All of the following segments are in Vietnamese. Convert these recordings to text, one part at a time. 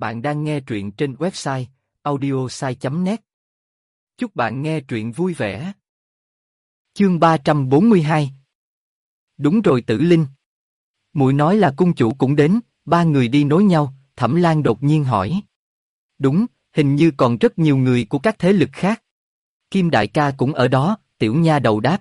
Bạn đang nghe truyện trên website audiosai.net. Chúc bạn nghe truyện vui vẻ. Chương 342. Đúng rồi Tử Linh. Muội nói là cung chủ cũng đến, ba người đi nối nhau. Thẩm Lan đột nhiên hỏi. Đúng, hình như còn rất nhiều người của các thế lực khác. Kim đại ca cũng ở đó, tiểu nha đầu đáp.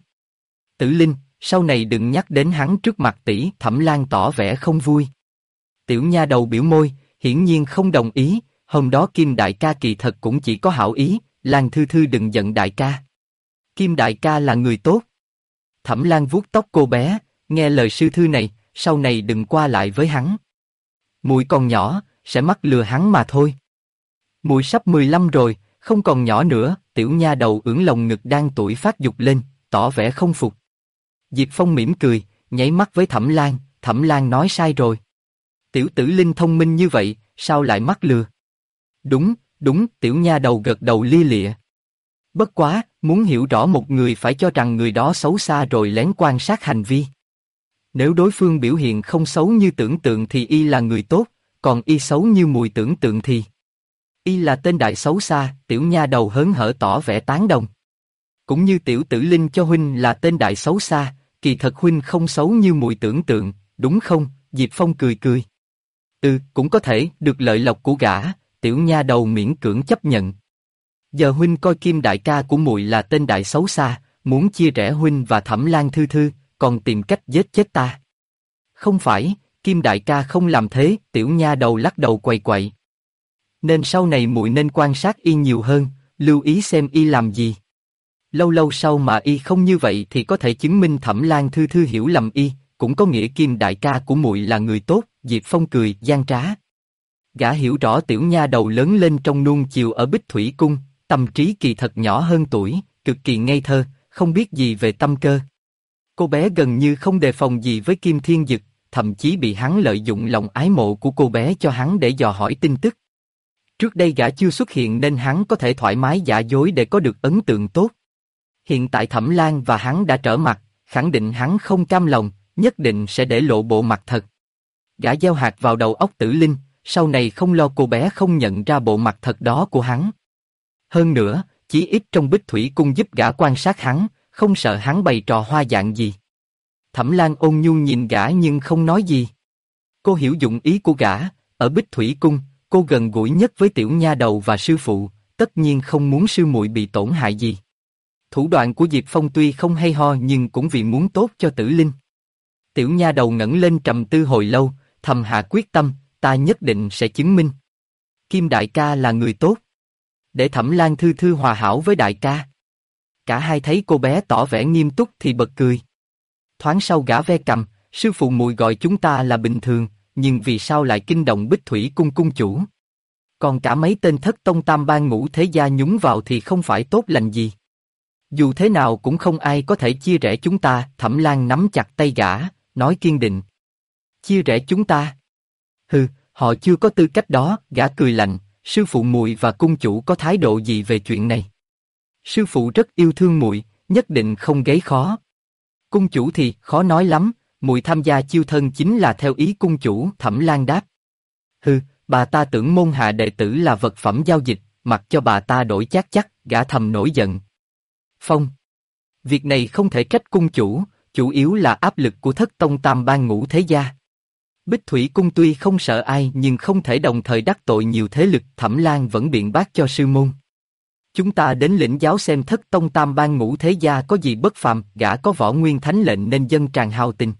Tử Linh, sau này đừng nhắc đến hắn trước mặt tỷ. Thẩm Lan tỏ vẻ không vui. Tiểu nha đầu biểu môi, hiển nhiên không đồng ý. Hôm đó Kim đại ca kỳ thật cũng chỉ có hảo ý. Lan Thư Thư đừng giận đại ca. Kim đại ca là người tốt. Thẩm Lan vuốt tóc cô bé, nghe lời sư thư này, sau này đừng qua lại với hắn. Muội còn nhỏ, sẽ mắc lừa hắn mà thôi. Muội sắp 15 rồi, không còn nhỏ nữa. Tiểu nha đầu ưỡn lồng ngực đang tuổi phát dục lên, tỏ vẻ không phục. Diệp Phong mỉm cười, nháy mắt với Thẩm Lan. Thẩm Lan nói sai rồi. Tiểu Tử Linh thông minh như vậy, sao lại mắc lừa? Đúng, đúng, tiểu nha đầu gật đầu lia lịa. Bất quá, muốn hiểu rõ một người phải cho rằng người đó xấu xa rồi lén quan sát hành vi. Nếu đối phương biểu hiện không xấu như tưởng tượng thì y là người tốt, còn y xấu như mùi tưởng tượng thì y là tên đại xấu xa. Tiểu nha đầu hớn hở tỏ vẻ tán đồng. Cũng như tiểu Tử Linh cho huynh là tên đại xấu xa, kỳ thật huynh không xấu như mùi tưởng tượng, đúng không? Diệp Phong cười cười. Cũng có thể, được lợi lộc của gã. Tiểu nha đầu miễn cưỡng chấp nhận. Giờ huynh coi Kim đại ca của muội là tên đại xấu xa, muốn chia rẽ huynh và Thẩm Lan Thư Thư, còn tìm cách giết chết ta. Không phải, Kim đại ca không làm thế. Tiểu nha đầu lắc đầu quậy quậy. Nên sau này muội nên quan sát y nhiều hơn, lưu ý xem y làm gì. Lâu lâu sau mà y không như vậy thì có thể chứng minh Thẩm Lan Thư Thư hiểu lầm y, cũng có nghĩa Kim đại ca của muội là người tốt. Diệp Phong cười gian trá. Gã hiểu rõ tiểu nha đầu lớn lên trong nuông chiều ở Bích Thủy Cung, tâm trí kỳ thật nhỏ hơn tuổi, cực kỳ ngây thơ, không biết gì về tâm cơ. Cô bé gần như không đề phòng gì với Kim Thiên Dực, thậm chí bị hắn lợi dụng lòng ái mộ của cô bé cho hắn để dò hỏi tin tức. Trước đây gã chưa xuất hiện nên hắn có thể thoải mái giả dối để có được ấn tượng tốt. Hiện tại Thẩm Lan và hắn đã trở mặt, khẳng định hắn không cam lòng, nhất định sẽ để lộ bộ mặt thật. Gã gieo hạt vào đầu óc Tử Linh, sau này không lo cô bé không nhận ra bộ mặt thật đó của hắn. Hơn nữa, chí ít trong Bích Thủy Cung giúp gã quan sát hắn, không sợ hắn bày trò hoa dạng gì. Thẩm Lan ôn nhu nhìn gã nhưng không nói gì. Cô hiểu dụng ý của gã, ở Bích Thủy Cung, cô gần gũi nhất với tiểu nha đầu và sư phụ, tất nhiên không muốn sư muội bị tổn hại gì. Thủ đoạn của Diệp Phong tuy không hay ho nhưng cũng vì muốn tốt cho Tử Linh. Tiểu nha đầu ngẩng lên trầm tư hồi lâu, thầm hạ quyết tâm, ta nhất định sẽ chứng minh. Kim đại ca là người tốt. Để Thẩm Lan Thư Thư hòa hảo với đại ca. Cả hai thấy cô bé tỏ vẻ nghiêm túc thì bật cười. Thoáng sau gã ve cằm, sư phụ muội gọi chúng ta là bình thường, nhưng vì sao lại kinh động Bích Thủy Cung cung chủ? Còn cả mấy tên thất tông tam ban ngũ thế gia nhúng vào thì không phải tốt lành gì. Dù thế nào cũng không ai có thể chia rẽ chúng ta. Thẩm Lan nắm chặt tay gã, nói kiên định. Chia rẽ chúng ta? Hừ, họ chưa có tư cách đó. Gã cười lạnh. Sư phụ muội và cung chủ có thái độ gì về chuyện này? Sư phụ rất yêu thương muội, nhất định không gây khó. Cung chủ thì khó nói lắm, muội tham gia chiêu thân chính là theo ý cung chủ. Thẩm Lan đáp. Hừ, bà ta tưởng môn hạ đệ tử là vật phẩm giao dịch, mặc cho bà ta đổi chát chắc. Gã thầm nổi giận. Phong, việc này không thể trách cung chủ, chủ yếu là áp lực của thất tông tam ban ngũ thế gia. Bích Thủy Cung tuy không sợ ai nhưng không thể đồng thời đắc tội nhiều thế lực. Thẩm Lan vẫn biện bác cho sư môn. Chúng ta đến lĩnh giáo xem thất tông tam ban ngũ thế gia có gì bất phàm. Gã có võ nguyên thánh lệnh nên dân tràn hào tình.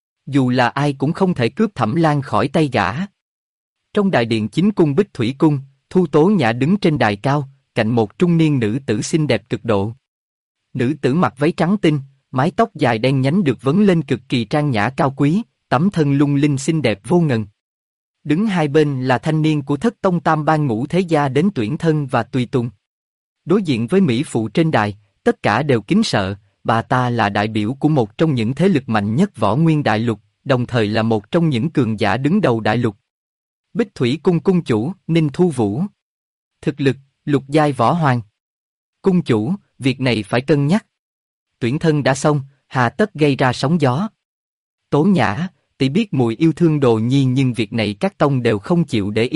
Dù là ai cũng không thể cướp Thẩm Lan khỏi tay gã. Trong đại điện chính cung Bích Thủy Cung, Thu Tố Nhã đứng trên đài cao, cạnh một trung niên nữ tử xinh đẹp cực độ. Nữ tử mặc váy trắng tinh, mái tóc dài đen nhánh được vấn lên cực kỳ trang nhã cao quý, tấm thân lung linh xinh đẹp vô ngần. Đứng hai bên là thanh niên của thất tông tam ban ngũ thế gia đến tuyển thân và tùy tùng. Đối diện với mỹ phụ trên đài, tất cả đều kính sợ. Bà ta là đại biểu của một trong những thế lực mạnh nhất võ nguyên đại lục, đồng thời là một trong những cường giả đứng đầu đại lục. Bích Thủy Cung cung chủ Ninh Thu Vũ. Thực lực lục giai võ hoàng. Cung chủ, việc này phải cân nhắc. Tuyển thân đã xong, hà tất gây ra sóng gió. Tố Nhã, tỷ biết muội yêu thương Đồ Nhi nhưng việc này các tông đều không chịu để yên.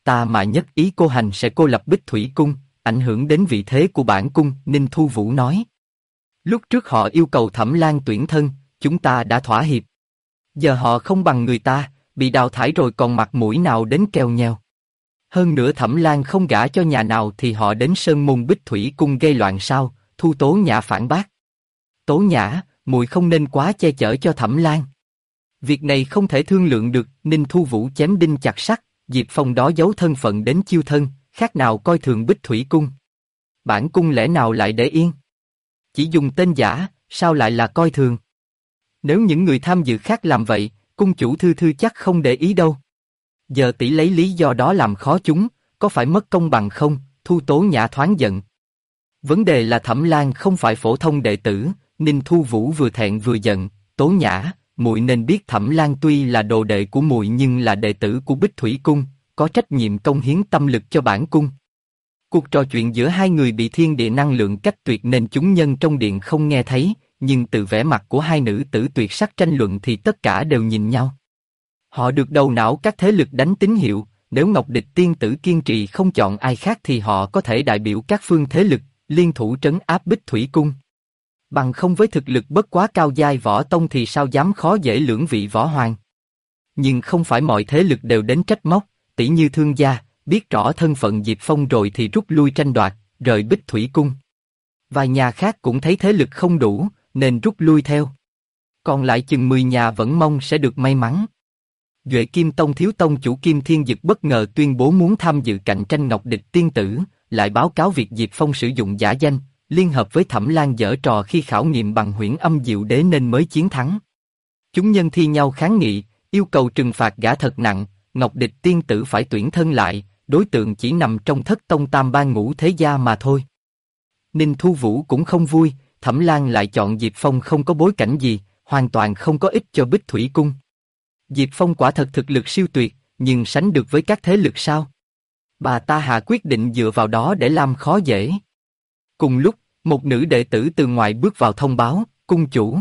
ta mà nhất ý cô hành sẽ cô lập Bích Thủy Cung, ảnh hưởng đến vị thế của bản cung, Ninh Thu Vũ nói. Lúc trước họ yêu cầu Thẩm Lan tuyển thân, chúng ta đã thỏa hiệp. Giờ họ không bằng người ta, bị đào thải rồi còn mặt mũi nào đến kèo nhèo. Hơn nữa Thẩm Lan không gả cho nhà nào thì họ đến Sơn Môn Bích Thủy Cung gây loạn sao? Thu Tố Nhã phản bác. Tố Nhã, muội không nên quá che chở cho Thẩm Lan. Việc này không thể thương lượng được, Ninh Thu Vũ chém đinh chặt sắt, Diệp Phong đó giấu thân phận đến chiêu thân, khác nào coi thường Bích Thủy Cung. Bản cung lẽ nào lại để yên? Chỉ dùng tên giả, sao lại là coi thường? Nếu những người tham dự khác làm vậy, cung chủ Thư Thư chắc không để ý đâu. Giờ tỷ lấy lý do đó làm khó chúng, có phải mất công bằng không? Thu Tố Nhã thoáng giận. Vấn đề là Thẩm Lan không phải phổ thông đệ tử, Ninh Thu Vũ vừa thẹn vừa giận. Tố Nhã, muội nên biết Thẩm Lan tuy là đồ đệ của muội nhưng là đệ tử của Bích Thủy Cung, có trách nhiệm cống hiến tâm lực cho bản cung. Cuộc trò chuyện giữa hai người bị thiên địa năng lượng cách tuyệt nên chúng nhân trong điện không nghe thấy, nhưng từ vẻ mặt của hai nữ tử tuyệt sắc tranh luận thì tất cả đều nhìn nhau. Họ được đầu não các thế lực đánh tín hiệu, nếu Ngọc Địch tiên tử kiên trì không chọn ai khác thì họ có thể đại biểu các phương thế lực, liên thủ trấn áp Bích Thủy Cung. Bằng không với thực lực bất quá cao giai võ tông thì sao dám khó dễ lưỡng vị võ hoàng. Nhưng không phải mọi thế lực đều đến trách móc, tỷ như Thương gia, biết rõ thân phận Diệp Phong rồi thì rút lui tranh đoạt, rời Bích Thủy Cung. Vài nhà khác cũng thấy thế lực không đủ, nên rút lui theo. Còn lại chừng 10 nhà vẫn mong sẽ được may mắn. Duệ Kim Tông thiếu tông chủ Kim Thiên Dực bất ngờ tuyên bố muốn tham dự cạnh tranh Ngọc Địch tiên tử, lại báo cáo việc Diệp Phong sử dụng giả danh, liên hợp với Thẩm Lan giở trò khi khảo nghiệm bằng huyễn âm diệu đế nên mới chiến thắng. Chúng nhân thi nhau kháng nghị, yêu cầu trừng phạt gã thật nặng, Ngọc Địch tiên tử phải tuyển thân lại, đối tượng chỉ nằm trong Thất Tông Tam Ban Ngũ Thế Gia mà thôi. Ninh Thu Vũ cũng không vui, Thẩm Lan lại chọn Diệp Phong không có bối cảnh gì, hoàn toàn không có ích cho Bích Thủy Cung. Diệp Phong quả thật thực lực siêu tuyệt, nhưng sánh được với các thế lực sao? Bà ta hạ quyết định dựa vào đó để làm khó dễ. Cùng lúc, một nữ đệ tử từ ngoài bước vào thông báo, cung chủ.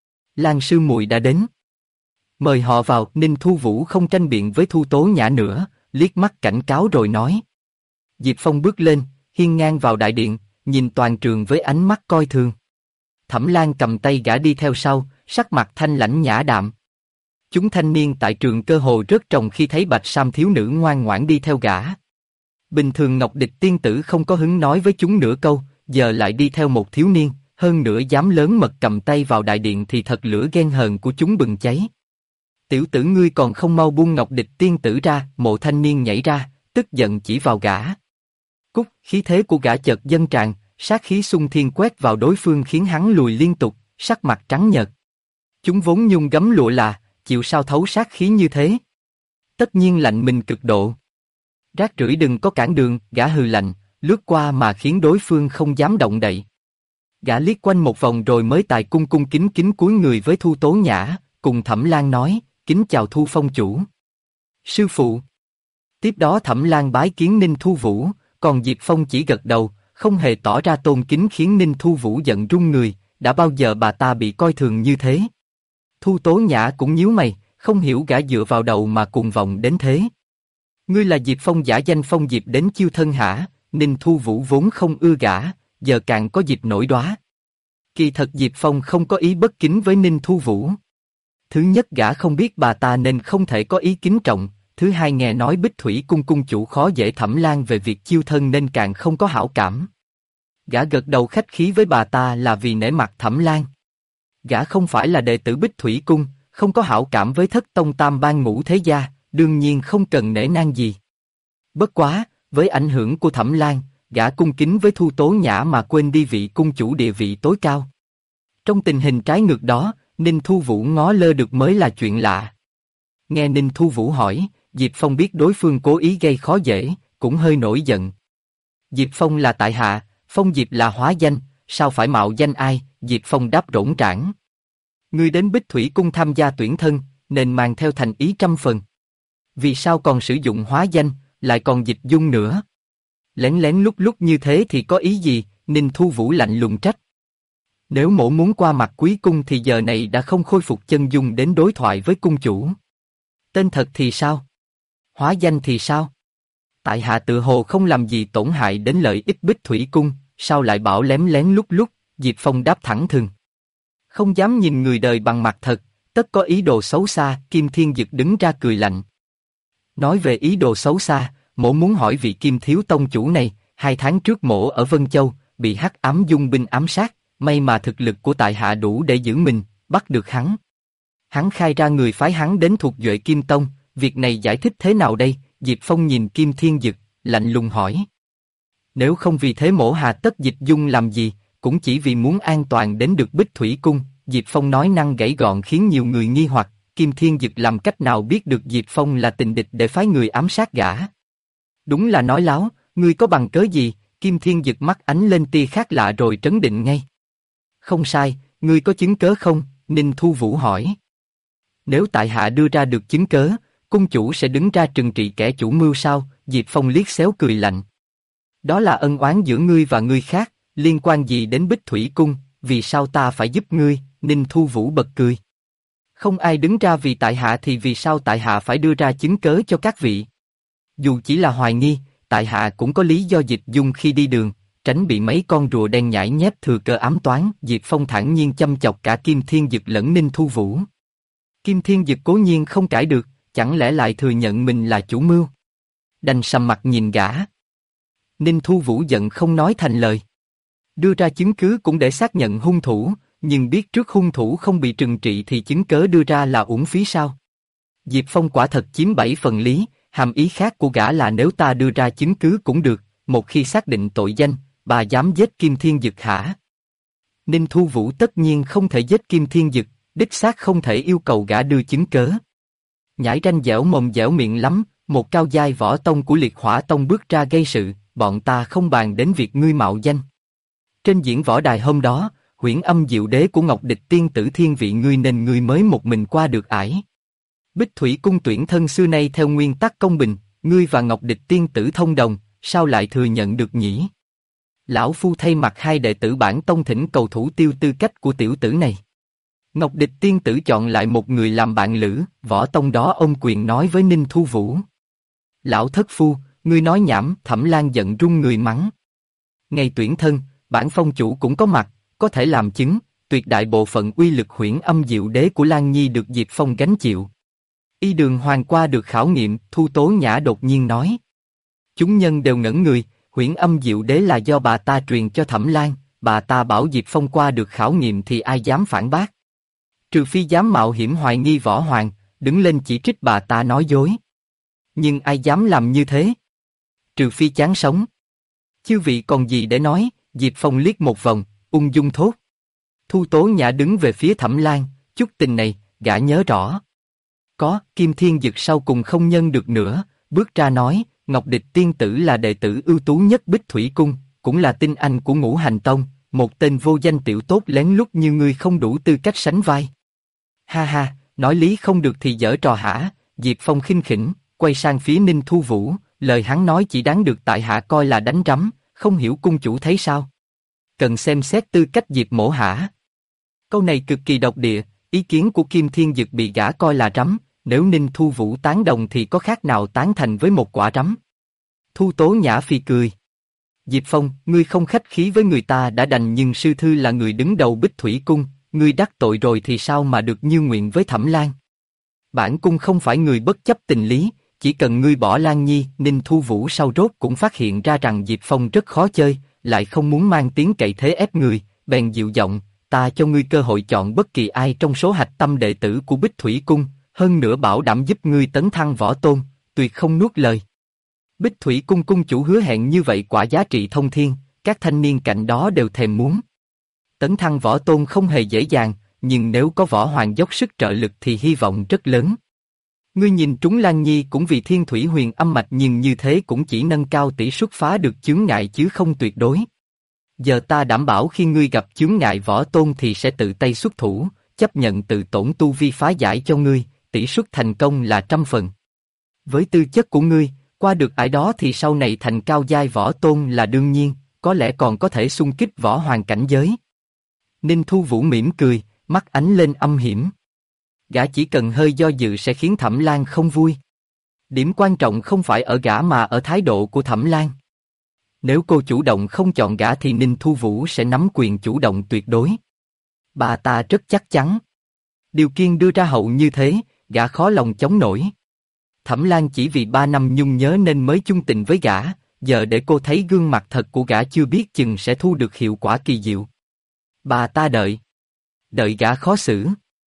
Lan sư muội đã đến. Mời họ vào, Ninh Thu Vũ không tranh biện với Thu Tố Nhã nữa, liếc mắt cảnh cáo rồi nói. Diệp Phong bước lên, hiên ngang vào đại điện, nhìn toàn trường với ánh mắt coi thường. Thẩm Lan cầm tay gã đi theo sau, sắc mặt thanh lãnh nhã đạm. Chúng thanh niên tại trường cơ hồ rớt tròng khi thấy bạch sam thiếu nữ ngoan ngoãn đi theo gã. Bình thường Ngọc Địch tiên tử không có hứng nói với chúng nửa câu, giờ lại đi theo một thiếu niên, hơn nữa dám lớn mật cầm tay vào đại điện thì thật lửa ghen hờn của chúng bừng cháy. Tiểu tử ngươi còn không mau buông Ngọc Địch tiên tử ra, Mộ thanh niên nhảy ra, tức giận chỉ vào gã. Cút, khí thế của gã chợt dâng tràn, sát khí xung thiên quét vào đối phương khiến hắn lùi liên tục, sắc mặt trắng nhợt. Chúng vốn nhung gấm lụa là, chịu sao thấu sát khí như thế? Tất nhiên lạnh mình cực độ. Rác rưởi đừng có cản đường, gã hừ lạnh, lướt qua mà khiến đối phương không dám động đậy. Gã liếc quanh một vòng rồi mới tài cung cung kính kính cúi người với Thu Tố Nhã, cùng Thẩm Lan nói, kính chào Thu Phong chủ. Sư phụ. Tiếp đó Thẩm Lan bái kiến Ninh Thu Vũ, còn Diệp Phong chỉ gật đầu, không hề tỏ ra tôn kính khiến Ninh Thu Vũ giận run người, đã bao giờ bà ta bị coi thường như thế. Thu Tố Nhã cũng nhíu mày, không hiểu gã dựa vào đầu mà cuồng vọng đến thế. Ngươi là Diệp Phong giả danh Phong Diệp đến chiêu thân hả? Ninh Thu Vũ vốn không ưa gã, giờ càng có dịp nổi đoá. Kỳ thật Diệp Phong không có ý bất kính với Ninh Thu Vũ. Thứ nhất gã không biết bà ta nên không thể có ý kính trọng, thứ hai nghe nói Bích Thủy cung cung chủ khó dễ Thẩm Lan về việc chiêu thân nên càng không có hảo cảm. Gã gật đầu khách khí với bà ta là vì nể mặt Thẩm Lan. Gã không phải là đệ tử Bích Thủy cung, không có hảo cảm với Thất Tông Tam Ban Ngũ Thế Gia, đương nhiên không cần nể nang gì. Bất quá, với ảnh hưởng của Thẩm Lan, gã cung kính với Thu Tố Nhã mà quên đi vị cung chủ địa vị tối cao. Trong tình hình trái ngược đó, Ninh Thu Vũ ngó lơ được mới là chuyện lạ. Nghe Ninh Thu Vũ hỏi, Diệp Phong biết đối phương cố ý gây khó dễ, cũng hơi nổi giận. Diệp Phong là tại hạ, Phong Diệp là hóa danh, sao phải mạo danh ai? Diệp Phong đáp rỗng trảng. Ngươi đến Bích Thủy cung tham gia tuyển thân, nên mang theo thành ý 100%. Vì sao còn sử dụng hóa danh, lại còn dịch dung nữa? Lén lén lúc lúc như thế thì có ý gì? Ninh Thu Vũ lạnh lùng trách. Nếu mổ muốn qua mặt quý cung thì giờ này đã không khôi phục chân dung đến đối thoại với cung chủ. Tên thật thì sao? Hóa danh thì sao? Tại hạ tự hồ không làm gì tổn hại đến lợi ích Bích Thủy Cung, sao lại bảo lém lén lúc lúc, Diệp Phong đáp thẳng thừng. Không dám nhìn người đời bằng mặt thật, tất có ý đồ xấu xa, Kim Thiên Dực đứng ra cười lạnh. Nói về ý đồ xấu xa, mỗ muốn hỏi vị Kim thiếu tông chủ này, 2 tháng trước mỗ ở Vân Châu, bị hắc ám dung binh ám sát, may mà thực lực của tại hạ đủ để giữ mình, bắt được hắn. Hắn khai ra người phái hắn đến thuộc Duệ Kim Tông, việc này giải thích thế nào đây? Diệp Phong nhìn Kim Thiên Dực, lạnh lùng hỏi. Nếu không vì thế mỗ hà tất dịch dung làm gì, cũng chỉ vì muốn an toàn đến được Bích Thủy Cung. Diệp Phong nói năng gãy gọn khiến nhiều người nghi hoặc, Kim Thiên Dực làm cách nào biết được Diệp Phong là tình địch để phái người ám sát gã? Đúng là nói láo, ngươi có bằng cớ gì? Kim Thiên Dực mắt ánh lên tia khác lạ rồi trấn định ngay. Không sai, ngươi có chứng cớ không? Ninh Thu Vũ hỏi. Nếu tại hạ đưa ra được chứng cớ, cung chủ sẽ đứng ra trừng trị kẻ chủ mưu sao? Diệp Phong liếc xéo cười lạnh. Đó là ân oán giữa ngươi và ngươi khác, liên quan gì đến Bích Thủy Cung, vì sao ta phải giúp ngươi? Ninh Thu Vũ bật cười. Không ai đứng ra vì tại hạ thì vì sao tại hạ phải đưa ra chứng cớ cho các vị? Dù chỉ là hoài nghi, tại hạ cũng có lý do dịch dung khi đi đường, tránh bị mấy con rùa đen nhảy nhép thừa cơ ám toán. Diệp Phong thản nhiên châm chọc cả Kim Thiên Dực lẫn Ninh Thu Vũ. Kim Thiên Dực cố nhiên không cãi được, chẳng lẽ lại thừa nhận mình là chủ mưu? Đành sầm mặt nhìn gã. Ninh Thu Vũ giận không nói thành lời. Đưa ra chứng cứ cũng để xác nhận hung thủ, nhưng biết trước hung thủ không bị trừng trị thì chứng cớ đưa ra là uổng phí sao? Diệp Phong quả thật chiếm 7 phần lý, hàm ý khác của gã là nếu ta đưa ra chứng cứ cũng được, một khi xác định tội danh, bà dám giết Kim Thiên Dực hả? Ninh Thu Vũ tất nhiên không thể giết Kim Thiên Dực, đích xác không thể yêu cầu gã đưa chứng cớ. Nhãi ranh dẻo mồm dẻo miệng lắm, một cao giai võ tông của Liệt Hỏa Tông bước ra gây sự, bọn ta không bàn đến việc ngươi mạo danh. Trên diễn võ đài hôm đó, Huyễn Âm Diệu Đế của Ngọc Địch Tiên Tử thiên vị ngươi nên ngươi mới một mình qua được ải. Bích Thủy Cung tuyển thân xưa nay theo nguyên tắc công bình, ngươi và Ngọc Địch Tiên Tử thông đồng, sao lại thừa nhận được nhỉ? Lão phu thay mặt 2 đệ tử bản tông thỉnh cầu thủ tiêu tư cách của tiểu tử này. Ngọc Địch Tiên Tử chọn lại một người làm bạn lữ, võ tông đó ôm quyền nói với Ninh Thu Vũ. Lão thất phu, ngươi nói nhảm. Thẩm Lan giận run người mắng. Ngày tuyển thân, bản phong chủ cũng có mặt, có thể làm chứng, tuyệt đại bộ phận uy lực Huyễn Âm Diệu Đế của Lan Nhi được Diệp Phong gánh chịu. Y đường hoàng qua được khảo nghiệm, Thu Tố Nhã đột nhiên nói. Chúng nhân đều ngẩn người, Huyễn Âm Diệu Đế là do bà ta truyền cho Thẩm Lan, bà ta bảo Diệp Phong qua được khảo nghiệm thì ai dám phản bác. Trừ phi dám mạo hiểm hoài nghi võ hoàng, đứng lên chỉ trích bà ta nói dối. Nhưng ai dám làm như thế? Trừ phi chán sống. Chư vị còn gì để nói? Diệp Phong liếc một vòng, ung dung thốt. Thu Tố Nhã đứng về phía Thẩm Lan, chút tình này, gã nhớ rõ. Có, Kim Thiên Dực sau cùng không nhân được nữa, bước ra nói, Ngọc Địch Tiên Tử là đệ tử ưu tú nhất Bích Thủy Cung, cũng là tinh anh của Ngũ Hành Tông, một tên vô danh tiểu tốt lén lút như ngươi không đủ tư cách sánh vai. Ha ha, nói lý không được thì giở trò hả? Diệp Phong khinh khỉnh, quay sang phía Ninh Thu Vũ, lời hắn nói chỉ đáng được tại hạ coi là đánh rắm, không hiểu cung chủ thấy sao? Cần xem xét tư cách Diệp mỗ hả? Câu này cực kỳ độc địa, ý kiến của Kim Thiên Dực bị gã coi là rắm, nếu Ninh Thu Vũ tán đồng thì có khác nào tán thành với một quả rắm? Thu Tố Nhã phì cười. Diệp Phong, ngươi không khách khí với người ta đã đành nhưng sư thư là người đứng đầu Bích Thủy Cung, ngươi đắc tội rồi thì sao mà được như nguyện với Thẩm Lan? Bản cung không phải người bất chấp tình lý, chỉ cần ngươi bỏ Lan Nhi. Ninh Thu Vũ sau rốt cũng phát hiện ra rằng Diệp Phong rất khó chơi, lại không muốn mang tiếng cậy thế ép người, bèn dịu giọng, ta cho ngươi cơ hội chọn bất kỳ ai trong số hạch tâm đệ tử của Bích Thủy Cung, hơn nữa bảo đảm giúp ngươi tấn thăng võ tôn, tuyệt không nuốt lời. Bích Thủy Cung cung chủ hứa hẹn như vậy quả giá trị thông thiên, các thanh niên cạnh đó đều thèm muốn. Tấn thăng võ tôn không hề dễ dàng, nhưng nếu có võ hoàng dốc sức trợ lực thì hy vọng rất lớn. Ngươi nhìn trúng Lan Nhi cũng vì Thiên Thủy Huyền Âm Mạch nhưng như thế cũng chỉ nâng cao tỷ suất phá được chướng ngại chứ không tuyệt đối. Giờ ta đảm bảo khi ngươi gặp chướng ngại võ tôn thì sẽ tự tay xuất thủ, chấp nhận tự tổn tu vi phá giải cho ngươi, tỷ suất thành công là 100%. Với tư chất của ngươi, qua được ải đó thì sau này thành cao giai võ tôn là đương nhiên, có lẽ còn có thể xung kích võ hoàng cảnh giới. Ninh Thu Vũ mỉm cười, mắt ánh lên âm hiểm. Gã chỉ cần hơi do dự sẽ khiến Thẩm Lan không vui. Điểm quan trọng không phải ở gã mà ở thái độ của Thẩm Lan. Nếu cô chủ động không chọn gã thì Ninh Thu Vũ sẽ nắm quyền chủ động tuyệt đối. Bà ta rất chắc chắn. Điều kiện đưa ra hậu như thế, gã khó lòng chống nổi. Thẩm Lan chỉ vì 3 năm nhung nhớ nên mới chung tình với gã, giờ để cô thấy gương mặt thật của gã chưa biết chừng sẽ thu được hiệu quả kỳ diệu. Bà ta đợi. Đợi gã khó xử.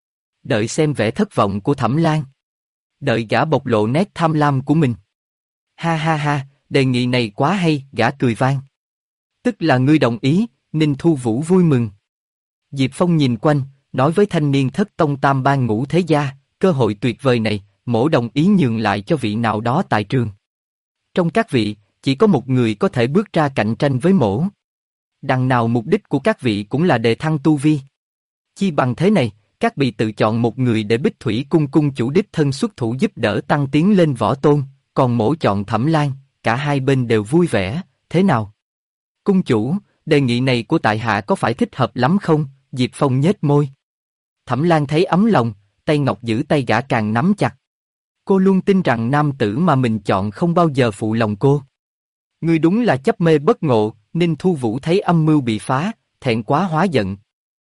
Đợi xem vẻ thất vọng của Thẩm Lan. Đợi gã bộc lộ nét tham lam của mình. Ha ha ha, đề nghị này quá hay, gã cười vang. Tức là ngươi đồng ý, Ninh Thu Vũ vui mừng. Diệp Phong nhìn quanh, nói với thanh niên thất tông tam ban ngũ thế gia, cơ hội tuyệt vời này, mỗ đồng ý nhường lại cho vị nào đó tại trường. Trong các vị, chỉ có một người có thể bước ra cạnh tranh với mỗ. Đằng nào mục đích của các vị cũng là đề thăng tu vi. Chi bằng thế này, các vị tự chọn một người để Bích Thủy cung cung chủ đích thân xuất thủ giúp đỡ tăng tiến lên võ tôn, còn mỗ chọn Thẩm Lan, cả hai bên đều vui vẻ, thế nào? Cung chủ, đề nghị này của tại hạ có phải thích hợp lắm không? Diệp Phong nhếch môi. Thẩm Lan thấy ấm lòng, tay ngọc giữ tay gã càng nắm chặt. Cô luôn tin rằng nam tử mà mình chọn không bao giờ phụ lòng cô. Ngươi đúng là chấp mê bất ngộ. Ninh Thu Vũ thấy âm mưu bị phá, thẹn quá hóa giận.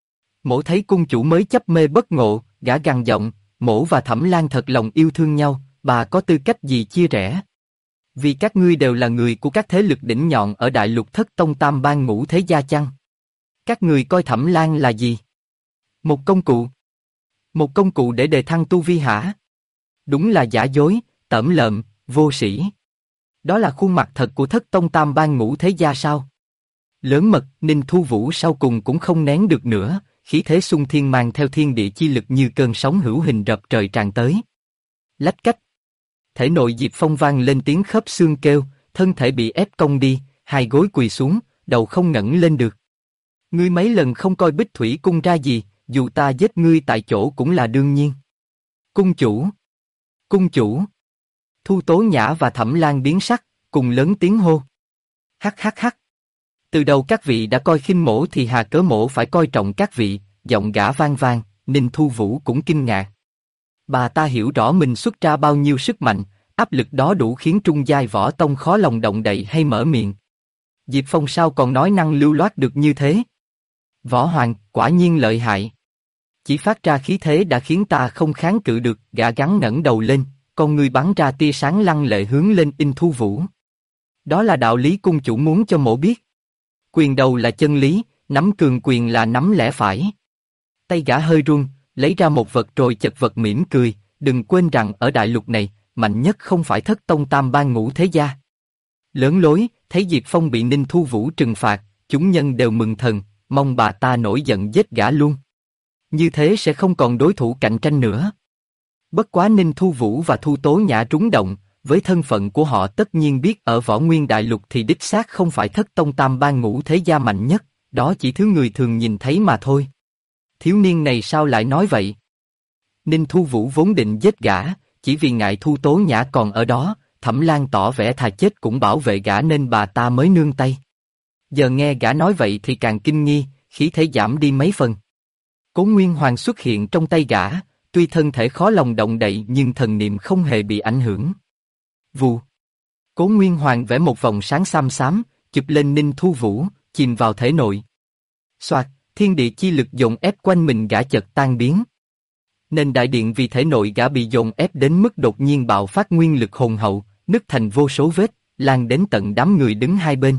Mỗ thấy cung chủ mới chấp mê bất ngộ, gã gằn giọng, mỗ và Thẩm Lan thật lòng yêu thương nhau, bà có tư cách gì chia rẽ? Vì các ngươi đều là người của các thế lực đỉnh nhọn ở đại lục thất tông tam ban ngũ thế gia chăng? Các người coi Thẩm Lan là gì? Một công cụ. Một công cụ để đề thăng tu vi hả? Đúng là giả dối, tởm lợm, vô sĩ. Đó là khuôn mặt thật của thất tông tam ban ngũ thế gia sao? Lớn mật, Ninh Thu Vũ sau cùng cũng không nén được nữa, khí thế xung thiên mang theo thiên địa chi lực như cơn sóng hữu hình rập trời tràn tới. Lách cách. Thể nội Diệp Phong vang lên tiếng khớp xương kêu, thân thể bị ép cong đi, hai gối quỳ xuống, đầu không ngẩng lên được. Ngươi mấy lần không coi Bích Thủy cung ra gì, dù ta giết ngươi tại chỗ cũng là đương nhiên. Cung chủ. Cung chủ. Thu Tố Nhã và Thẩm Lan biến sắc, cùng lớn tiếng hô. Hắc hắc hắc. Từ đầu các vị đã coi khinh mỗ thì hà cớ mỗ phải coi trọng các vị, giọng gã vang vang, Ninh Thu Vũ cũng kinh ngạc. Bà ta hiểu rõ mình xuất ra bao nhiêu sức mạnh, áp lực đó đủ khiến trung giai võ tông khó lòng động đậy hay mở miệng. Diệp Phong sao còn nói năng lưu loát được như thế? Võ Hoàng, quả nhiên lợi hại. Chỉ phát ra khí thế đã khiến ta không kháng cự được, gã gắn ngẩng đầu lên, con ngươi bắn ra tia sáng lăng lệ hướng lên Ninh Thu Vũ. Đó là đạo lý cung chủ muốn cho mỗ biết. Quyền đầu là chân lý, nắm cường quyền là nắm lẽ phải. Tay gã hơi run, lấy ra một vật rồi chật vật mỉm cười, đừng quên rằng ở đại lục này, mạnh nhất không phải thất tông tam ban ngũ thế gia. Lớn lối, thấy Diệp Phong bị Ninh Thu Vũ trừng phạt, chúng nhân đều mừng thần, mong bà ta nổi giận giết gã luôn. Như thế sẽ không còn đối thủ cạnh tranh nữa. Bất quá Ninh Thu Vũ và Thu Tố Nhã trúng động, với thân phận của họ tất nhiên biết ở Võ Nguyên Đại Lục thì đích xác không phải thất tông tam ban ngũ thế gia mạnh nhất, đó chỉ thứ người thường nhìn thấy mà thôi. Thiếu niên này sao lại nói vậy? Ninh Thu Vũ vốn định giết gã, chỉ vì ngại Thu Tố Nhã còn ở đó, Thẩm Lan tỏ vẻ thà chết cũng bảo vệ gã nên bà ta mới nương tay. Giờ nghe gã nói vậy thì càng kinh nghi, khí thế giảm đi mấy phần. Cố Nguyên Hoàng xuất hiện trong tay gã, tuy thân thể khó lòng động đậy nhưng thần niệm không hề bị ảnh hưởng. Vù. Cố Nguyên Hoàng vẽ một vòng sáng xám xám, chụp lên Ninh Thu Vũ, chìm vào thể nội. Soạt, thiên địa chi lực dồn ép quanh mình gã chợt tan biến. Nên đại điện vì thể nội gã bị dồn ép đến mức đột nhiên bạo phát nguyên lực hùng hậu, nứt thành vô số vết, lan đến tận đám người đứng hai bên.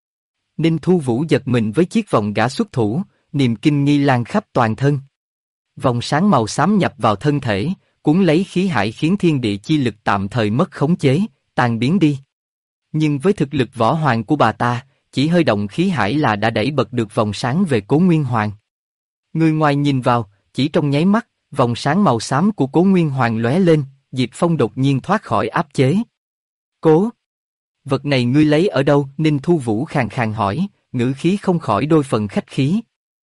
Ninh Thu Vũ giật mình với chiếc vòng gã xuất thủ, niềm kinh nghi lan khắp toàn thân. Vòng sáng màu xám nhập vào thân thể, cuốn lấy khí hải khiến thiên địa chi lực tạm thời mất khống chế, tan biến đi. Nhưng với thực lực võ hoàng của bà ta, chỉ hơi động khí hải là đã đẩy bật được vòng sáng về Cố Nguyên Hoàng. Người ngoài nhìn vào, chỉ trong nháy mắt, vòng sáng màu xám của Cố Nguyên Hoàng lóe lên, Diệp Phong đột nhiên thoát khỏi áp chế. Cố! Vật này ngươi lấy ở đâu? Ninh Thu Vũ khàn khàn hỏi, ngữ khí không khỏi đôi phần khách khí.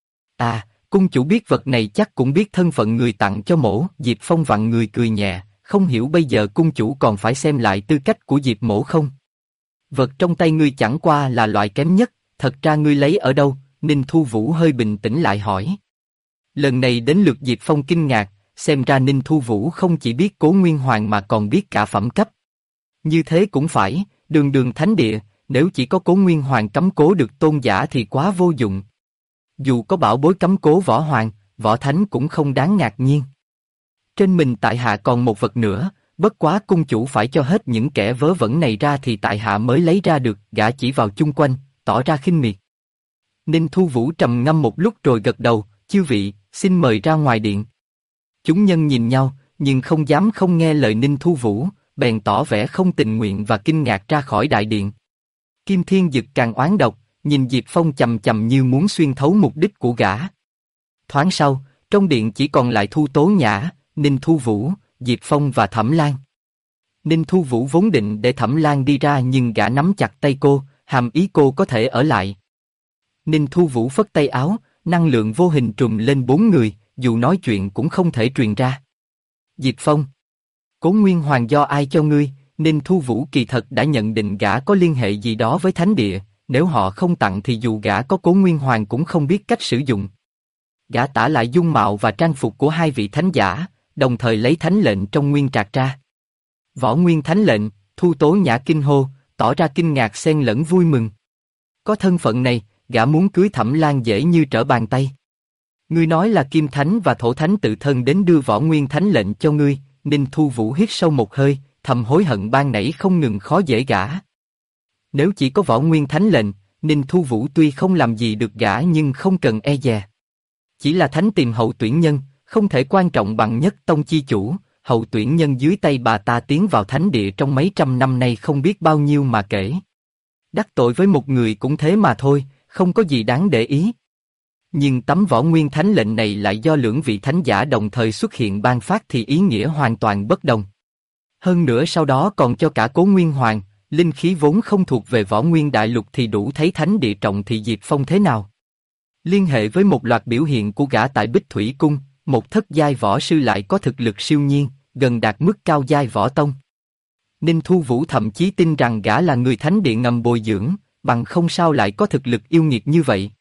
À, cung chủ biết vật này chắc cũng biết thân phận người tặng cho mỗ. Diệp Phong vặn người cười nhẹ, không hiểu bây giờ cung chủ còn phải xem lại tư cách của Diệp mỗ không? Vật trong tay ngươi chẳng qua là loại kém nhất, thật ra ngươi lấy ở đâu? Ninh Thu Vũ hơi bình tĩnh lại hỏi. Lần này đến lượt Diệp Phong kinh ngạc, xem ra Ninh Thu Vũ không chỉ biết Cố Nguyên Hoàng mà còn biết cả phẩm cấp. Như thế cũng phải, đường đường thánh địa, nếu chỉ có Cố Nguyên Hoàng cấm cố được tôn giả thì quá vô dụng. Dù có bảo bối cấm cố võ hoàng, võ thánh cũng không đáng ngạc nhiên. Trên mình tại hạ còn một vật nữa, bất quá cung chủ phải cho hết những kẻ vớ vẩn này ra thì tại hạ mới lấy ra được. Gã chỉ vào chung quanh, tỏ ra khinh miệt. Ninh Thu Vũ trầm ngâm một lúc rồi gật đầu, chư vị, xin mời ra ngoài điện. Chúng nhân nhìn nhau, nhưng không dám không nghe lời Ninh Thu Vũ, bèn tỏ vẻ không tình nguyện và kinh ngạc ra khỏi đại điện. Kim Thiên Dực càng oán độc, nhìn Diệp Phong chằm chằm như muốn xuyên thấu mục đích của gã. Thoáng sau, trong điện chỉ còn lại Thu Tố Nhã, Ninh Thu Vũ, Diệp Phong và Thẩm Lan. Ninh Thu Vũ vốn định để Thẩm Lan đi ra nhưng gã nắm chặt tay cô, hàm ý cô có thể ở lại. Ninh Thu Vũ phất tay áo, năng lượng vô hình trùm lên 4 người, dù nói chuyện cũng không thể truyền ra. Diệp Phong, Cố Nguyên Hoàng do ai cho ngươi? Ninh Thu Vũ kỳ thật đã nhận định gã có liên hệ gì đó với thánh địa, nếu họ không tặng thì dù gã có Cố Nguyên Hoàng cũng không biết cách sử dụng. Gã tả lại dung mạo và trang phục của hai vị thánh giả, đồng thời lấy thánh lệnh trong nguyên trạc ra. Võ Nguyên thánh lệnh, Thu Tố Nhã kinh hô, tỏ ra kinh ngạc xen lẫn vui mừng. Có thân phận này, gã muốn cưới Thẩm Lan dễ như trở bàn tay. Ngươi nói là Kim Thánh và Thổ Thánh tự thân đến đưa Võ Nguyên thánh lệnh cho ngươi. Ninh Thu Vũ hít sâu một hơi, thầm hối hận ban nãy không ngừng khó dễ gã. Nếu chỉ có Võ Nguyên thánh lệnh, Ninh Thu Vũ tuy không làm gì được gã nhưng không cần e dè. Chỉ là thánh tìm hậu tuyển nhân, không thể quan trọng bằng nhất tông chi chủ. Hậu tuyển nhân dưới tay bà ta tiến vào thánh địa trong mấy trăm năm nay không biết bao nhiêu mà kể. Đắc tội với một người cũng thế mà thôi, không có gì đáng để ý. Nhưng tấm Võ Nguyên thánh lệnh này lại do lưỡng vị thánh giả đồng thời xuất hiện ban phát thì ý nghĩa hoàn toàn bất đồng. Hơn nữa sau đó còn cho cả Cố Nguyên Hoàng, linh khí vốn không thuộc về Võ Nguyên Đại Lục thì đủ thấy thánh địa trọng thị Diệp Phong thế nào. Liên hệ với một loạt biểu hiện của gã tại Bích Thủy Cung, một thất giai võ sư lại có thực lực siêu nhiên, gần đạt mức cao giai võ tông. Ninh Thu Vũ thậm chí tin rằng gã là người thánh địa ngầm bồi dưỡng, bằng không sao lại có thực lực yêu nghiệt như vậy.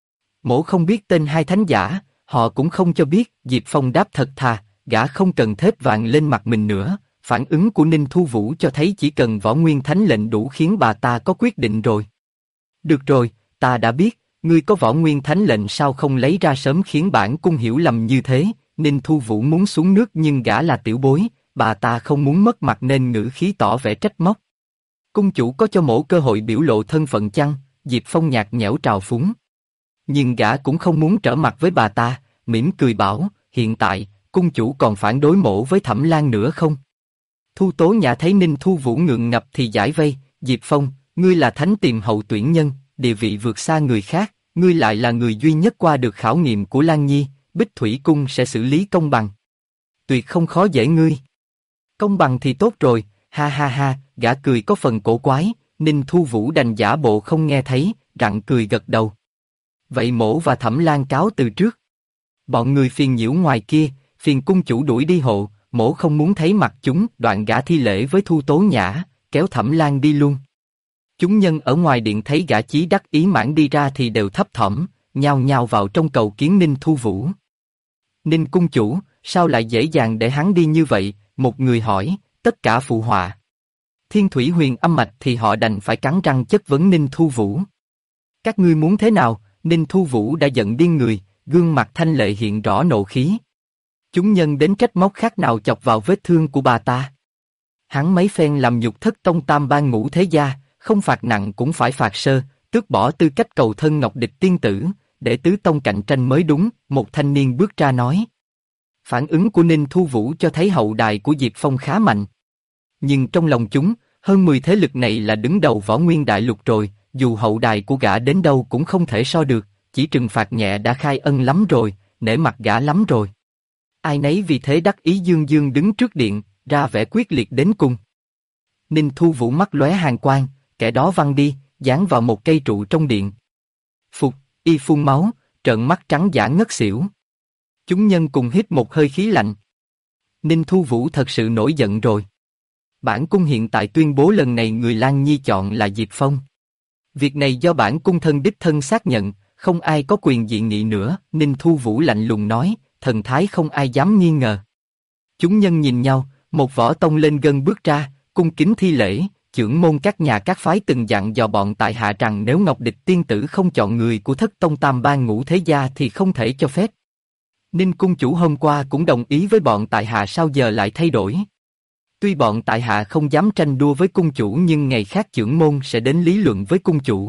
Mỗ không biết tên hai thánh giả, họ cũng không cho biết. Diệp Phong đáp thật thà, gã không cần thết vàng lên mặt mình nữa. Phản ứng của Ninh Thu Vũ cho thấy chỉ cần Võ Nguyên thánh lệnh đủ khiến bà ta có quyết định rồi. Được rồi, ta đã biết, ngươi có Võ Nguyên thánh lệnh sao không lấy ra sớm khiến bản cung hiểu lầm như thế. Ninh Thu Vũ muốn xuống nước nhưng gã là tiểu bối, bà ta không muốn mất mặt nên ngữ khí tỏ vẻ trách móc. Cung chủ có cho mỗ cơ hội biểu lộ thân phận chăng? Diệp Phong nhạt nhẽo trào phúng. Nhưng gã cũng không muốn trở mặt với bà ta, mỉm cười bảo, hiện tại, cung chủ còn phản đối mỗ với Thẩm Lan nữa không? Thu Tố Nhã thấy Ninh Thu Vũ ngượng ngập thì giải vây, Diệp Phong, ngươi là thánh tìm hậu tuyển nhân, địa vị vượt xa người khác, ngươi lại là người duy nhất qua được khảo nghiệm của Lan Nhi, Bích Thủy Cung sẽ xử lý công bằng. Tuyệt không khó dễ ngươi. Công bằng thì tốt rồi, ha ha ha, gã cười có phần cổ quái, Ninh Thu Vũ đành giả bộ không nghe thấy, rặn cười gật đầu. Vậy mỗ và Thẩm Lan cáo từ trước. Bọn người phiền nhiễu ngoài kia, phiền cung chủ đuổi đi hộ, mỗ không muốn thấy mặt chúng. Đoạn gã thi lễ với Thu Tố Nhã, kéo Thẩm Lan đi luôn. Chúng nhân ở ngoài điện thấy gã chí đắc ý mãn đi ra thì đều thấp thỏm, nhao nhao vào trong cầu kiến Ninh Thu Vũ. Ninh cung chủ, sao lại dễ dàng để hắn đi như vậy? Một người hỏi, tất cả phụ họa. Thiên Thủy Huyền âm mạch thì họ đành phải cắn răng chất vấn Ninh Thu Vũ. Các ngươi muốn thế nào? Ninh Thu Vũ đã giận điên người, gương mặt thanh lệ hiện rõ nộ khí. Chúng nhân đến trách móc khác nào chọc vào vết thương của bà ta. Hắn mấy phen làm nhục thất tông tam ban ngũ thế gia, không phạt nặng cũng phải phạt sơ, tước bỏ tư cách cầu thân ngọc địch tiên tử, để tứ tông cạnh tranh mới đúng. Một thanh niên bước ra nói. Phản ứng của Ninh Thu Vũ cho thấy hậu đài của Diệp Phong khá mạnh. Nhưng trong lòng chúng, hơn 10 thế lực này là đứng đầu Võ Nguyên Đại Lục rồi, dù hậu đài của gã đến đâu cũng không thể so được, chỉ trừng phạt nhẹ đã khai ân lắm rồi, nể mặt gã lắm rồi. Ai nấy vì thế đắc ý dương dương đứng trước điện, ra vẻ quyết liệt đến cùng. Ninh Thu Vũ mắt lóe hàn quang, kẻ đó văng đi, dán vào một cây trụ trong điện. Phục, y phun máu, trợn mắt trắng dã ngất xỉu. Chúng nhân cùng hít một hơi khí lạnh. Ninh Thu Vũ thật sự nổi giận rồi. Bản cung hiện tại tuyên bố lần này người Lan Nhi chọn là Diệp Phong. Việc này do bản cung thân đích thân xác nhận, không ai có quyền dị nghị nữa. Ninh Thu Vũ lạnh lùng nói, thần thái không ai dám nghi ngờ. Chúng nhân nhìn nhau, một võ tông lên gân bước ra, cung kính thi lễ, chưởng môn các nhà các phái từng dặn dò bọn tại hạ rằng nếu Ngọc Địch tiên tử không chọn người của Thất Tông Tam Bang Ngũ Thế Gia thì không thể cho phép. Ninh cung chủ hôm qua cũng đồng ý với bọn tại hạ, sao giờ lại thay đổi? Tuy bọn tại hạ không dám tranh đua với cung chủ nhưng ngày khác chưởng môn sẽ đến lý luận với cung chủ.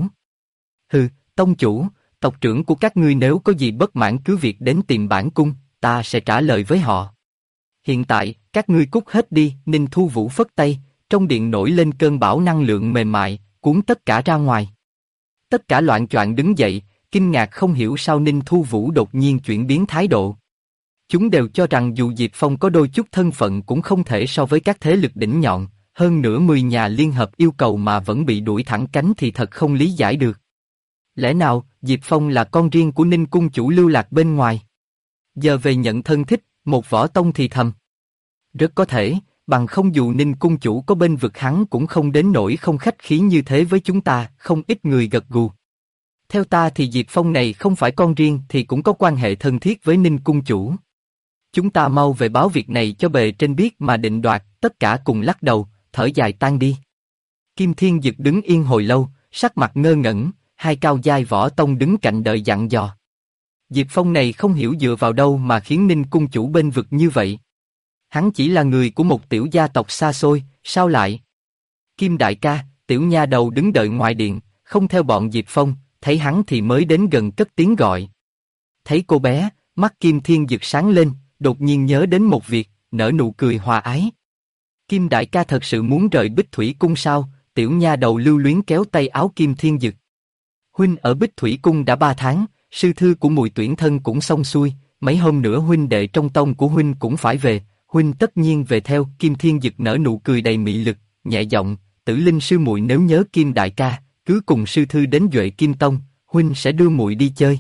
Hừ, tông chủ, tộc trưởng của các ngươi nếu có gì bất mãn cứ việc đến tìm bản cung, ta sẽ trả lời với họ. Hiện tại, các ngươi cút hết đi, Ninh Thu Vũ phất tay, trong điện nổi lên cơn bão năng lượng mềm mại, cuốn tất cả ra ngoài. Tất cả loạng choạng đứng dậy, kinh ngạc không hiểu sao Ninh Thu Vũ đột nhiên chuyển biến thái độ. Chúng đều cho rằng dù Diệp Phong có đôi chút thân phận cũng không thể so với các thế lực đỉnh nhọn, hơn nữa 10 nhà liên hợp yêu cầu mà vẫn bị đuổi thẳng cánh thì thật không lý giải được. Lẽ nào, Diệp Phong là con riêng của Ninh cung chủ lưu lạc bên ngoài? Giờ về nhận thân thích, một võ tông thì thầm. Rất có thể, bằng không dù Ninh cung chủ có bên vực hắn cũng không đến nỗi không khách khí như thế với chúng ta, không ít người gật gù. Theo ta thì Diệp Phong này không phải con riêng thì cũng có quan hệ thân thiết với Ninh cung chủ. Chúng ta mau về báo việc này cho bề trên biết mà định đoạt, tất cả cùng lắc đầu, thở dài tan đi. Kim Thiên Dực đứng yên hồi lâu, sắc mặt ngơ ngẩn, hai cao giai võ tông đứng cạnh đợi dặn dò. Diệp Phong này không hiểu dựa vào đâu mà khiến Ninh cung chủ bên vực như vậy. Hắn chỉ là người của một tiểu gia tộc xa xôi, sao lại? Kim đại ca, tiểu nha đầu đứng đợi ngoài điện, không theo bọn Diệp Phong, thấy hắn thì mới đến gần cất tiếng gọi. Thấy cô bé, mắt Kim Thiên Dực sáng lên, đột nhiên nhớ đến một việc, nở nụ cười hòa ái. Kim đại ca thật sự muốn rời Bích Thủy Cung sao? Tiểu nha đầu lưu luyến kéo tay áo Kim Thiên Dực. Huynh ở Bích Thủy Cung đã 3 tháng, sư thư của mùi tuyển thân cũng xong xuôi, mấy hôm nữa huynh đệ trong tông của huynh cũng phải về, huynh tất nhiên về theo. Kim Thiên Dực nở nụ cười đầy mị lực, nhẹ giọng, Tử Linh sư muội nếu nhớ Kim đại ca, cứ cùng sư thư đến Duệ Kim Tông, huynh sẽ đưa muội đi chơi.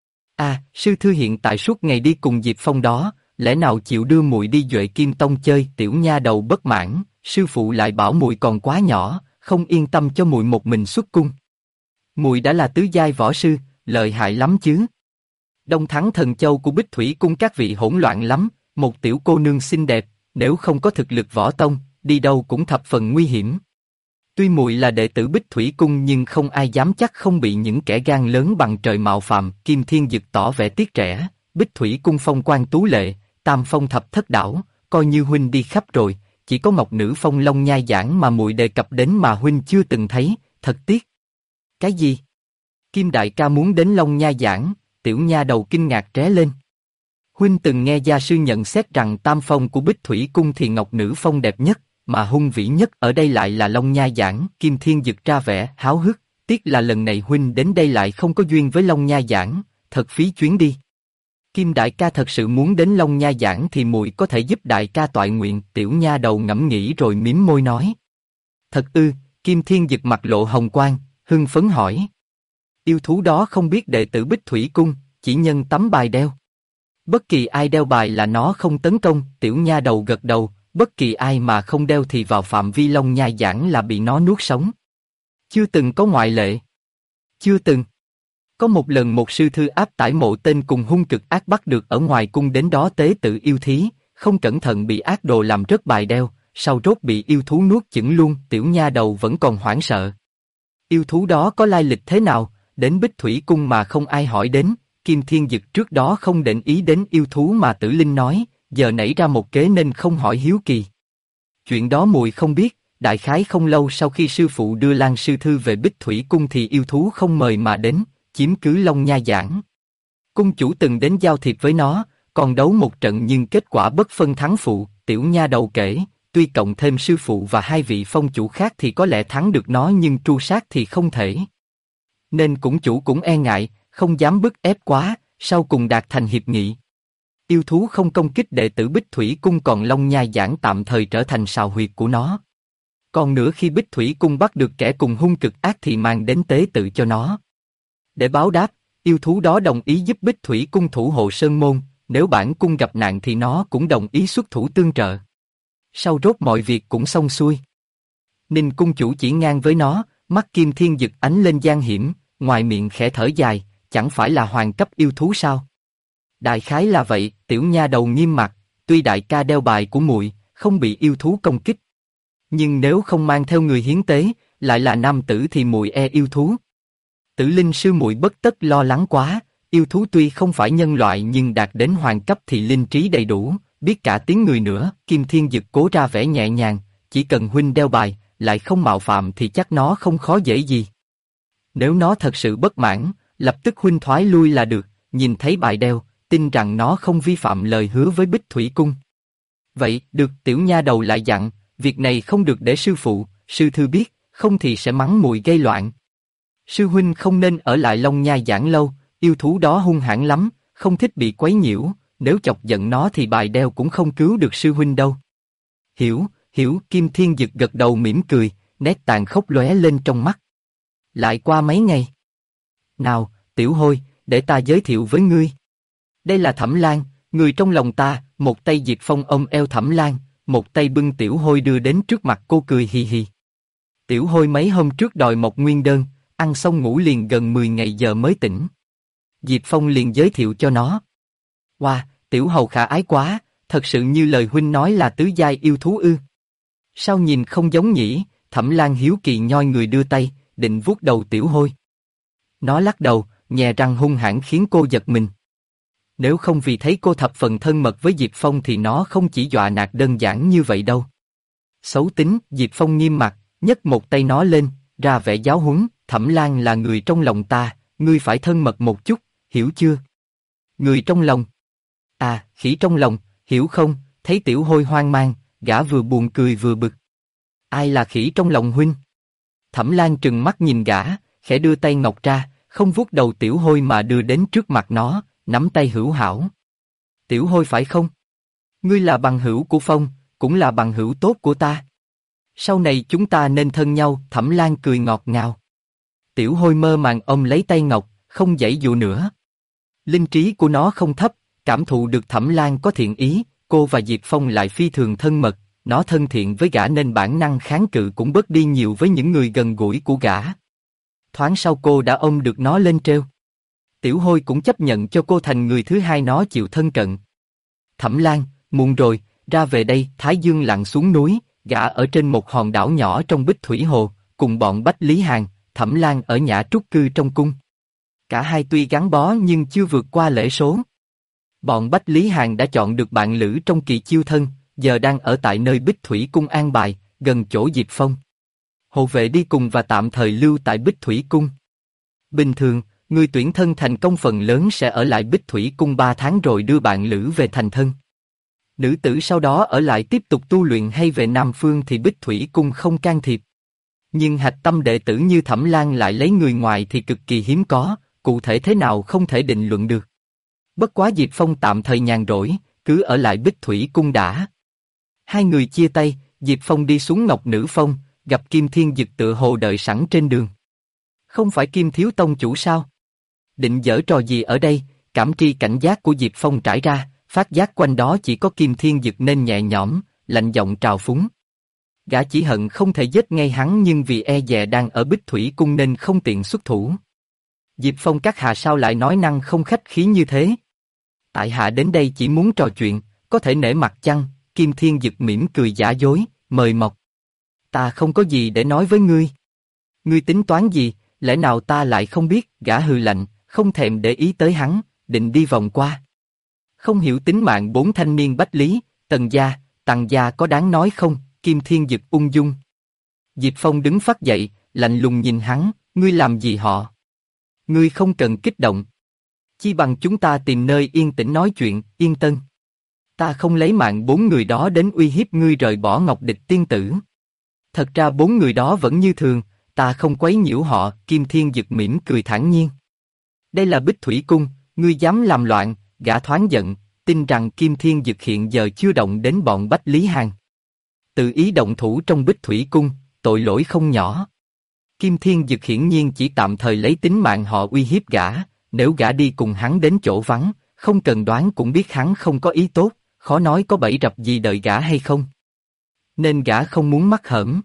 À, sư thư hiện tại suốt ngày đi cùng Diệp Phong đó, lẽ nào chịu đưa muội đi Duệ Kim Tông chơi? Tiểu nha đầu bất mãn, sư phụ lại bảo muội còn quá nhỏ, không yên tâm cho muội một mình xuất cung. Muội đã là tứ giai võ sư, lợi hại lắm chứ. Đông Thắng Thần Châu của Bích Thủy Cung các vị hỗn loạn lắm, một tiểu cô nương xinh đẹp, nếu không có thực lực võ tông, đi đâu cũng thập phần nguy hiểm. Tuy muội là đệ tử Bích Thủy Cung nhưng không ai dám chắc không bị những kẻ gan lớn bằng trời mạo phạm. Kim Thiên Dực tỏ vẻ tiếc rẻ, Bích Thủy Cung phong quan tú lệ, tam phong thập thất đảo, coi như huynh đi khắp rồi, chỉ có Ngọc Nữ Phong Long Nhai Giảng mà muội đề cập đến mà huynh chưa từng thấy, thật tiếc. Cái gì? Kim đại ca muốn đến Long Nhai Giảng? Tiểu nha đầu kinh ngạc tré lên. Huynh từng nghe gia sư nhận xét rằng tam phong của Bích Thủy Cung thì Ngọc Nữ Phong đẹp nhất, mà hung vĩ nhất ở đây lại là Long Nhai Giảng. Kim Thiên Dực ra vẻ háo hức, tiếc là lần này huynh đến đây lại không có duyên với Long Nhai Giảng, thật phí chuyến đi. Kim đại ca thật sự muốn đến Long Nhai Giảng thì muội có thể giúp đại ca toại nguyện. Tiểu nha đầu ngẫm nghĩ rồi mím môi nói. Thật ư? Kim Thiên Dực mặt lộ hồng quang, hưng phấn hỏi. Yêu thú đó không biết đệ tử Bích Thủy Cung, chỉ nhân tấm bài đeo. Bất kỳ ai đeo bài là nó không tấn công. Tiểu nha đầu gật đầu, bất kỳ ai mà không đeo thì vào phạm vi Long Nhai Giảng là bị nó nuốt sống. Chưa từng có ngoại lệ. Chưa từng. Có một lần một sư thư áp tải mộ tên cùng hung cực ác bắt được ở ngoài cung đến đó tế tự yêu thí, không cẩn thận bị ác đồ làm rớt bài đeo, sau rốt bị yêu thú nuốt chửng luôn. Tiểu nha đầu vẫn còn hoảng sợ. Yêu thú đó có lai lịch thế nào, đến Bích Thủy Cung mà không ai hỏi đến? Kim Thiên Dực trước đó không để ý đến yêu thú mà Tử Linh nói, giờ nảy ra một kế nên không hỏi hiếu kỳ. Chuyện đó muội không biết, đại khái không lâu sau khi sư phụ đưa Lan sư thư về Bích Thủy Cung thì yêu thú không mời mà đến, chiếm cứ Long Nhai Giảng. Cung chủ từng đến giao thiệp với nó, còn đấu một trận nhưng kết quả bất phân thắng phụ. Tiểu nha đầu kể, tuy cộng thêm sư phụ và 2 vị phong chủ khác thì có lẽ thắng được nó nhưng tru sát thì không thể. Nên cung chủ cũng e ngại, không dám bức ép quá, sau cùng đạt thành hiệp nghị. Yêu thú không công kích đệ tử Bích Thủy Cung còn Long Nhai Giảng tạm thời trở thành sào huyệt của nó. Còn nữa khi Bích Thủy Cung bắt được kẻ cùng hung cực ác thì mang đến tế tự cho nó. Để báo đáp, yêu thú đó đồng ý giúp Bích Thủy Cung thủ hộ sơn môn, nếu bản cung gặp nạn thì nó cũng đồng ý xuất thủ tương trợ. Sau rốt mọi việc cũng xong xuôi. Ninh cung chủ chỉ ngang với nó, mắt Kim Thiên Dực ánh lên gian hiểm, ngoài miệng khẽ thở dài, chẳng phải là hoàng cấp yêu thú sao? Đại khái là vậy. Tiểu nha đầu nghiêm mặt, tuy đại ca đeo bài của muội, không bị yêu thú công kích, Nhưng nếu không mang theo người hiến tế, lại là nam tử thì muội yêu thú. Tử Linh sư muội bất tất lo lắng quá, yêu thú tuy không phải nhân loại nhưng đạt đến hoàng cấp thì linh trí đầy đủ, biết cả tiếng người nữa. Kim Thiên Dực cố ra vẻ nhẹ nhàng, chỉ cần huynh đeo bài, lại không mạo phạm thì chắc nó không khó dễ gì. Nếu nó thật sự bất mãn, lập tức huynh thoái lui là được, nhìn thấy bài đeo, tin rằng nó không vi phạm lời hứa với Bích Thủy Cung. Vậy, được. Tiểu nha đầu lại dặn, việc này không được để sư phụ, sư thư biết, không thì sẽ mắng muội gây loạn. Sư huynh không nên ở lại Long Nhai giảng lâu, yêu thú đó hung hãn lắm, không thích bị quấy nhiễu, nếu chọc giận nó thì bài đeo cũng không cứu được sư huynh đâu. Hiểu, hiểu. Kim Thiên Dực gật đầu mỉm cười, nét tàn khốc lóe lên trong mắt. Lại qua mấy ngày. Nào, Tiểu Hôi, để ta giới thiệu với ngươi. Đây là Thẩm Lan, người trong lòng ta. Một tay Diệp Phong ôm eo Thẩm Lan, một tay bưng Tiểu Hôi đưa đến trước mặt cô cười hì hì. Tiểu Hôi mấy hôm trước đòi một nguyên đơn, ăn xong ngủ liền gần 10 ngày giờ mới tỉnh. Diệp Phong liền giới thiệu cho nó. Wow, Tiểu Hầu khả ái quá, thật sự như lời huynh nói là tứ giai yêu thú ư? Sao nhìn không giống nhỉ? Thẩm Lan hiếu kỳ nhoi người đưa tay, định vuốt đầu Tiểu Hôi. Nó lắc đầu, nhè răng hung hãn khiến cô giật mình. Nếu không vì thấy cô thập phần thân mật với Diệp Phong thì nó không chỉ dọa nạt đơn giản như vậy đâu. Xấu tính. Diệp Phong nghiêm mặt, nhấc một tay nó lên, ra vẻ giáo huấn. Thẩm Lan là người trong lòng ta, ngươi phải thân mật một chút, hiểu chưa? Người trong lòng. À, khỉ trong lòng, hiểu không? Thấy Tiểu Hôi hoang mang, gã vừa buồn cười vừa bực. Ai là khỉ trong lòng huynh? Thẩm Lan trừng mắt nhìn gã, khẽ đưa tay ngọc ra, không vuốt đầu Tiểu Hôi mà đưa đến trước mặt nó, nắm tay hữu hảo. Tiểu Hôi phải không? Ngươi là bằng hữu của Phong, cũng là bằng hữu tốt của ta. Sau này chúng ta nên thân nhau. Thẩm Lan cười ngọt ngào. Tiểu Hôi mơ màng ôm lấy tay ngọc, không giãy dụa nữa. Linh trí của nó không thấp, cảm thụ được Thẩm Lan có thiện ý, cô và Diệp Phong lại phi thường thân mật, nó thân thiện với gã nên bản năng kháng cự cũng bớt đi nhiều với những người gần gũi của gã. Thoáng sau cô đã ôm được nó lên treo. Tiểu Hôi cũng chấp nhận cho cô thành người thứ hai nó chịu thân cận. Thẩm Lan, muộn rồi, ra về đây. Thái dương lặn xuống núi, gã ở trên một hòn đảo nhỏ trong Bích Thủy Hồ, cùng bọn Bách Lý Hàn. Thẩm Lan ở nhã trúc cư trong cung. Cả hai tuy gắn bó nhưng chưa vượt qua lễ số. Bọn Bách Lý Hàn đã chọn được bạn lữ trong kỳ chiêu thân, giờ đang ở tại nơi Bích Thủy Cung an bài, gần chỗ Diệp Phong. Hộ vệ đi cùng và tạm thời lưu tại Bích Thủy Cung. Bình thường, người tuyển thân thành công phần lớn sẽ ở lại Bích Thủy Cung 3 tháng rồi đưa bạn lữ về thành thân. Nữ tử sau đó ở lại tiếp tục tu luyện hay về Nam Phương thì Bích Thủy Cung không can thiệp. Nhưng hạch tâm đệ tử như Thẩm Lan lại lấy người ngoài thì cực kỳ hiếm có, cụ thể thế nào không thể định luận được. Bất quá Diệp Phong tạm thời nhàn rỗi, cứ ở lại Bích Thủy Cung đã. Hai người chia tay, Diệp Phong đi xuống Ngọc Nữ Phong, gặp Kim Thiên Dực tựa hồ đợi sẵn trên đường. Không phải Kim thiếu tông chủ sao? Định giở trò gì ở đây? Cảm tri cảnh giác của Diệp Phong trải ra, phát giác quanh đó chỉ có Kim Thiên Dực nên nhẹ nhõm, lạnh giọng trào phúng. Gã chỉ hận không thể giết ngay hắn nhưng vì e dè đang ở Bích Thủy Cung nên không tiện xuất thủ. Diệp Phong các hạ sao lại nói năng không khách khí như thế? Tại hạ đến đây chỉ muốn trò chuyện, có thể nể mặt chăng? Kim Thiên Dực mỉm cười giả dối, mời mọc. Ta không có gì để nói với ngươi. Ngươi tính toán gì, lẽ nào ta lại không biết? Gã hừ lạnh, không thèm để ý tới hắn, định đi vòng qua. Không hiểu tính mạng 4 thanh niên Bách Lý, Tần gia, Tằng gia có đáng nói không? Kim Thiên Dực ung dung. Diệp Phong đứng phắt dậy, lạnh lùng nhìn hắn, ngươi làm gì họ? Ngươi không cần kích động. Chi bằng chúng ta tìm nơi yên tĩnh nói chuyện. Yên Tân. Ta không lấy mạng 4 người đó đến uy hiếp ngươi rời bỏ Ngọc Địch tiên tử. Thật ra 4 người đó vẫn như thường, ta không quấy nhiễu họ. Kim Thiên Dực mỉm cười thản nhiên. Đây là Bích Thủy Cung, ngươi dám làm loạn? Gã thoáng giận, tin rằng Kim Thiên Dực hiện giờ chưa động đến bọn Bách Lý Hàn. Tự ý động thủ trong Bích Thủy Cung, tội lỗi không nhỏ. Kim Thiên Dực hiển nhiên chỉ tạm thời lấy tính mạng họ uy hiếp gã, nếu gã đi cùng hắn đến chỗ vắng, không cần đoán cũng biết hắn không có ý tốt, khó nói có bẫy rập gì đợi gã hay không. Nên gã không muốn mắc hởm.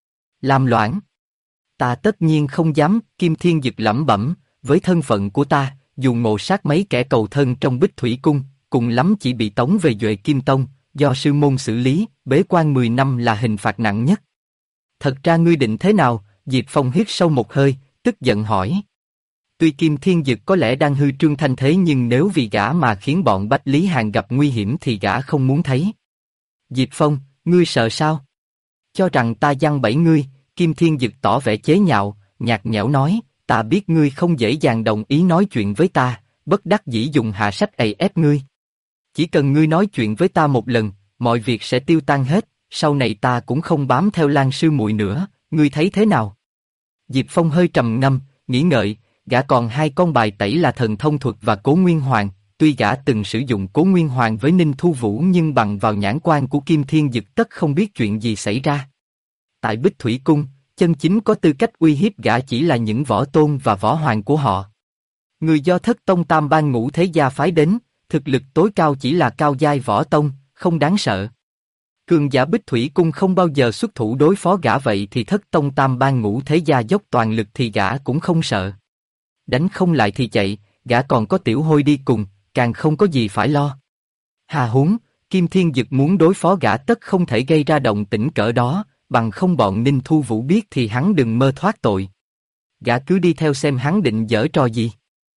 Làm loạn. Ta tất nhiên không dám. Kim Thiên Dực lẩm bẩm, với thân phận của ta, dù ngộ sát mấy kẻ cầu thân trong Bích Thủy Cung, cùng lắm chỉ bị tống về Duệ Kim Tông, do sư môn xử lý, bế quan 10 năm là hình phạt nặng nhất. Thật ra ngươi định thế nào? Diệp Phong hít sâu một hơi, tức giận hỏi. Tuy Kim Thiên Dực có lẽ đang hư trương thanh thế nhưng nếu vì gã mà khiến bọn Bách Lý Hàn gặp nguy hiểm thì gã không muốn thấy. Diệp Phong, ngươi sợ sao? Cho rằng ta giăng bẫy ngươi, Kim Thiên Dực tỏ vẻ chế nhạo, nhạt nhẽo nói, ta biết ngươi không dễ dàng đồng ý nói chuyện với ta, bất đắc dĩ dùng hạ sách ầy ép ngươi. Chỉ cần ngươi nói chuyện với ta một lần, mọi việc sẽ tiêu tan hết, sau này ta cũng không bám theo Lan sư muội nữa, ngươi thấy thế nào? Diệp Phong hơi trầm ngâm, nghĩ ngợi, gã còn hai con bài tẩy là thần thông thuật và Cố Nguyên Hoàng, tuy gã từng sử dụng Cố Nguyên Hoàng với Ninh Thu Vũ nhưng bằng vào nhãn quan của Kim Thiên Dực tất không biết chuyện gì xảy ra. Tại Bích Thủy Cung, chân chính có tư cách uy hiếp gã chỉ là những võ tôn và võ hoàng của họ. Người do Thất Tông Tam Bang Ngũ Thế Gia phái đến, thực lực tối cao chỉ là cao giai võ tông, không đáng sợ. Cường giả Bích Thủy Cung không bao giờ xuất thủ đối phó gã, vậy thì Thất Tông Tam Bang Ngũ Thế Gia dốc toàn lực thì gã cũng không sợ. Đánh không lại thì chạy, gã còn có Tiểu Hôi đi cùng, càng không có gì phải lo. Hà huống, Kim Thiên Dực muốn đối phó gã tất không thể gây ra động tĩnh cỡ đó, bằng không bọn Ninh Thu Vũ biết thì hắn đừng mơ thoát tội. Gã cứ đi theo xem hắn định giở trò gì.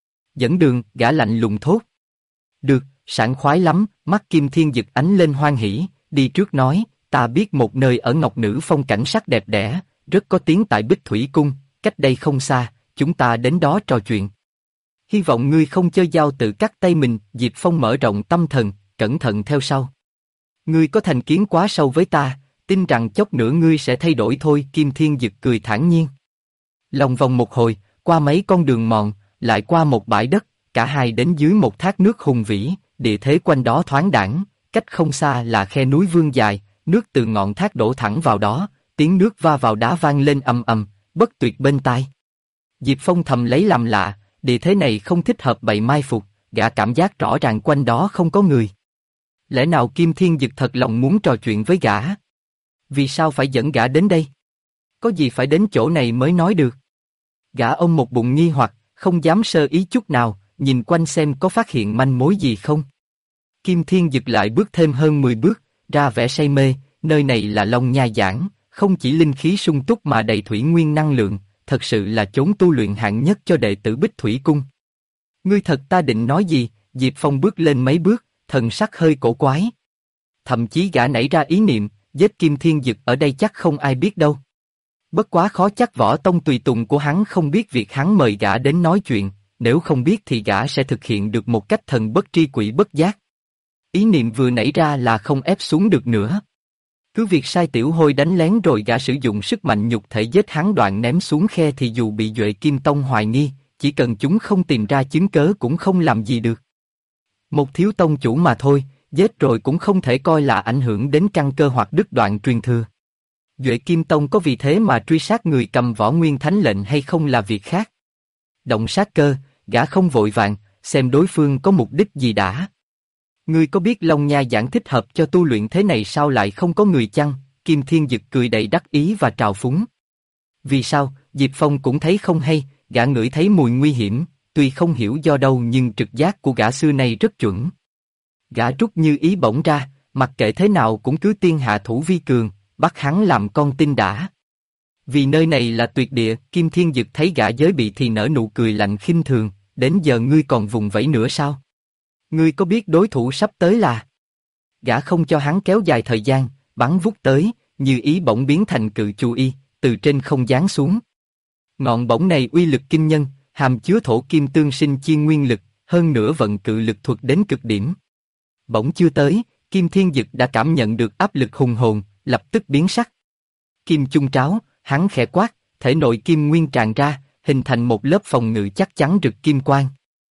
Dẫn đường, gã lạnh lùng thốt. Được, sảng khoái lắm, mắt Kim Thiên Dực ánh lên hoan hỉ, đi trước nói, ta biết một nơi ở Ngọc Nữ Phong cảnh sắc đẹp đẽ, rất có tiếng tại Bích Thủy Cung, cách đây không xa, chúng ta đến đó trò chuyện. Hy vọng ngươi không chơi dao tự cắt tay mình, Diệp Phong mở rộng tâm thần, cẩn thận theo sau. Ngươi có thành kiến quá sâu với ta, tin rằng chốc nữa ngươi sẽ thay đổi thôi, Kim Thiên Dực cười thản nhiên. Lòng vòng một hồi, qua mấy con đường mòn, lại qua một bãi đất, cả hai đến dưới một thác nước hùng vĩ, địa thế quanh đó thoáng đãng, cách không xa là khe núi vương dài, nước từ ngọn thác đổ thẳng vào đó, tiếng nước va vào đá vang lên ầm ầm, bất tuyệt bên tai. Diệp Phong thầm lấy làm lạ, địa thế này không thích hợp bày mai phục, gã cảm giác rõ ràng quanh đó không có người. Lẽ nào Kim Thiên Dực thật lòng muốn trò chuyện với gã? Vì sao phải dẫn gã đến đây? Có gì phải đến chỗ này mới nói được? Gã ôm một bụng nghi hoặc, không dám sơ ý chút nào, nhìn quanh xem có phát hiện manh mối gì không. Kim Thiên Dực lại bước thêm hơn 10 bước, ra vẻ say mê, nơi này là Long Nha Giảng, không chỉ linh khí sung túc mà đầy thủy nguyên năng lượng, thật sự là chốn tu luyện hạng nhất cho đệ tử Bích Thủy Cung. Ngươi thật ta định nói gì? Diệp Phong bước lên mấy bước, thần sắc hơi cổ quái. Thậm chí gã nảy ra ý niệm, giết Kim Thiên Dực ở đây chắc không ai biết đâu. Bất quá khó chắc võ tông tùy tùng của hắn không biết việc hắn mời gã đến nói chuyện, nếu không biết thì gã sẽ thực hiện được một cách thần bất tri quỷ bất giác. Ý niệm vừa nảy ra là không ép xuống được nữa. Cứ việc sai Tiểu Hôi đánh lén rồi gã sử dụng sức mạnh nhục thể giết hắn đoạn ném xuống khe thì dù bị Duệ Kim Tông hoài nghi, chỉ cần chúng không tìm ra chứng cớ cũng không làm gì được. Một thiếu tông chủ mà thôi, giết rồi cũng không thể coi là ảnh hưởng đến căn cơ hoặc đứt đoạn truyền thừa. Duệ Kim Tông có vì thế mà truy sát người cầm võ nguyên thánh lệnh hay không là việc khác. Động sát cơ, gã không vội vàng, xem đối phương có mục đích gì đã. Ngươi có biết Long Nha Giảng thích hợp cho tu luyện thế này sao lại không có người chăng? Kim Thiên Dực cười đầy đắc ý và trào phúng. Vì sao? Diệp Phong cũng thấy không hay, gã ngửi thấy mùi nguy hiểm, tuy không hiểu do đâu nhưng trực giác của gã xưa nay rất chuẩn. Gã rút như ý bổng ra, mặc kệ thế nào cũng cứ tiên hạ thủ vi cường, bắt hắn làm con tin đã. Vì nơi này là tuyệt địa, Kim Thiên Dực thấy gã giới bị thì nở nụ cười lạnh khinh thường, đến giờ ngươi còn vùng vẫy nữa sao? Ngươi có biết đối thủ sắp tới là? Gã không cho hắn kéo dài thời gian, bắn vút tới, như ý bổng biến thành cự chu y, từ trên không giáng xuống. Ngọn bổng này uy lực kinh nhân, hàm chứa thổ kim tương sinh chiên nguyên lực, hơn nữa vận cự lực thuật đến cực điểm. Bổng chưa tới, Kim Thiên Dực đã cảm nhận được áp lực hùng hồn, lập tức biến sắc. Kim chung tráo, hắn khẽ quát, thể nội kim nguyên tràn ra, hình thành một lớp phòng ngự chắc chắn rực kim quang.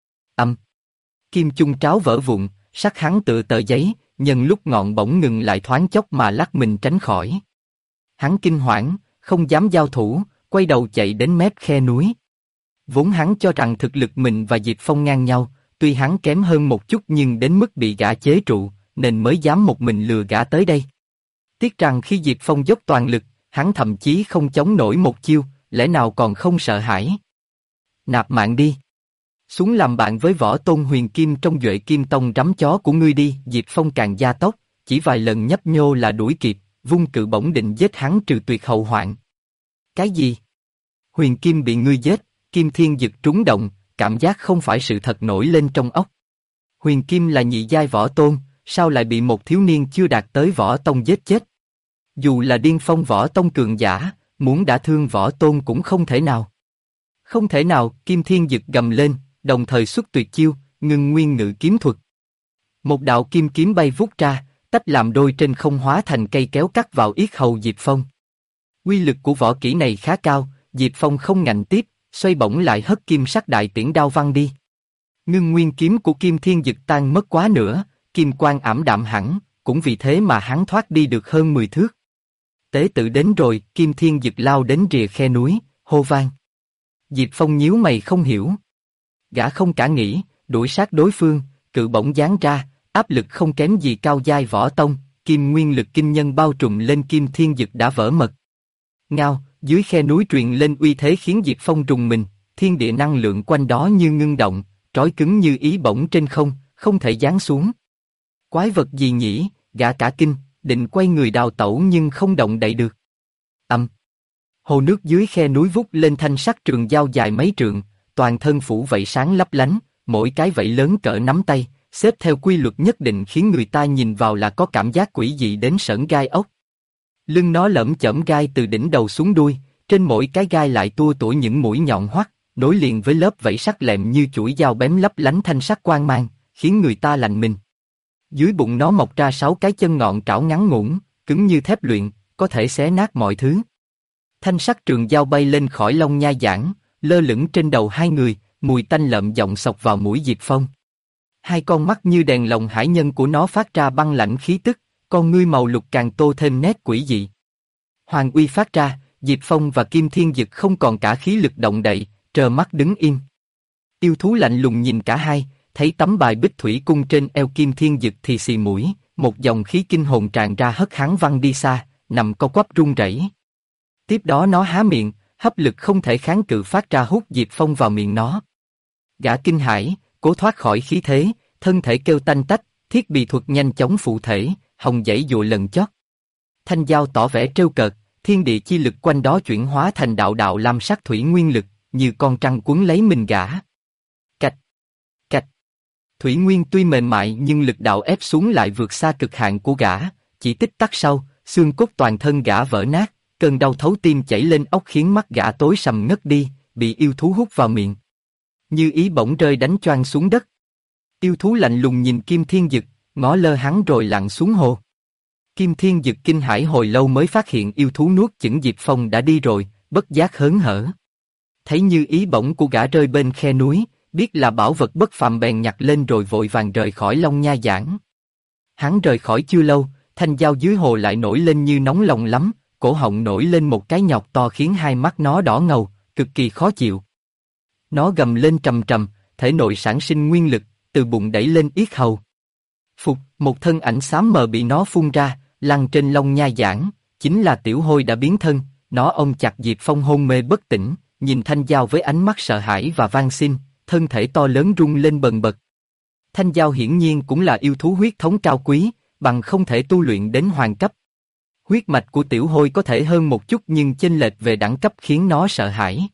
Kim chung tráo vỡ vụn, sắc hắn tựa tờ giấy, nhân lúc ngọn bổng ngừng lại thoáng chốc mà lắc mình tránh khỏi. Hắn kinh hoảng, không dám giao thủ, quay đầu chạy đến mép khe núi. Vốn hắn cho rằng thực lực mình và Diệp Phong ngang nhau, tuy hắn kém hơn một chút nhưng đến mức bị gã chế trụ, nên mới dám một mình lừa gã tới đây. Tiếc rằng khi Diệp Phong dốc toàn lực, hắn thậm chí không chống nổi một chiêu, lẽ nào còn không sợ hãi? Nạp mạng đi! Xuống làm bạn với võ tôn huyền kim trong Duệ Kim Tông rắm chó của ngươi đi. Diệp Phong càng gia tốc, chỉ vài lần nhấp nhô là đuổi kịp, vung cự bổng định giết hắn trừ tuyệt hậu hoạn. Cái gì? Huyền Kim bị ngươi giết, Kim Thiên Dực trúng động, cảm giác không phải sự thật nổi lên trong óc. Huyền Kim là nhị giai võ tôn, sao lại bị một thiếu niên chưa đạt tới võ tông giết chết? Dù là điên phong võ tông cường giả, muốn đả thương võ tôn cũng không thể nào. Không thể nào, Kim Thiên Dực gầm lên, đồng thời xuất tuyệt chiêu, ngưng nguyên ngự kiếm thuật. Một đạo kim kiếm bay vút ra, tách làm đôi trên không hóa thành cây kéo cắt vào yết hầu Diệp Phong. Uy lực của võ kỹ này khá cao, Diệp Phong không ngạnh tiếp, xoay bổng lại hất kim sắc đại tiễn đao văng đi. Ngưng nguyên kiếm của Kim Thiên Dực tan mất quá nữa, kim quang ảm đạm hẳn, cũng vì thế mà hắn thoát đi được hơn 10 thước. Tế tự đến rồi, Kim Thiên Dực lao đến rìa khe núi, hô vang. Diệp Phong nhíu mày không hiểu. Gã không cả nghĩ, đuổi sát đối phương, cự bổng giáng ra, áp lực không kém gì cao giai võ tông, kim nguyên lực kinh nhân bao trùm lên Kim Thiên Dực đã vỡ mật. Ngao, dưới khe núi truyền lên uy thế khiến Diệp Phong rùng mình, thiên địa năng lượng quanh đó như ngưng động, trói cứng như ý bổng trên không, không thể giáng xuống. Quái vật gì nhỉ? Gã cả kinh, định quay người đào tẩu nhưng không động đậy được. Hồ nước dưới khe núi vút lên thanh sắc trường dao dài mấy trượng, toàn thân phủ vảy sáng lấp lánh, mỗi cái vảy lớn cỡ nắm tay, xếp theo quy luật nhất định khiến người ta nhìn vào là có cảm giác quỷ dị đến sởn gai ốc. Lưng nó lởm chởm gai từ đỉnh đầu xuống đuôi, trên mỗi cái gai lại tua tủa những mũi nhọn hoắt, nối liền với lớp vảy sắc lẹm như chuỗi dao bén lấp lánh thanh sắc quang mang, khiến người ta lạnh mình. Dưới bụng nó mọc ra 6 cái chân ngọn trảo ngắn ngủn, cứng như thép luyện, có thể xé nát mọi thứ. Thanh sắc trường dao bay lên khỏi long nha giảng, lơ lửng trên đầu hai người, mùi tanh lợm giọng xộc vào mũi Diệp Phong. Hai con mắt như đèn lồng hải nhân của nó phát ra băng lãnh khí tức, con ngươi màu lục càng tô thêm nét quỷ dị. Hoàng uy phát ra, Diệp Phong và Kim Thiên Dực không còn cả khí lực động đậy, trơ mắt đứng im. Yêu thú lạnh lùng nhìn cả hai, thấy tấm bài bích thủy cung trên eo Kim Thiên Dực thì xì mũi, một dòng khí kinh hồn tràn ra hất hắn văng đi xa, nằm co quắp run rẩy. Tiếp đó nó há miệng, hấp lực không thể kháng cự phát ra hút Diệp Phong vào miệng nó. Gã kinh hãi, cố thoát khỏi khí thế, thân thể kêu tanh tách, thiết bị thuật nhanh chóng phụ thể, hồng dãy dụa lần chót. Thanh dao tỏ vẻ trêu cợt, thiên địa chi lực quanh đó chuyển hóa thành đạo đạo lam sắc thủy nguyên lực, như con trăng cuốn lấy mình gã. Cạch, cạch. Thủy nguyên tuy mềm mại nhưng lực đạo ép xuống lại vượt xa cực hạn của gã, chỉ tích tắc sau, xương cốt toàn thân gã vỡ nát, cơn đau thấu tim chảy lên óc khiến mắt gã tối sầm ngất đi, bị yêu thú hút vào miệng. Như ý bỗng rơi đánh choang xuống đất. Yêu thú lạnh lùng nhìn Kim Thiên Dực, ngó lơ hắn rồi lặn xuống hồ. Kim Thiên Dực kinh hãi hồi lâu mới phát hiện yêu thú nuốt chửng Diệp Phong đã đi rồi, bất giác hớn hở. Thấy như ý bổng của gã rơi bên khe núi, biết là bảo vật bất phàm bèn nhặt lên rồi vội vàng rời khỏi Long Nha Giảng. Hắn rời khỏi chưa lâu, thanh dao dưới hồ lại nổi lên như nóng lòng lắm, cổ họng nổi lên một cái nhọc to khiến hai mắt nó đỏ ngầu, cực kỳ khó chịu. Nó gầm lên trầm trầm, thể nội sản sinh nguyên lực, từ bụng đẩy lên yết hầu. Phục, một thân ảnh xám mờ bị nó phun ra, lăn trên Long Nha Giảng, chính là Tiểu Hôi đã biến thân, nó ôm chặt Diệp Phong hôn mê bất tỉnh, nhìn thanh dao với ánh mắt sợ hãi và van xin, thân thể to lớn rung lên bần bật. Thanh dao hiển nhiên cũng là yêu thú huyết thống cao quý, bằng không thể tu luyện đến hoàng cấp. Huyết mạch của Tiểu Hôi có thể hơn một chút nhưng chênh lệch về đẳng cấp khiến nó sợ hãi.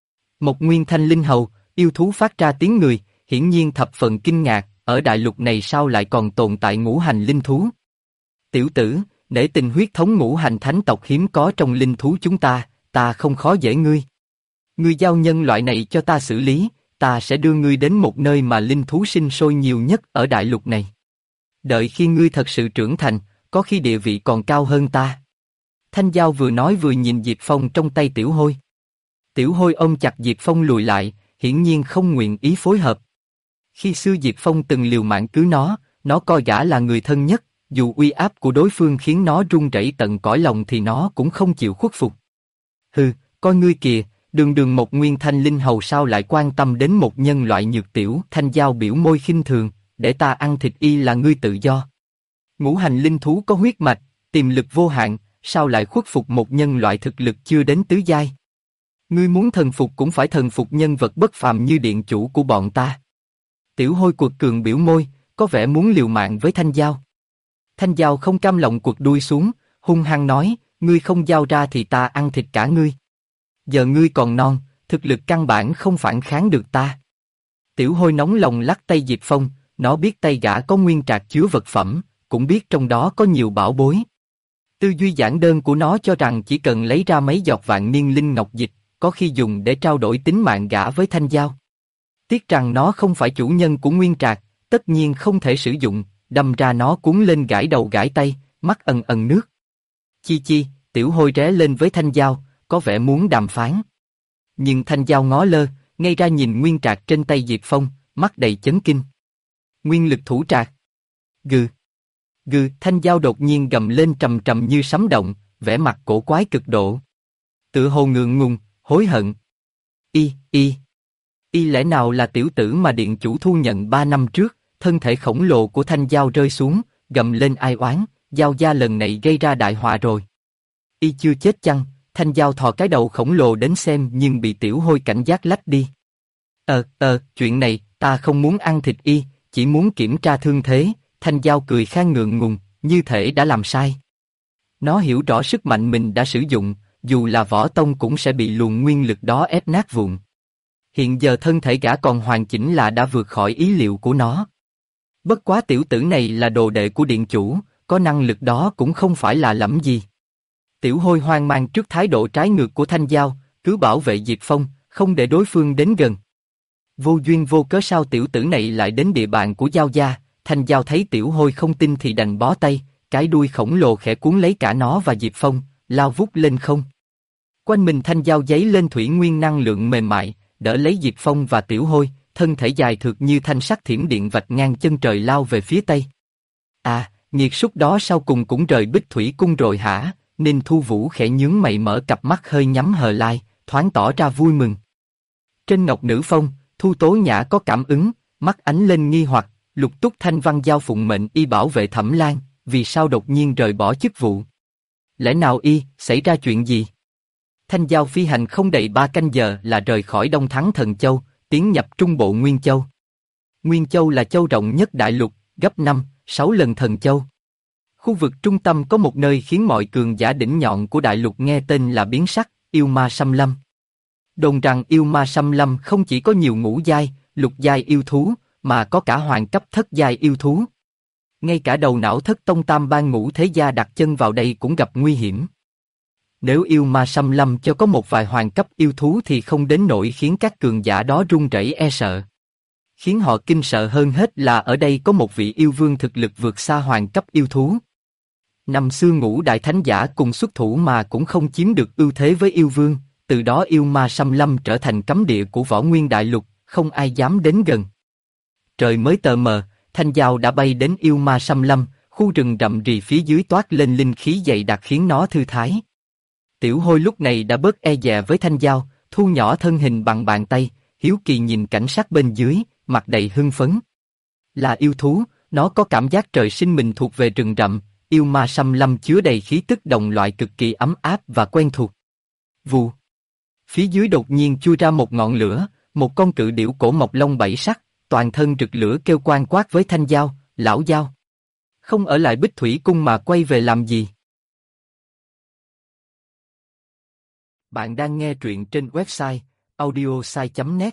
Một nguyên thanh linh hầu, yêu thú phát ra tiếng người, hiển nhiên thập phần kinh ngạc, ở đại lục này sao lại còn tồn tại ngũ hành linh thú? Tiểu tử, nể tình huyết thống ngũ hành thánh tộc hiếm có trong linh thú chúng ta không khó dễ ngươi. Ngươi giao nhân loại này cho ta xử lý, ta sẽ đưa ngươi đến một nơi mà linh thú sinh sôi nhiều nhất ở đại lục này. Đợi khi ngươi thật sự trưởng thành, có khi địa vị còn cao hơn ta. Thanh dao vừa nói vừa nhìn Diệp Phong trong tay Tiểu Hôi. Tiểu Hôi ôm chặt Diệp Phong lùi lại, hiển nhiên không nguyện ý phối hợp. Khi xưa Diệp Phong từng liều mạng cứu nó coi gã là người thân nhất, dù uy áp của đối phương khiến nó run rẩy tận cõi lòng thì nó cũng không chịu khuất phục. Hừ, coi ngươi kìa, đường đường một nguyên thanh linh hầu sao lại quan tâm đến một nhân loại nhược tiểu. Thanh dao biểu môi khinh thường, để ta ăn thịt y là ngươi tự do. Ngũ hành linh thú có huyết mạch, tiềm lực vô hạn, sao lại khuất phục một nhân loại thực lực chưa đến tứ giai? Ngươi muốn thần phục cũng phải thần phục nhân vật bất phàm như điện chủ của bọn ta. Tiểu Hôi quật cường biểu môi, có vẻ muốn liều mạng với thanh dao. Thanh dao không cam lòng quật đuôi xuống, hung hăng nói, ngươi không giao ra thì ta ăn thịt cả ngươi. Giờ ngươi còn non, thực lực căn bản không phản kháng được ta. Tiểu Hôi nóng lòng lắc tay Diệp Phong, nó biết tay gã có nguyên trạc chứa vật phẩm, cũng biết trong đó có nhiều bảo bối. Tư duy giản đơn của nó cho rằng chỉ cần lấy ra mấy giọt vạn niên linh ngọc dịch, có khi dùng để trao đổi tính mạng gã với Thanh Giao. Tiếc rằng nó không phải chủ nhân của nguyên trạc, tất nhiên không thể sử dụng, đâm ra nó cuốn lên gãi đầu gãi tay, mắt ần ần nước. Chi chi, Tiểu Hôi ré lên với Thanh Giao, có vẻ muốn đàm phán. Nhưng Thanh Giao ngó lơ, ngay ra nhìn nguyên trạc trên tay Diệp Phong, mắt đầy chấn kinh. Nguyên lực thủ trạc. Gừ. Gừ, Thanh Giao đột nhiên gầm lên trầm trầm như sấm động, vẻ mặt cổ quái cực độ. Tựa hồ ngượng ngùng, hối hận. Lẽ nào là tiểu tử mà điện chủ thu nhận 3 năm trước, thân thể khổng lồ của Thanh Giao rơi xuống, gầm lên ai oán, Giao gia lần này gây ra đại họa rồi. Chưa chết chăng? Thanh Giao thò cái đầu khổng lồ đến xem nhưng bị Tiểu Hôi cảnh giác lách đi. Chuyện này, ta không muốn ăn thịt chỉ muốn kiểm tra thương thế. Thanh Giao cười khan ngượng ngùng, như thể đã làm sai. Nó hiểu rõ sức mạnh mình đã sử dụng, dù là võ tông cũng sẽ bị luồng nguyên lực đó ép nát vụn. Hiện giờ thân thể gã còn hoàn chỉnh là đã vượt khỏi ý liệu của nó. Bất quá tiểu tử này là đồ đệ của điện chủ, có năng lực đó cũng không phải là lẫm gì. Tiểu Hôi hoang mang trước thái độ trái ngược của Thanh Giao, cứ bảo vệ Diệp Phong, không để đối phương đến gần. Vô duyên vô cớ sao tiểu tử này lại đến địa bàn của Giao gia? Thanh Giao thấy Tiểu Hôi không tin thì đành bó tay, cái đuôi khổng lồ khẽ cuốn lấy cả nó và Diệp Phong, lao vút lên không. Quanh mình Thanh Giao giấy lên thủy nguyên năng lượng mềm mại, đỡ lấy Diệp Phong và Tiểu Hôi, thân thể dài thượt như thanh sắt thiểm điện vạch ngang chân trời lao về phía tây. Nghiệt súc đó sau cùng cũng rời Bích Thủy cung rồi hả? Ninh Thu Vũ khẽ nhướng mày mở cặp mắt hơi nhắm hờ lai, thoáng tỏ ra vui mừng. Trên Ngọc Nữ Phong, Thu Tố Nhã có cảm ứng, mắt ánh lên nghi hoặc, Lục Túc Thanh Văn giao phụng mệnh bảo vệ Thẩm Lan, vì sao đột nhiên rời bỏ chức vụ? Lẽ nào xảy ra chuyện gì? Thanh Giao phi hành không đầy 3 canh giờ là rời khỏi Đông Thắng Thần Châu, tiến nhập Trung Bộ Nguyên Châu. Nguyên Châu là châu rộng nhất đại lục, gấp 5, 6 lần Thần Châu. Khu vực trung tâm có một nơi khiến mọi cường giả đỉnh nhọn của đại lục nghe tên là biến sắc, Yêu Ma Xâm Lâm. Đồn rằng Yêu Ma Xâm Lâm không chỉ có nhiều ngũ giai, lục giai yêu thú, mà có cả hoàng cấp thất giai yêu thú. Ngay cả đầu não Thất Tông Tam Ban Ngũ Thế Gia đặt chân vào đây cũng gặp nguy hiểm. Nếu Yêu Ma Xâm Lâm cho có một vài hoàng cấp yêu thú thì không đến nỗi khiến các cường giả đó run rẩy e sợ. Khiến họ kinh sợ hơn hết là ở đây có một vị yêu vương thực lực vượt xa hoàng cấp yêu thú. Năm xưa Ngũ Đại Thánh Giả cùng xuất thủ mà cũng không chiếm được ưu thế với yêu vương, từ đó Yêu Ma Xâm Lâm trở thành cấm địa của Võ Nguyên Đại Lục, không ai dám đến gần. Trời mới tờ mờ, Thanh Giao đã bay đến Yêu Ma Xâm Lâm, khu rừng rậm rì phía dưới toát lên linh khí dày đặc khiến nó thư thái. Tiểu Hôi lúc này đã bớt e dè với Thanh Giao, thu nhỏ thân hình bằng bàn tay, hiếu kỳ nhìn cảnh sát bên dưới, mặt đầy hưng phấn. Là yêu thú, nó có cảm giác trời sinh mình thuộc về rừng rậm, Yêu Ma Xâm Lâm chứa đầy khí tức đồng loại cực kỳ ấm áp và quen thuộc. Vù. Phía dưới đột nhiên chui ra một ngọn lửa, một con cự điểu cổ mọc lông 7 sắc, toàn thân rực lửa kêu quang quát với Thanh Giao, lão Giao. Không ở lại Bích Thủy cung mà quay về làm gì? Bạn đang nghe truyện trên website audiosai.net.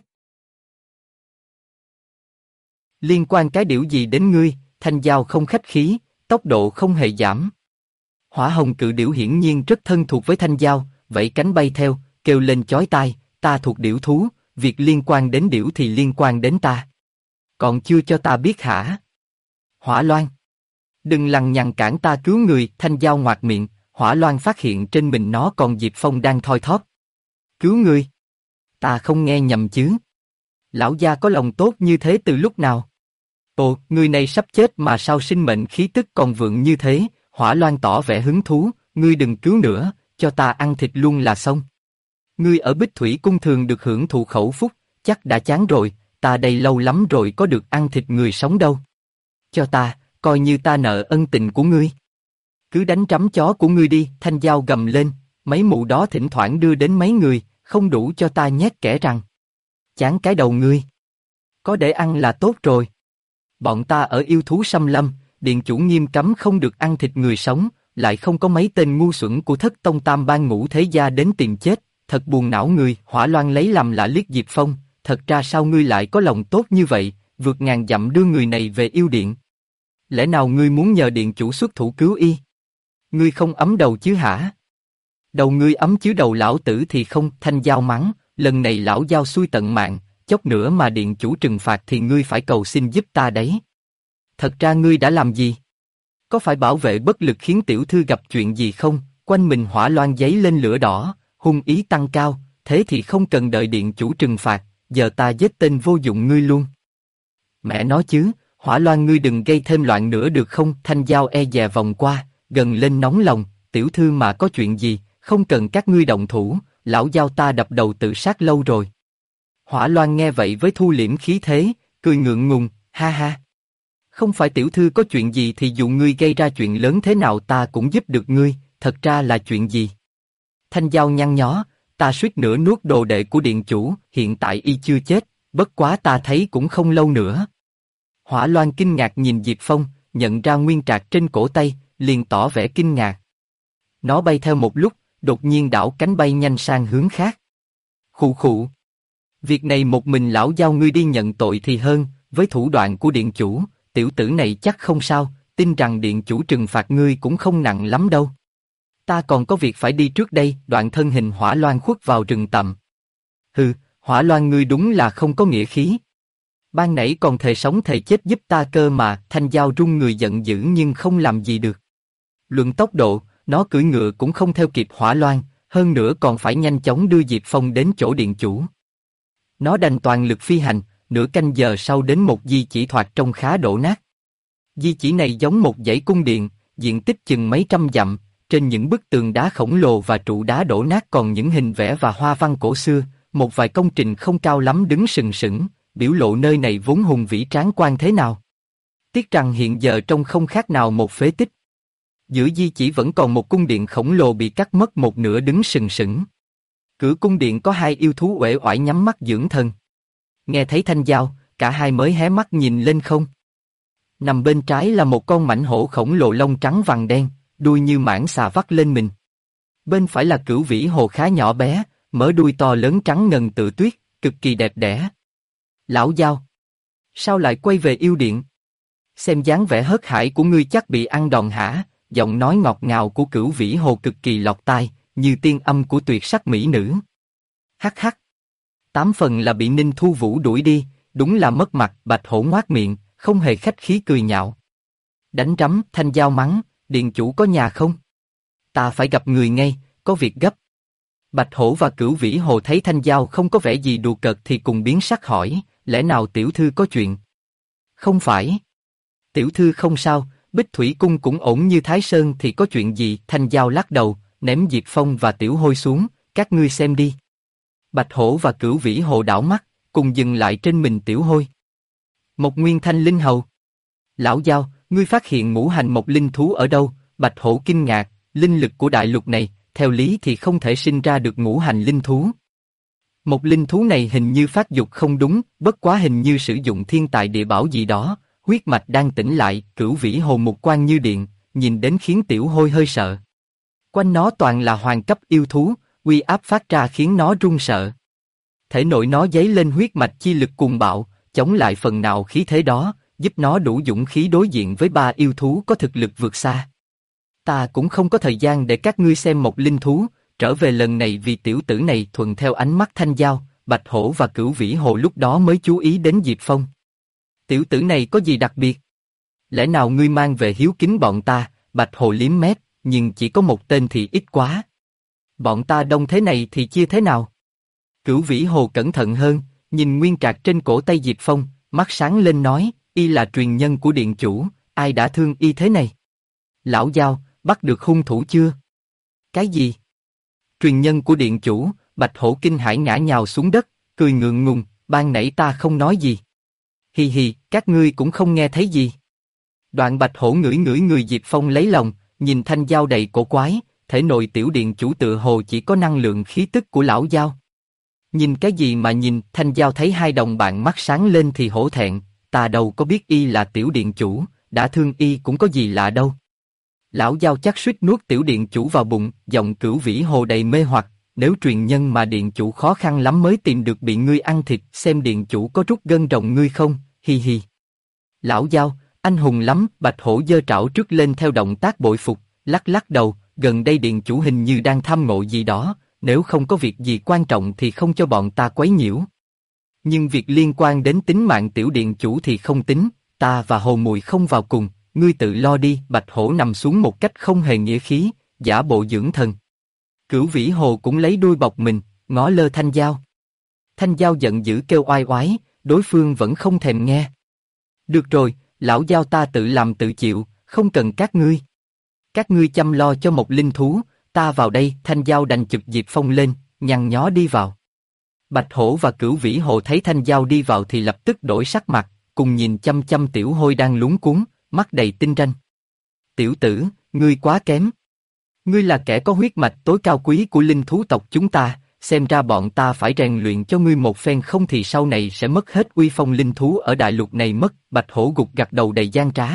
Liên quan cái điểu gì đến ngươi? Thanh Giao không khách khí, tốc độ không hề giảm. Hỏa hồng cự điểu hiển nhiên rất thân thuộc với Thanh Giao, vẫy cánh bay theo, kêu lên chói tai, ta thuộc điểu thú, việc liên quan đến điểu thì liên quan đến ta. Còn chưa cho ta biết hả? Hỏa Loan. Đừng lằng nhằng cản ta cứu người. Thanh Giao ngoạc miệng, Hỏa Loan phát hiện trên mình nó còn Diệp Phong đang thoi thóp. Cứu người? Ta không nghe nhầm chứ? Lão gia có lòng tốt như thế từ lúc nào? Ồ, người này sắp chết mà sao sinh mệnh khí tức còn vượng như thế? Hỏa Loan tỏ vẻ hứng thú, ngươi đừng cứu nữa, cho ta ăn thịt luôn là xong. Ngươi ở Bích Thủy cung thường được hưởng thụ khẩu phúc, chắc đã chán rồi, ta đây lâu lắm rồi có được ăn thịt người sống đâu. Cho ta, coi như ta nợ ân tình của ngươi. Cứ đánh trắm chó của ngươi đi. Thanh Giao gầm lên, mấy mụ đó thỉnh thoảng đưa đến mấy người, không đủ cho ta nhét kẽ răng. Chán cái đầu ngươi. Có để ăn là tốt rồi. Bọn ta ở yêu thú xâm lâm, điện chủ nghiêm cấm không được ăn thịt người sống, lại không có mấy tên ngu xuẩn của thất tông tam ban ngũ thế gia đến tìm chết, thật buồn não người. Hỏa Loan lấy làm lạ liếc Diệp Phong, thật ra sao ngươi lại có lòng tốt như vậy, vượt ngàn dặm đưa người này về yêu điện. Lẽ nào ngươi muốn nhờ điện chủ xuất thủ cứu y? Ngươi không ấm đầu chứ hả? Đầu ngươi ấm chứ đầu lão tử thì không. Thanh Giao mắng, lần này lão Giao xui tận mạng, chốc nữa mà điện chủ trừng phạt thì ngươi phải cầu xin giúp ta đấy. Thật ra ngươi đã làm gì? Có phải bảo vệ bất lực khiến tiểu thư gặp chuyện gì không? Quanh mình Hỏa Loan giấy lên lửa đỏ, hung ý tăng cao, thế thì không cần đợi điện chủ trừng phạt, giờ ta giết tên vô dụng ngươi luôn. Mẹ nói chứ, Hỏa Loan ngươi đừng gây thêm loạn nữa được không? Thanh Giao e dè vòng qua, gần lên nóng lòng, tiểu thư mà có chuyện gì, không cần các ngươi động thủ, lão Giao ta đập đầu tự sát lâu rồi. Hỏa Loan nghe vậy với thu liễm khí thế, cười ngượng ngùng, ha ha. Không phải tiểu thư có chuyện gì thì dù ngươi gây ra chuyện lớn thế nào ta cũng giúp được ngươi, thật ra là chuyện gì? Thanh Giao nhăn nhó, ta suýt nữa nuốt đồ đệ của điện chủ, hiện tại y chưa chết, bất quá ta thấy cũng không lâu nữa. Hỏa Loan kinh ngạc nhìn Diệp Phong, nhận ra nguyên trạc trên cổ tay, liền tỏ vẻ kinh ngạc. Nó bay theo một lúc, đột nhiên đảo cánh bay nhanh sang hướng khác. Khụ khụ. Việc này một mình lão Giao ngươi đi nhận tội thì hơn, với thủ đoạn của điện chủ, tiểu tử này chắc không sao, tin rằng điện chủ trừng phạt ngươi cũng không nặng lắm đâu. Ta còn có việc phải đi trước đây. Đoạn thân hình Hỏa Loan khuất vào rừng tầm. Hừ, Hỏa Loan ngươi đúng là không có nghĩa khí. Ban nãy còn thề sống thề chết giúp ta cơ mà. Thanh Giao run người giận dữ nhưng không làm gì được. Luận tốc độ, nó cưỡi ngựa cũng không theo kịp Hỏa Loan, hơn nữa còn phải nhanh chóng đưa Diệp Phong đến chỗ điện chủ. Nó đành toàn lực phi hành, nửa canh giờ sau đến một di chỉ thoạt trông khá đổ nát. Di chỉ này giống một dãy cung điện, diện tích chừng mấy trăm dặm, trên những bức tường đá khổng lồ và trụ đá đổ nát còn những hình vẽ và hoa văn cổ xưa, một vài công trình không cao lắm đứng sừng sững, biểu lộ nơi này vốn hùng vĩ tráng quan thế nào. Tiếc rằng hiện giờ trông không khác nào một phế tích. Giữa di chỉ vẫn còn một cung điện khổng lồ bị cắt mất một nửa đứng sừng sững. Cửa cung điện có hai yêu thú uể oải nhắm mắt dưỡng thần. Nghe thấy Thanh Giao, cả hai mới hé mắt nhìn lên không. Nằm bên trái là một con mãnh hổ khổng lồ lông trắng vàng đen, đuôi như mãng xà vắt lên mình. Bên phải là Cửu Vĩ Hồ khá nhỏ bé, mớ đuôi to lớn trắng ngần tựa tuyết, cực kỳ đẹp đẽ. Lão Giao, sao lại quay về yêu điện? Xem dáng vẻ hớt hải của ngươi chắc bị ăn đòn hả? Giọng nói ngọt ngào của Cửu Vĩ Hồ cực kỳ lọt tai, như tiên âm của tuyệt sắc mỹ nữ. Hắc hắc. 8 phần là bị Ninh Thu Vũ đuổi đi, đúng là mất mặt. Bạch Hổ ngoác miệng, không hề khách khí cười nhạo. Đánh rắm. Thanh Giao mắng, điện chủ có nhà không? Ta phải gặp người ngay, có việc gấp. Bạch Hổ và Cửu Vĩ Hồ thấy Thanh Giao không có vẻ gì đùa cợt thì cùng biến sắc hỏi, lẽ nào tiểu thư có chuyện? Không phải. Tiểu thư không sao, Bích Thủy Cung cũng ổn như Thái Sơn thì có chuyện gì? Thanh Giao lắc đầu, ném Diệp Phong và Tiểu Hôi xuống, các ngươi xem đi. Bạch Hổ và Cửu Vĩ Hồ đảo mắt, cùng dừng lại trên mình Tiểu Hôi. Một nguyên thanh linh hầu. Lão Giao, ngươi phát hiện ngũ hành một linh thú ở đâu? Bạch Hổ kinh ngạc, linh lực của đại lục này, theo lý thì không thể sinh ra được ngũ hành linh thú. Một linh thú này hình như phát dục không đúng, bất quá hình như sử dụng thiên tài địa bảo gì đó, huyết mạch đang tỉnh lại. Cửu Vĩ Hồ mục quang như điện, nhìn đến khiến Tiểu Hôi hơi sợ. Quanh nó toàn là hoàng cấp yêu thú, uy áp phát ra khiến nó run sợ. Thể nội nó dấy lên huyết mạch chi lực cuồng bạo, chống lại phần nào khí thế đó, giúp nó đủ dũng khí đối diện với 3 yêu thú có thực lực vượt xa. Ta cũng không có thời gian để các ngươi xem một linh thú, trở về lần này vì tiểu tử này. Thuận theo ánh mắt Thanh Giao, Bạch Hổ và Cửu Vĩ Hồ lúc đó mới chú ý đến Diệp Phong. Tiểu tử này có gì đặc biệt? Lẽ nào ngươi mang về hiếu kính bọn ta? Bạch Hồ liếm mép, nhưng chỉ có một tên thì ít quá. Bọn ta đông thế này thì chia thế nào? Cửu Vĩ Hồ cẩn thận hơn, nhìn nguyên trạc trên cổ tay Diệp Phong, mắt sáng lên nói, y là truyền nhân của điện chủ, ai đã thương y thế này? Lão Giao, bắt được hung thủ chưa? Cái gì? Truyền nhân của điện chủ? Bạch Hổ kinh hãi ngã nhào xuống đất, cười ngượng ngùng, ban nãy ta không nói gì. Hi hi, các ngươi cũng không nghe thấy gì. Đoạn Bạch Hổ ngửi ngửi người Diệp Phong lấy lòng, nhìn Thanh Giao đầy cổ quái, thể nội tiểu điện chủ tựa hồ chỉ có năng lượng khí tức của lão Giao. Nhìn cái gì mà nhìn? Thanh Giao thấy hai đồng bạn mắt sáng lên thì hổ thẹn, ta đâu có biết y là tiểu điện chủ, đã thương y cũng có gì lạ đâu. Lão Giao chắc suýt nuốt tiểu điện chủ vào bụng, giọng Cửu Vĩ Hồ đầy mê hoặc, nếu truyền nhân mà điện chủ khó khăn lắm mới tìm được bị ngươi ăn thịt, xem điện chủ có rút gân rộng ngươi không, hi hi. Lão Giao, anh hùng lắm, Bạch Hổ giơ trảo trước lên theo động tác bội phục, lắc lắc đầu, gần đây điện chủ hình như đang tham ngộ gì đó, nếu không có việc gì quan trọng thì không cho bọn ta quấy nhiễu. Nhưng việc liên quan đến tính mạng tiểu điện chủ thì không tính, ta và Hồ Mùi không vào cùng, ngươi tự lo đi. Bạch Hổ nằm xuống một cách không hề nghĩa khí, giả bộ dưỡng thần. Cửu Vĩ Hồ cũng lấy đuôi bọc mình, ngó lơ Thanh Giao. Thanh Giao giận dữ kêu oai oái, đối phương vẫn không thèm nghe. Được rồi, lão Giao ta tự làm tự chịu, không cần các ngươi. Các ngươi chăm lo cho một linh thú, ta vào đây. Thanh Giao đành chụp Diệp Phong lên, nhăn nhó đi vào. Bạch Hổ và Cửu Vĩ Hồ thấy Thanh Giao đi vào thì lập tức đổi sắc mặt, cùng nhìn chăm chăm Tiểu Hôi đang luống cuống, mắt đầy tinh ranh. Tiểu tử, ngươi quá kém. Ngươi là kẻ có huyết mạch tối cao quý của linh thú tộc chúng ta, xem ra bọn ta phải rèn luyện cho ngươi một phen không thì sau này sẽ mất hết uy phong linh thú ở đại lục này mất. Bạch Hổ gục gặt đầu đầy gian trá.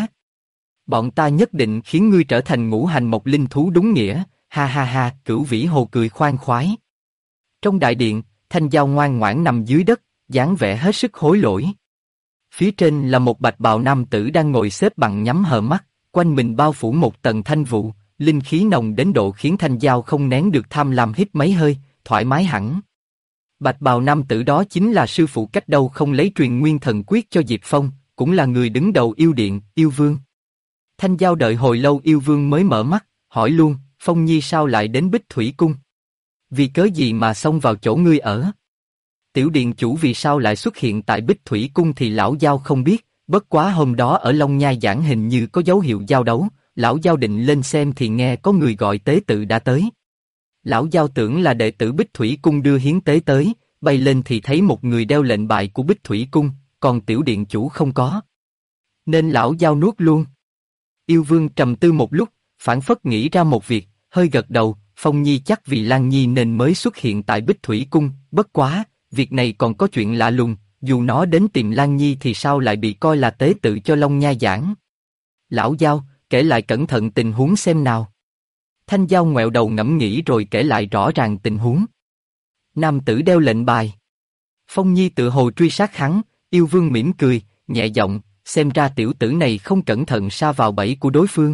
Bọn ta nhất định khiến ngươi trở thành ngũ hành mộc linh thú đúng nghĩa, ha ha ha. Cửu Vĩ Hồ cười khoan khoái. Trong đại điện, Thanh Giao ngoan ngoãn nằm dưới đất, dáng vẻ hết sức hối lỗi. Phía trên là một bạch bào nam tử đang ngồi xếp bằng nhắm hờ mắt, quanh mình bao phủ một tầng thanh vụ, linh khí nồng đến độ khiến Thanh Giao không nén được tham lam hít mấy hơi, thoải mái hẳn. Bạch bào nam tử đó chính là sư phụ cách đâu không lấy truyền nguyên thần quyết cho Diệp Phong, cũng là người đứng đầu yêu điện, yêu vương. Thanh Giao đợi hồi lâu yêu vương mới mở mắt, hỏi luôn, Phong Nhi sao lại đến Bích Thủy Cung? Vì cớ gì mà xông vào chỗ ngươi ở? Tiểu điện chủ vì sao lại xuất hiện tại Bích Thủy Cung thì lão Giao không biết, bất quá hôm đó ở Long Nhai giảng hình như có dấu hiệu giao đấu, lão Giao định lên xem thì nghe có người gọi tế tự đã tới. Lão Giao tưởng là đệ tử Bích Thủy Cung đưa hiến tế tới, bay lên thì thấy một người đeo lệnh bài của Bích Thủy Cung, còn tiểu điện chủ không có. Nên lão Giao nuốt luôn. Yêu vương trầm tư một lúc, phảng phất nghĩ ra một việc, hơi gật đầu, Phong Nhi chắc vì Lan Nhi nên mới xuất hiện tại Bích Thủy Cung, bất quá, việc này còn có chuyện lạ lùng, dù nó đến tìm Lan Nhi thì sao lại bị coi là tế tự cho Long Nha giảng. Lão Giao, kể lại cẩn thận tình huống xem nào. Thanh Giao ngoẹo đầu ngẫm nghĩ rồi kể lại rõ ràng tình huống. Nam tử đeo lệnh bài. Phong Nhi tự hồ truy sát hắn, yêu vương mỉm cười, nhẹ giọng, xem ra tiểu tử này không cẩn thận sa vào bẫy của đối phương.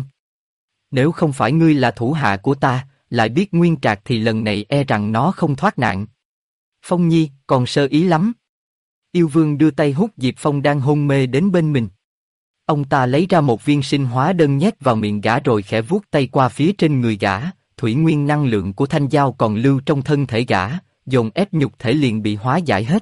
Nếu không phải ngươi là thủ hạ của ta, lại biết nguyên trạc thì lần này e rằng nó không thoát nạn. Phong Nhi, còn sơ ý lắm. Yêu vương đưa tay hút Diệp Phong đang hôn mê đến bên mình. Ông ta lấy ra một viên sinh hóa đơn nhét vào miệng gã rồi khẽ vuốt tay qua phía trên người gã, thủy nguyên năng lượng của Thanh Giao còn lưu trong thân thể gã, dồn ép nhục thể liền bị hóa giải hết.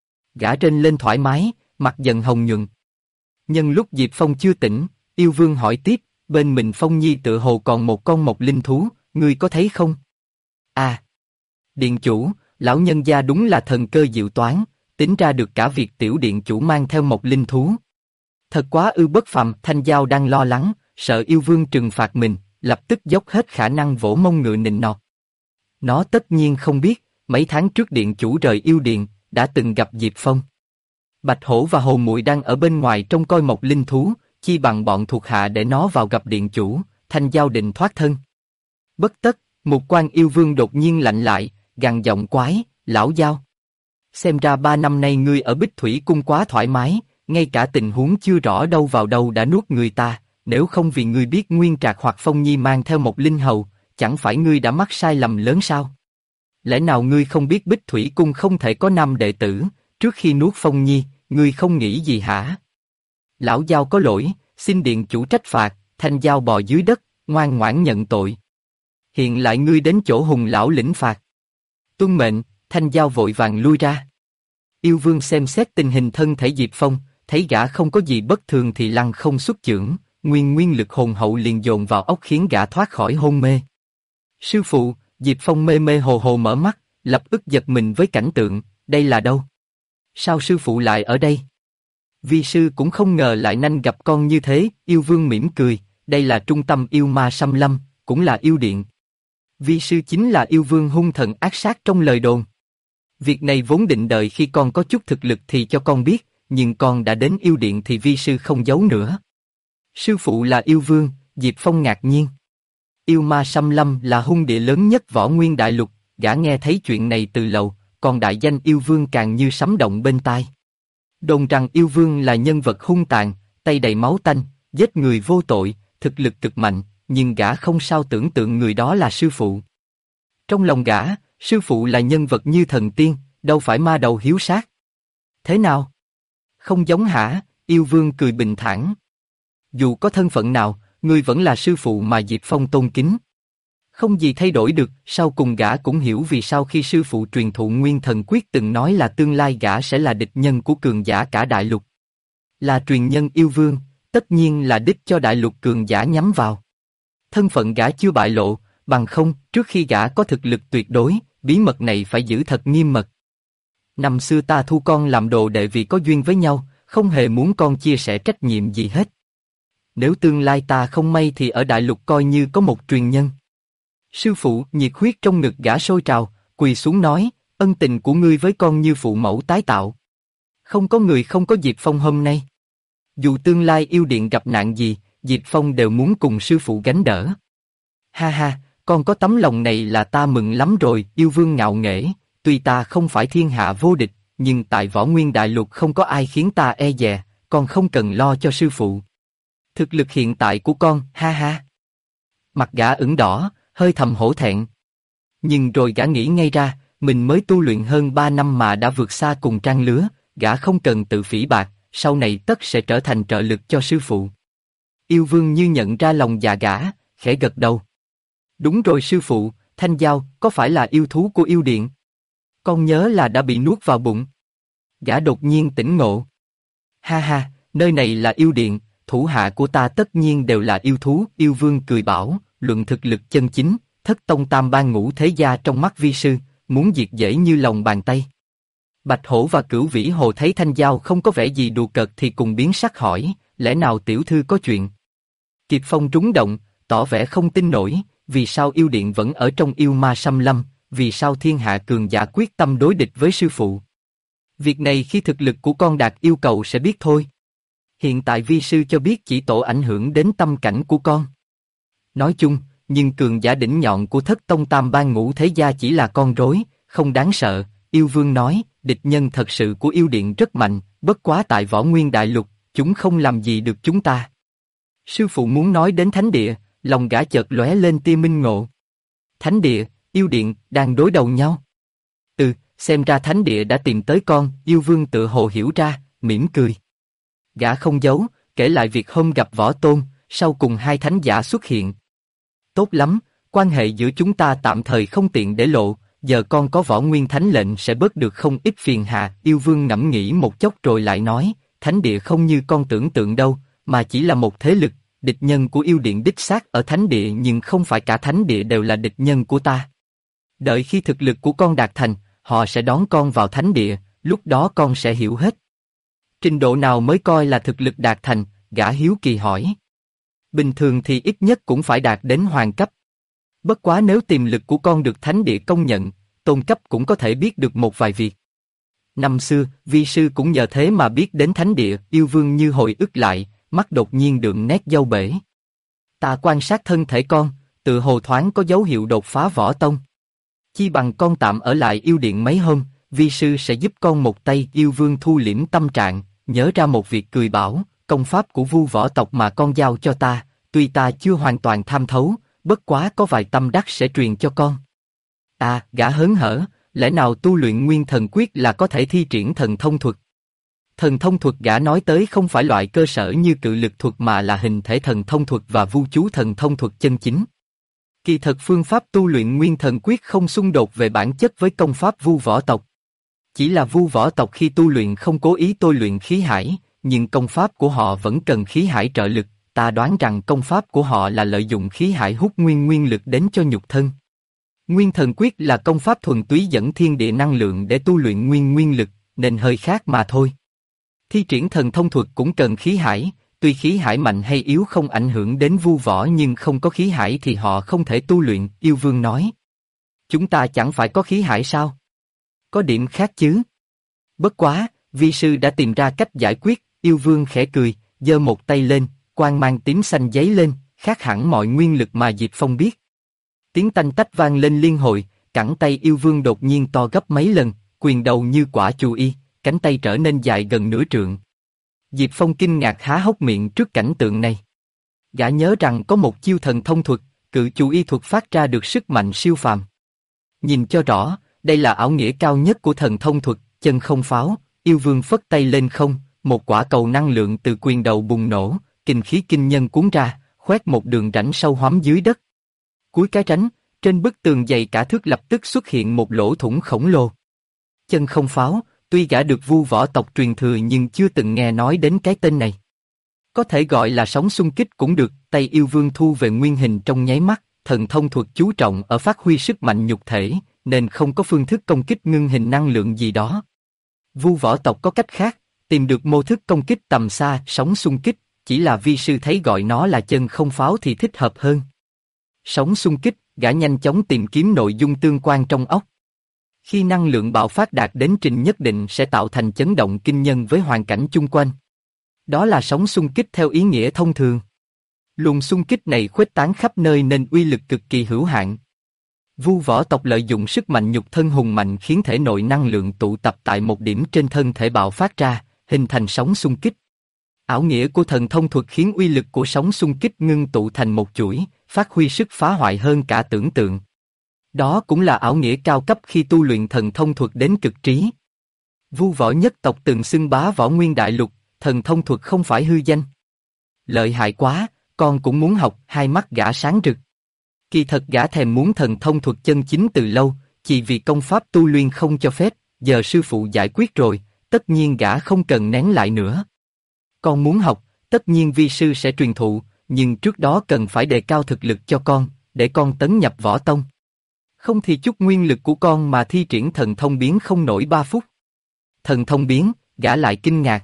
Gã rên lên thoải mái, mặt dần hồng nhuận. Nhân lúc Diệp Phong chưa tỉnh, yêu vương hỏi tiếp, bên mình Phong Nhi tự hồ còn một con mộc linh thú, ngươi có thấy không? À! Điện chủ, lão nhân gia đúng là thần cơ diệu toán, tính ra được cả việc tiểu điện chủ mang theo mộc linh thú. Thật quá ư bất phàm. Thanh Giao đang lo lắng, sợ yêu vương trừng phạt mình, lập tức dốc hết khả năng vỗ mông ngựa nịnh nọt. Nó tất nhiên không biết, mấy tháng trước điện chủ rời yêu điện, đã từng gặp Diệp Phong. Bạch Hổ và Hồ Muội đang ở bên ngoài trông coi mộc linh thú, chi bằng bọn thuộc hạ để nó vào gặp điện chủ. Thanh Giao định thoát thân. Bất tất, một quan yêu vương đột nhiên lạnh lại, gằn giọng quái, lão Giao. Xem ra 3 năm nay ngươi ở Bích Thủy Cung quá thoải mái, ngay cả tình huống chưa rõ đâu vào đâu đã nuốt người ta, nếu không vì ngươi biết Nguyên Trạc hoặc Phong Nhi mang theo một linh hầu, chẳng phải ngươi đã mắc sai lầm lớn sao? Lẽ nào ngươi không biết Bích Thủy Cung không thể có 5 đệ tử, trước khi nuốt Phong Nhi, ngươi không nghĩ gì hả? Lão Giao có lỗi, xin điện chủ trách phạt. Thanh Giao bò dưới đất, ngoan ngoãn nhận tội. Hiện lại ngươi đến chỗ Hùng lão lĩnh phạt. Tuân mệnh. Thanh Giao vội vàng lui ra. Yêu vương xem xét tình hình thân thể Diệp Phong, thấy gã không có gì bất thường thì lăng không xuất chưởng, nguyên lực hồn hậu liền dồn vào óc khiến gã thoát khỏi hôn mê. Sư phụ, Diệp Phong mê mê hồ hồ mở mắt, lập tức giật mình với cảnh tượng, đây là đâu? Sao sư phụ lại ở đây? Vi sư cũng không ngờ lại nhanh gặp con như thế. Yêu vương mỉm cười, đây là trung tâm yêu ma xâm lâm, cũng là yêu điện. Vi sư chính là yêu vương hung thần ác sát trong lời đồn. Việc này vốn định đợi khi con có chút thực lực thì cho con biết, nhưng con đã đến yêu điện thì vi sư không giấu nữa. Sư phụ là yêu vương. Diệp Phong ngạc nhiên. Yêu ma xâm lâm là hung địa lớn nhất Võ Nguyên Đại Lục, gã nghe thấy chuyện này từ lâu, còn đại danh yêu vương càng như sấm động bên tai. Đồn rằng yêu vương là nhân vật hung tàn, tay đầy máu tanh, giết người vô tội, thực lực cực mạnh, nhưng gã không sao tưởng tượng người đó là sư phụ. Trong lòng gã, sư phụ là nhân vật như thần tiên, đâu phải ma đầu hiếu sát. Thế nào? Không giống hả? Yêu vương cười bình thản. Dù có thân phận nào, ngươi vẫn là sư phụ mà Diệp Phong tôn kính. Không gì thay đổi được, sau cùng gã cũng hiểu vì sao khi sư phụ truyền thụ Nguyên Thần Quyết từng nói là tương lai gã sẽ là địch nhân của cường giả cả đại lục. Là truyền nhân yêu vương, tất nhiên là đích cho đại lục cường giả nhắm vào. Thân phận gã chưa bại lộ, bằng không, trước khi gã có thực lực tuyệt đối, bí mật này phải giữ thật nghiêm mật. Năm xưa ta thu con làm đồ đệ vì có duyên với nhau, không hề muốn con chia sẻ trách nhiệm gì hết. Nếu tương lai ta không may thì ở đại lục coi như có một truyền nhân. Sư phụ, nhiệt huyết trong ngực gã sôi trào, quỳ xuống nói, ân tình của ngươi với con như phụ mẫu tái tạo. Không có người không có Diệp Phong hôm nay. Dù tương lai yêu điện gặp nạn gì, Diệp Phong đều muốn cùng sư phụ gánh đỡ. Ha ha, con có tấm lòng này là ta mừng lắm rồi, yêu vương ngạo nghễ, tuy ta không phải thiên hạ vô địch, nhưng tại Võ Nguyên Đại Lục không có ai khiến ta e dè, con không cần lo cho sư phụ. Thực lực hiện tại của con, ha ha. Mặt gã ửng đỏ, hơi thầm hổ thẹn. Nhưng rồi gã nghĩ ngay ra, mình mới tu luyện hơn 3 năm mà đã vượt xa cùng trang lứa, gã không cần tự phỉ bạc, sau này tất sẽ trở thành trợ lực cho sư phụ. Yêu vương như nhận ra lòng dạ gã, khẽ gật đầu. Đúng rồi sư phụ, Thanh Giao, có phải là yêu thú của yêu điện? Con nhớ là đã bị nuốt vào bụng. Gã đột nhiên tỉnh ngộ. Ha ha, nơi này là yêu điện, thủ hạ của ta tất nhiên đều là yêu thú, yêu vương cười bảo, luận thực lực chân chính, thất tông tam ban ngũ thế gia trong mắt vi sư, muốn diệt dễ như lòng bàn tay. Bạch Hổ và Cửu Vĩ Hồ thấy Thanh Giao không có vẻ gì đùa cợt thì cùng biến sắc hỏi, lẽ nào tiểu thư có chuyện? Kiệt Phong rúng động, tỏ vẻ không tin nổi, vì sao yêu điện vẫn ở trong yêu ma xâm lâm, vì sao thiên hạ cường giả quyết tâm đối địch với sư phụ? Việc này khi thực lực của con đạt yêu cầu sẽ biết thôi. Hiện tại vi sư cho biết chỉ tổ ảnh hưởng đến tâm cảnh của con. Nói chung, nhưng cường giả đỉnh nhọn của thất tông tam ban ngũ thế gia chỉ là con rối, không đáng sợ. Yêu vương nói, địch nhân thật sự của yêu điện rất mạnh, bất quá tại Võ Nguyên Đại Lục, chúng không làm gì được chúng ta. Sư phụ muốn nói đến thánh địa, lòng gã chợt lóe lên tia minh ngộ. Thánh địa, yêu điện, đang đối đầu nhau. Xem ra thánh địa đã tìm tới con, yêu vương tự hồ hiểu ra, mỉm cười. Gã không giấu, kể lại việc hôm gặp Võ Tôn, sau cùng hai thánh giả xuất hiện. Tốt lắm, quan hệ giữa chúng ta tạm thời không tiện để lộ, giờ con có Võ Nguyên Thánh lệnh sẽ bớt được không ít phiền hà. Yêu vương ngẫm nghĩ một chốc rồi lại nói, thánh địa không như con tưởng tượng đâu, mà chỉ là một thế lực, địch nhân của yêu điện đích xác ở thánh địa nhưng không phải cả thánh địa đều là địch nhân của ta. Đợi khi thực lực của con đạt thành, họ sẽ đón con vào thánh địa, lúc đó con sẽ hiểu hết. Trình độ nào mới coi là thực lực đạt thành, gã hiếu kỳ hỏi. Bình thường thì ít nhất cũng phải đạt đến hoàng cấp. Bất quá nếu tiềm lực của con được thánh địa công nhận, tôn cấp cũng có thể biết được một vài việc. Năm xưa, vi sư cũng nhờ thế mà biết đến thánh địa. Yêu vương như hồi ức lại, mắt đột nhiên đượm nét dâu bể. Ta quan sát thân thể con, tự hồ thoáng có dấu hiệu đột phá võ tông. Chi bằng con tạm ở lại yêu điện mấy hôm, vi sư sẽ giúp con một tay. Yêu vương thu liễm tâm trạng, nhớ ra một việc cười bảo, công pháp của vu võ tộc mà con giao cho ta, tuy ta chưa hoàn toàn tham thấu, bất quá có vài tâm đắc sẽ truyền cho con. Gã hớn hở, lẽ nào tu luyện Nguyên Thần Quyết là có thể thi triển thần thông thuật? Thần thông thuật gã nói tới không phải loại cơ sở như cự lực thuật mà là hình thể thần thông thuật và vu chú thần thông thuật chân chính. Kỳ thật phương pháp tu luyện Nguyên Thần Quyết không xung đột về bản chất với công pháp vu võ tộc. Chỉ là vu võ tộc khi tu luyện không cố ý tôi luyện khí hải, nhưng công pháp của họ vẫn cần khí hải trợ lực. Ta đoán rằng công pháp của họ là lợi dụng khí hải hút nguyên lực đến cho nhục thân. Nguyên Thần Quyết là công pháp thuần túy dẫn thiên địa năng lượng để tu luyện nguyên lực, nên hơi khác mà thôi. Thi triển thần thông thuật cũng cần khí hải, tuy khí hải mạnh hay yếu không ảnh hưởng đến vu võ nhưng không có khí hải thì họ không thể tu luyện. Yêu vương nói. Chúng ta chẳng phải có khí hải sao? Có điểm khác chứ? Bất quá, vi sư đã tìm ra cách giải quyết. Yêu vương khẽ cười, giơ một tay lên, quang mang tím xanh giấy lên, khác hẳn mọi nguyên lực mà Diệp Phong biết. Tiếng tanh tách vang lên liên hồi, cẳng tay yêu vương đột nhiên to gấp mấy lần, quyền đầu như quả chù y, cánh tay trở nên dài gần nửa trượng. Diệp Phong kinh ngạc há hốc miệng trước cảnh tượng này. Gã nhớ rằng có một chiêu thần thông thuật, cự chù y thuật phát ra được sức mạnh siêu phàm. Nhìn cho rõ, đây là ảo nghĩa cao nhất của thần thông thuật, chân không pháo. Yêu vương phất tay lên không, một quả cầu năng lượng từ quyền đầu bùng nổ, kinh khí kinh nhân cuốn ra, khoét một đường rãnh sâu hoắm dưới đất. Cuối cái rãnh, trên bức tường dày cả thước lập tức xuất hiện một lỗ thủng khổng lồ. Chân không pháo, tuy gã được vu võ tộc truyền thừa nhưng chưa từng nghe nói đến cái tên này. Có thể gọi là sóng xung kích cũng được, tay yêu vương thu về nguyên hình trong nháy mắt, thần thông thuật chú trọng ở phát huy sức mạnh nhục thể, nên không có phương thức công kích ngưng hình năng lượng gì đó. Vu võ tộc có cách khác, tìm được mô thức công kích tầm xa, sóng xung kích, chỉ là vi sư thấy gọi nó là chân không pháo thì thích hợp hơn. Sóng xung kích, gã nhanh chóng tìm kiếm nội dung tương quan trong óc. Khi năng lượng bạo phát đạt đến trình nhất định sẽ tạo thành chấn động kinh nhân với hoàn cảnh chung quanh. Đó là sóng xung kích theo ý nghĩa thông thường. Luồng xung kích này khuếch tán khắp nơi nên uy lực cực kỳ hữu hạn. Vu võ tộc lợi dụng sức mạnh nhục thân hùng mạnh khiến thể nội năng lượng tụ tập tại một điểm trên thân thể bạo phát ra, hình thành sóng xung kích. Ảo nghĩa của thần thông thuật khiến uy lực của sóng xung kích ngưng tụ thành một chuỗi, phát huy sức phá hoại hơn cả tưởng tượng. Đó cũng là ảo nghĩa cao cấp khi tu luyện thần thông thuật đến cực trí. Vu võ nhất tộc từng xưng bá võ nguyên đại lục, thần thông thuật không phải hư danh. Lợi hại quá, con cũng muốn học, hai mắt gã sáng rực. Kỳ thật gã thèm muốn thần thông thuật chân chính từ lâu, chỉ vì công pháp tu luyện không cho phép, giờ sư phụ giải quyết rồi, tất nhiên gã không cần nén lại nữa. Con muốn học, tất nhiên vi sư sẽ truyền thụ, nhưng trước đó cần phải đề cao thực lực cho con, để con tấn nhập võ tông. Không thì chút nguyên lực của con mà thi triển thần thông biến không nổi 3 phút. Thần thông biến, gã lại kinh ngạc.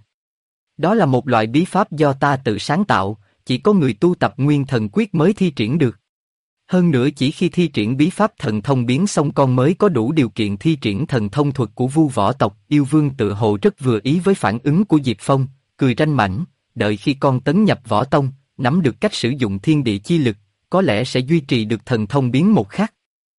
Đó là một loại bí pháp do ta tự sáng tạo, chỉ có người tu tập nguyên thần quyết mới thi triển được. Hơn nữa chỉ khi thi triển bí pháp thần thông biến xong con mới có đủ điều kiện thi triển thần thông thuật của vu võ tộc. Yêu vương tự hồ rất vừa ý với phản ứng của Diệp Phong, cười ranh mãnh, đợi khi con tấn nhập võ tông, nắm được cách sử dụng thiên địa chi lực, có lẽ sẽ duy trì được thần thông biến một khắc.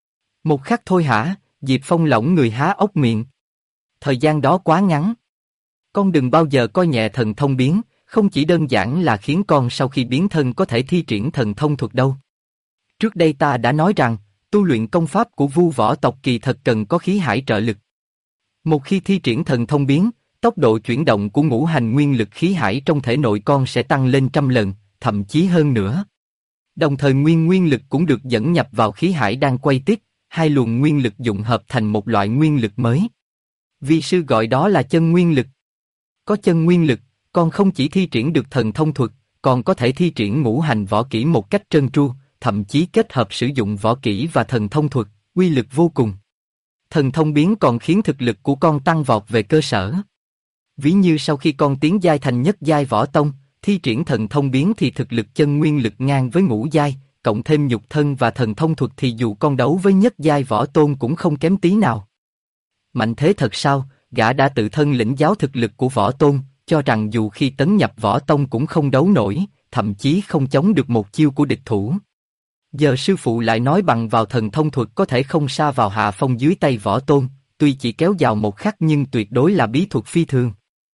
Một khắc thôi hả? Diệp Phong lỏng người há ốc miệng. Thời gian đó quá ngắn. Con đừng bao giờ coi nhẹ thần thông biến, không chỉ đơn giản là khiến con sau khi biến thân có thể thi triển thần thông thuật đâu. Trước đây ta đã nói rằng, tu luyện công pháp của vu võ tộc kỳ thật cần có khí hải trợ lực. Một khi thi triển thần thông biến, tốc độ chuyển động của ngũ hành nguyên lực khí hải trong thể nội con sẽ tăng lên 100 lần, thậm chí hơn nữa. Đồng thời nguyên lực cũng được dẫn nhập vào khí hải đang quay tiếp, hai luồng nguyên lực dụng hợp thành một loại nguyên lực mới. Vi sư gọi đó là chân nguyên lực. Có chân nguyên lực, con không chỉ thi triển được thần thông thuật, còn có thể thi triển ngũ hành võ kỹ một cách trơn tru, thậm chí kết hợp sử dụng võ kỹ và thần thông thuật, uy lực vô cùng. Thần thông biến còn khiến thực lực của con tăng vọt về cơ sở. Ví như sau khi con tiến giai thành nhất giai võ tông, thi triển thần thông biến thì thực lực chân nguyên lực ngang với ngũ giai, cộng thêm nhục thân và thần thông thuật thì dù con đấu với nhất giai võ tôn cũng không kém tí nào. Mạnh thế thật sao? Gã đã tự thân lĩnh giáo thực lực của võ tôn, cho rằng dù khi tấn nhập võ tông cũng không đấu nổi, thậm chí không chống được một chiêu của địch thủ. Giờ sư phụ lại nói bằng vào thần thông thuật có thể không sa vào hạ phong dưới tay võ tôn, tuy chỉ kéo dài một khắc nhưng tuyệt đối là bí thuật phi thường.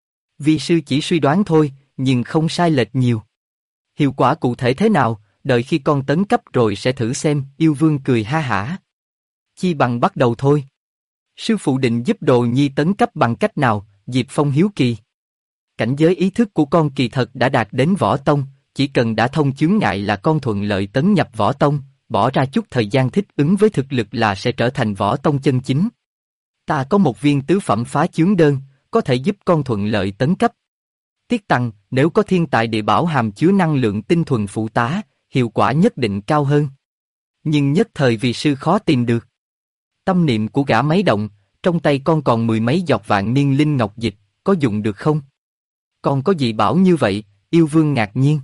Vi sư chỉ suy đoán thôi, nhưng không sai lệch nhiều. Hiệu quả cụ thể thế nào, đợi khi con tấn cấp rồi sẽ thử xem. Yêu vương cười ha hả. Chi bằng bắt đầu thôi. Sư phụ định giúp đồ nhi tấn cấp bằng cách nào? Diệp Phong hiếu kỳ. Cảnh giới ý thức của con kỳ thật đã đạt đến võ tông, chỉ cần đã thông chướng ngại là con thuận lợi tấn nhập võ tông, bỏ ra chút thời gian thích ứng với thực lực là sẽ trở thành võ tông chân chính. Ta có một viên tứ phẩm phá chướng đơn, có thể giúp con thuận lợi tấn cấp. Tiếc rằng, nếu có thiên tài địa bảo hàm chứa năng lượng tinh thuần phụ tá, hiệu quả nhất định cao hơn. Nhưng nhất thời vì sư khó tìm được. Tâm niệm của gã máy động, trong tay con còn 10 mấy giọt vạn niên linh ngọc dịch, có dùng được không? Con có gì bảo như vậy? Yêu vương ngạc nhiên.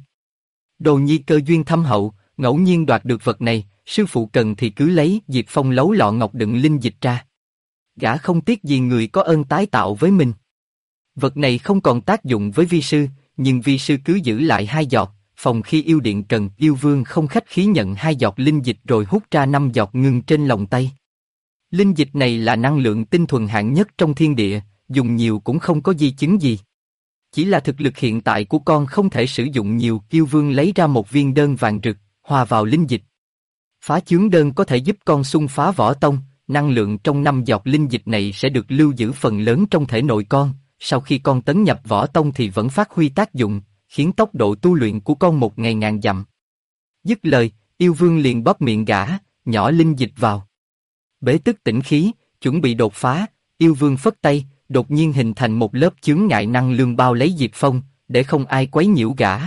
Đồ nhi cơ duyên thâm hậu, ngẫu nhiên đoạt được vật này, sư phụ cần thì cứ lấy. Diệp Phong lấu lọ ngọc đựng linh dịch ra. Gã không tiếc gì người có ơn tái tạo với mình. Vật này không còn tác dụng với vi sư, nhưng vi sư cứ giữ lại 2 giọt, phòng khi yêu điện cần, yêu vương không khách khí nhận 2 giọt linh dịch rồi hút ra 5 giọt ngưng trên lòng tay. Linh dịch này là năng lượng tinh thuần hạng nhất trong thiên địa, dùng nhiều cũng không có di chứng gì. Chỉ là thực lực hiện tại của con không thể sử dụng nhiều, yêu vương lấy ra một viên đơn vàng rực, hòa vào linh dịch. Phá chướng đơn có thể giúp con xung phá võ tông, năng lượng trong 5 giọt linh dịch này sẽ được lưu giữ phần lớn trong thể nội con, sau khi con tấn nhập võ tông thì vẫn phát huy tác dụng, khiến tốc độ tu luyện của con 1 ngày ngàn dặm. Dứt lời, yêu vương liền bóp miệng gã, nhỏ linh dịch vào. Bế tức tỉnh khí, chuẩn bị đột phá, yêu vương phất tay, đột nhiên hình thành một lớp chướng ngại năng lượng bao lấy Diệp Phong, để không ai quấy nhiễu gã.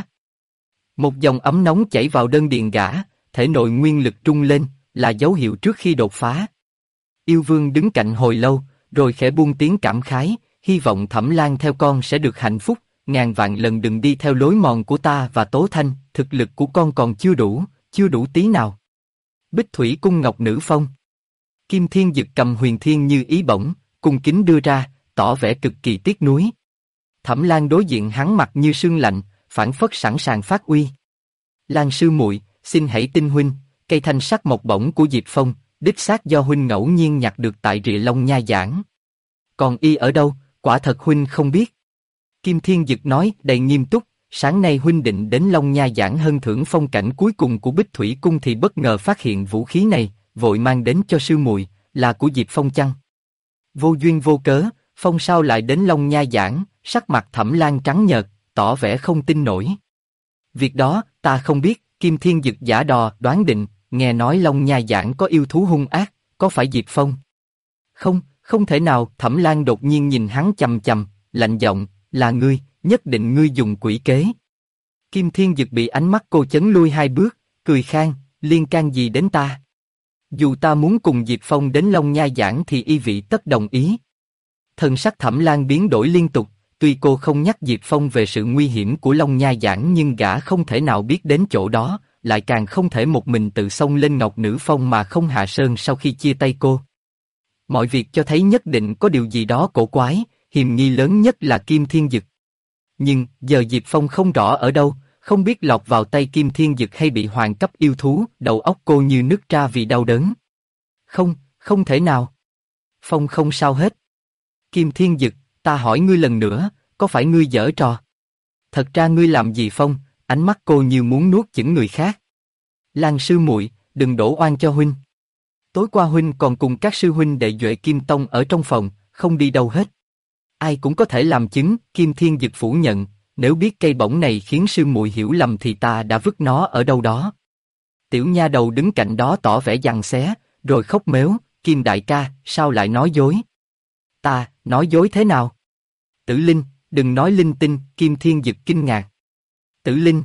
Một dòng ấm nóng chảy vào đơn điền gã, thể nội nguyên lực trung lên, là dấu hiệu trước khi đột phá. Yêu vương đứng cạnh hồi lâu, rồi khẽ buông tiếng cảm khái, hy vọng Thẩm Lan theo con sẽ được hạnh phúc, ngàn vạn lần đừng đi theo lối mòn của ta và Tố Thanh, thực lực của con còn chưa đủ tí nào. Bích Thủy cung ngọc nữ phong. Kim Thiên Dực cầm huyền thiên như ý bổng, cung kính đưa ra, tỏ vẻ cực kỳ tiếc nuối. Thẩm Lan đối diện hắn mặt như sương lạnh, phảng phất sẵn sàng phát uy. Lan sư muội, xin hãy tin huynh, cây thanh sắc mộc bổng của Diệp Phong, đích xác do huynh ngẫu nhiên nhặt được tại Rịa Long Nha Giảng. Còn y ở đâu, quả thật huynh không biết. Kim Thiên Dực nói đầy nghiêm túc, sáng nay huynh định đến Long Nha Giảng hân thưởng phong cảnh cuối cùng của Bích Thủy cung thì bất ngờ phát hiện vũ khí này, vội mang đến cho sư muội, là của Diệp Phong chăng? Vô duyên vô cớ, Phong sao lại đến Long Nha Giảng? Sắc mặt Thẩm Lan trắng nhợt, tỏ vẻ không tin nổi. Việc đó, ta không biết, Kim Thiên Dực giả đò, đoán định, nghe nói Long Nha Giảng có yêu thú hung ác, có phải Diệp Phong? Không, không thể nào, Thẩm Lan đột nhiên nhìn hắn chằm chằm, lạnh giọng, là ngươi, nhất định ngươi dùng quỷ kế. Kim Thiên Dực bị ánh mắt cô chấn lui 2 bước, cười khan, liên can gì đến ta? Dù ta muốn cùng Diệp Phong đến Long Nha Giảng thì y vị tất đồng ý. Thần sắc Thẩm Lan biến đổi liên tục, tuy cô không nhắc Diệp Phong về sự nguy hiểm của Long Nha Giảng nhưng gã không thể nào biết đến chỗ đó, lại càng không thể một mình tự xông lên Ngọc Nữ Phong mà không hạ sơn sau khi chia tay cô. Mọi việc cho thấy nhất định có điều gì đó cổ quái, hiềm nghi lớn nhất là Kim Thiên Dực. Nhưng giờ Diệp Phong không rõ ở đâu, không biết lọt vào tay Kim Thiên Dực hay bị hoàng cấp yêu thú, đầu óc cô như nứt ra vì đau đớn. Không, không thể nào. Phong không sao hết. Kim Thiên Dực, ta hỏi ngươi lần nữa, có phải ngươi giở trò? Thật ra ngươi làm gì Phong? Ánh mắt cô như muốn nuốt chửng người khác. Lan sư muội, đừng đổ oan cho huynh. Tối qua huynh còn cùng các sư huynh đệ Duệ Kim Tông ở trong phòng, không đi đâu hết. Ai cũng có thể làm chứng. Kim Thiên Dực phủ nhận, nếu biết cây bổng này khiến sư muội hiểu lầm thì ta đã vứt nó ở đâu đó. Tiểu nha đầu đứng cạnh đó tỏ vẻ giằng xé, rồi khóc mếu, Kim đại ca, sao lại nói dối? Ta, nói dối thế nào? Tử Linh, đừng nói linh tinh, Kim Thiên Dực kinh ngạc. Tử Linh,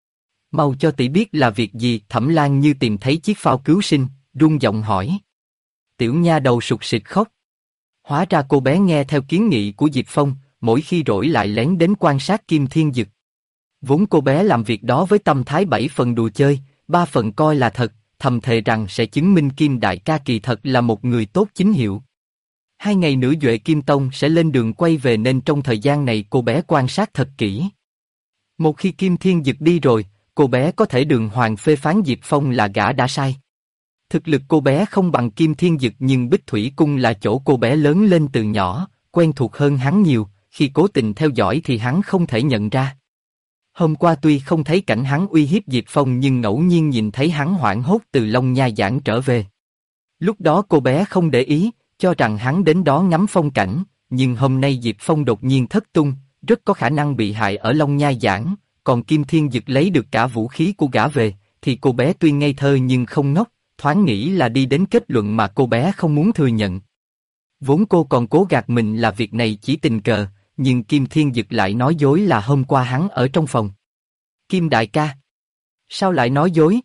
mau cho tỷ biết là việc gì? Thẩm Lan như tìm thấy chiếc phao cứu sinh, run giọng hỏi. Tiểu nha đầu sụt sịt khóc. Hóa ra cô bé nghe theo kiến nghị của Diệp Phong, mỗi khi rỗi lại lén đến quan sát Kim Thiên Dực. Vốn cô bé làm việc đó với tâm thái 7 phần đùa chơi, 3 phần coi là thật, thầm thề rằng sẽ chứng minh Kim đại ca kỳ thật là một người tốt chính hiệu. 2 ngày nữa Duệ Kim Tông sẽ lên đường quay về nên trong thời gian này cô bé quan sát thật kỹ. Một khi Kim Thiên Dực đi rồi, cô bé có thể đường hoàng phê phán Diệp Phong là gã đã sai. Thực lực cô bé không bằng Kim Thiên Dực nhưng Bích Thủy Cung là chỗ cô bé lớn lên từ nhỏ, quen thuộc hơn hắn nhiều, khi cố tình theo dõi thì hắn không thể nhận ra. Hôm qua tuy không thấy cảnh hắn uy hiếp Diệp Phong nhưng ngẫu nhiên nhìn thấy hắn hoảng hốt từ Long Nha Giảng trở về. Lúc đó cô bé không để ý, cho rằng hắn đến đó ngắm phong cảnh, nhưng hôm nay Diệp Phong đột nhiên thất tung, rất có khả năng bị hại ở Long Nha Giảng, còn Kim Thiên Dực lấy được cả vũ khí của gã về, thì cô bé tuy ngây thơ nhưng không ngốc, thoáng nghĩ là đi đến kết luận mà cô bé không muốn thừa nhận. Vốn cô còn cố gạt mình là việc này chỉ tình cờ, nhưng Kim Thiên Dực lại nói dối là hôm qua hắn ở trong phòng. Kim đại ca, sao lại nói dối?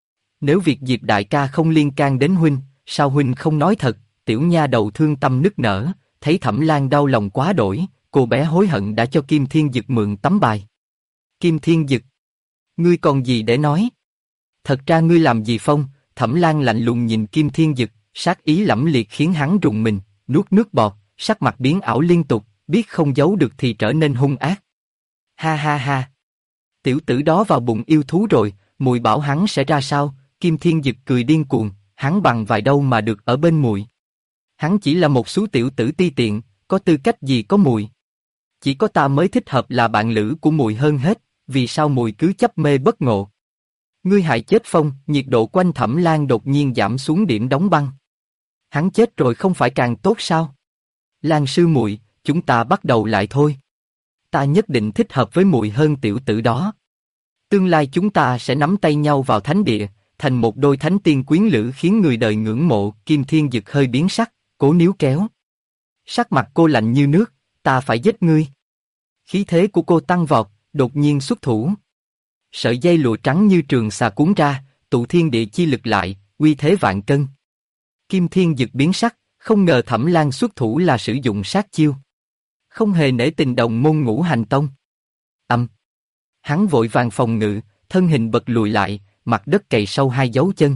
Nếu việc Diệp đại ca không liên can đến huynh, sao huynh không nói thật? Tiểu nha đầu thương tâm nức nở, thấy Thẩm Lan đau lòng quá đổi, cô bé hối hận đã cho Kim Thiên Dực mượn tấm bài. Kim Thiên Dực, ngươi còn gì để nói? Thật ra ngươi làm gì Phong? Thẩm Lan lạnh lùng nhìn Kim Thiên Dực, sát ý lẫm liệt khiến hắn rùng mình, nuốt nước bọt, sắc mặt biến ảo liên tục, biết không giấu được thì trở nên hung ác. Ha ha ha. Tiểu tử đó vào bụng yêu thú rồi, muội bảo hắn sẽ ra sao? Kim Thiên Dực cười điên cuồng, hắn bằng vài đâu mà được ở bên muội. Hắn chỉ là một số tiểu tử ti tiện, có tư cách gì có muội? Chỉ có ta mới thích hợp là bạn lữ của muội hơn hết, vì sao muội cứ chấp mê bất ngộ? Ngươi hại chết Phong, nhiệt độ quanh Thẩm Lan đột nhiên giảm xuống điểm đóng băng. Hắn chết rồi không phải càng tốt sao? Lan sư muội, chúng ta bắt đầu lại thôi. Ta nhất định thích hợp với muội hơn tiểu tử đó. Tương lai chúng ta sẽ nắm tay nhau vào thánh địa, thành một đôi thánh tiên quyến lữ khiến người đời ngưỡng mộ. Kim Thiên Dực hơi biến sắc, cố níu kéo. Sắc mặt cô lạnh như nước, ta phải giết ngươi. Khí thế của cô tăng vọt, đột nhiên xuất thủ. Sợi dây lụa trắng như trường xà cuốn ra, tụ thiên địa chi lực lại, uy thế vạn cân. Kim Thiên Dực biến sắc, không ngờ Thẩm Lan xuất thủ là sử dụng sát chiêu. Không hề nể tình đồng môn Ngũ Hành Tông. Hắn vội vàng phòng ngự, thân hình bật lùi lại, mặt đất cày sâu 2 dấu chân.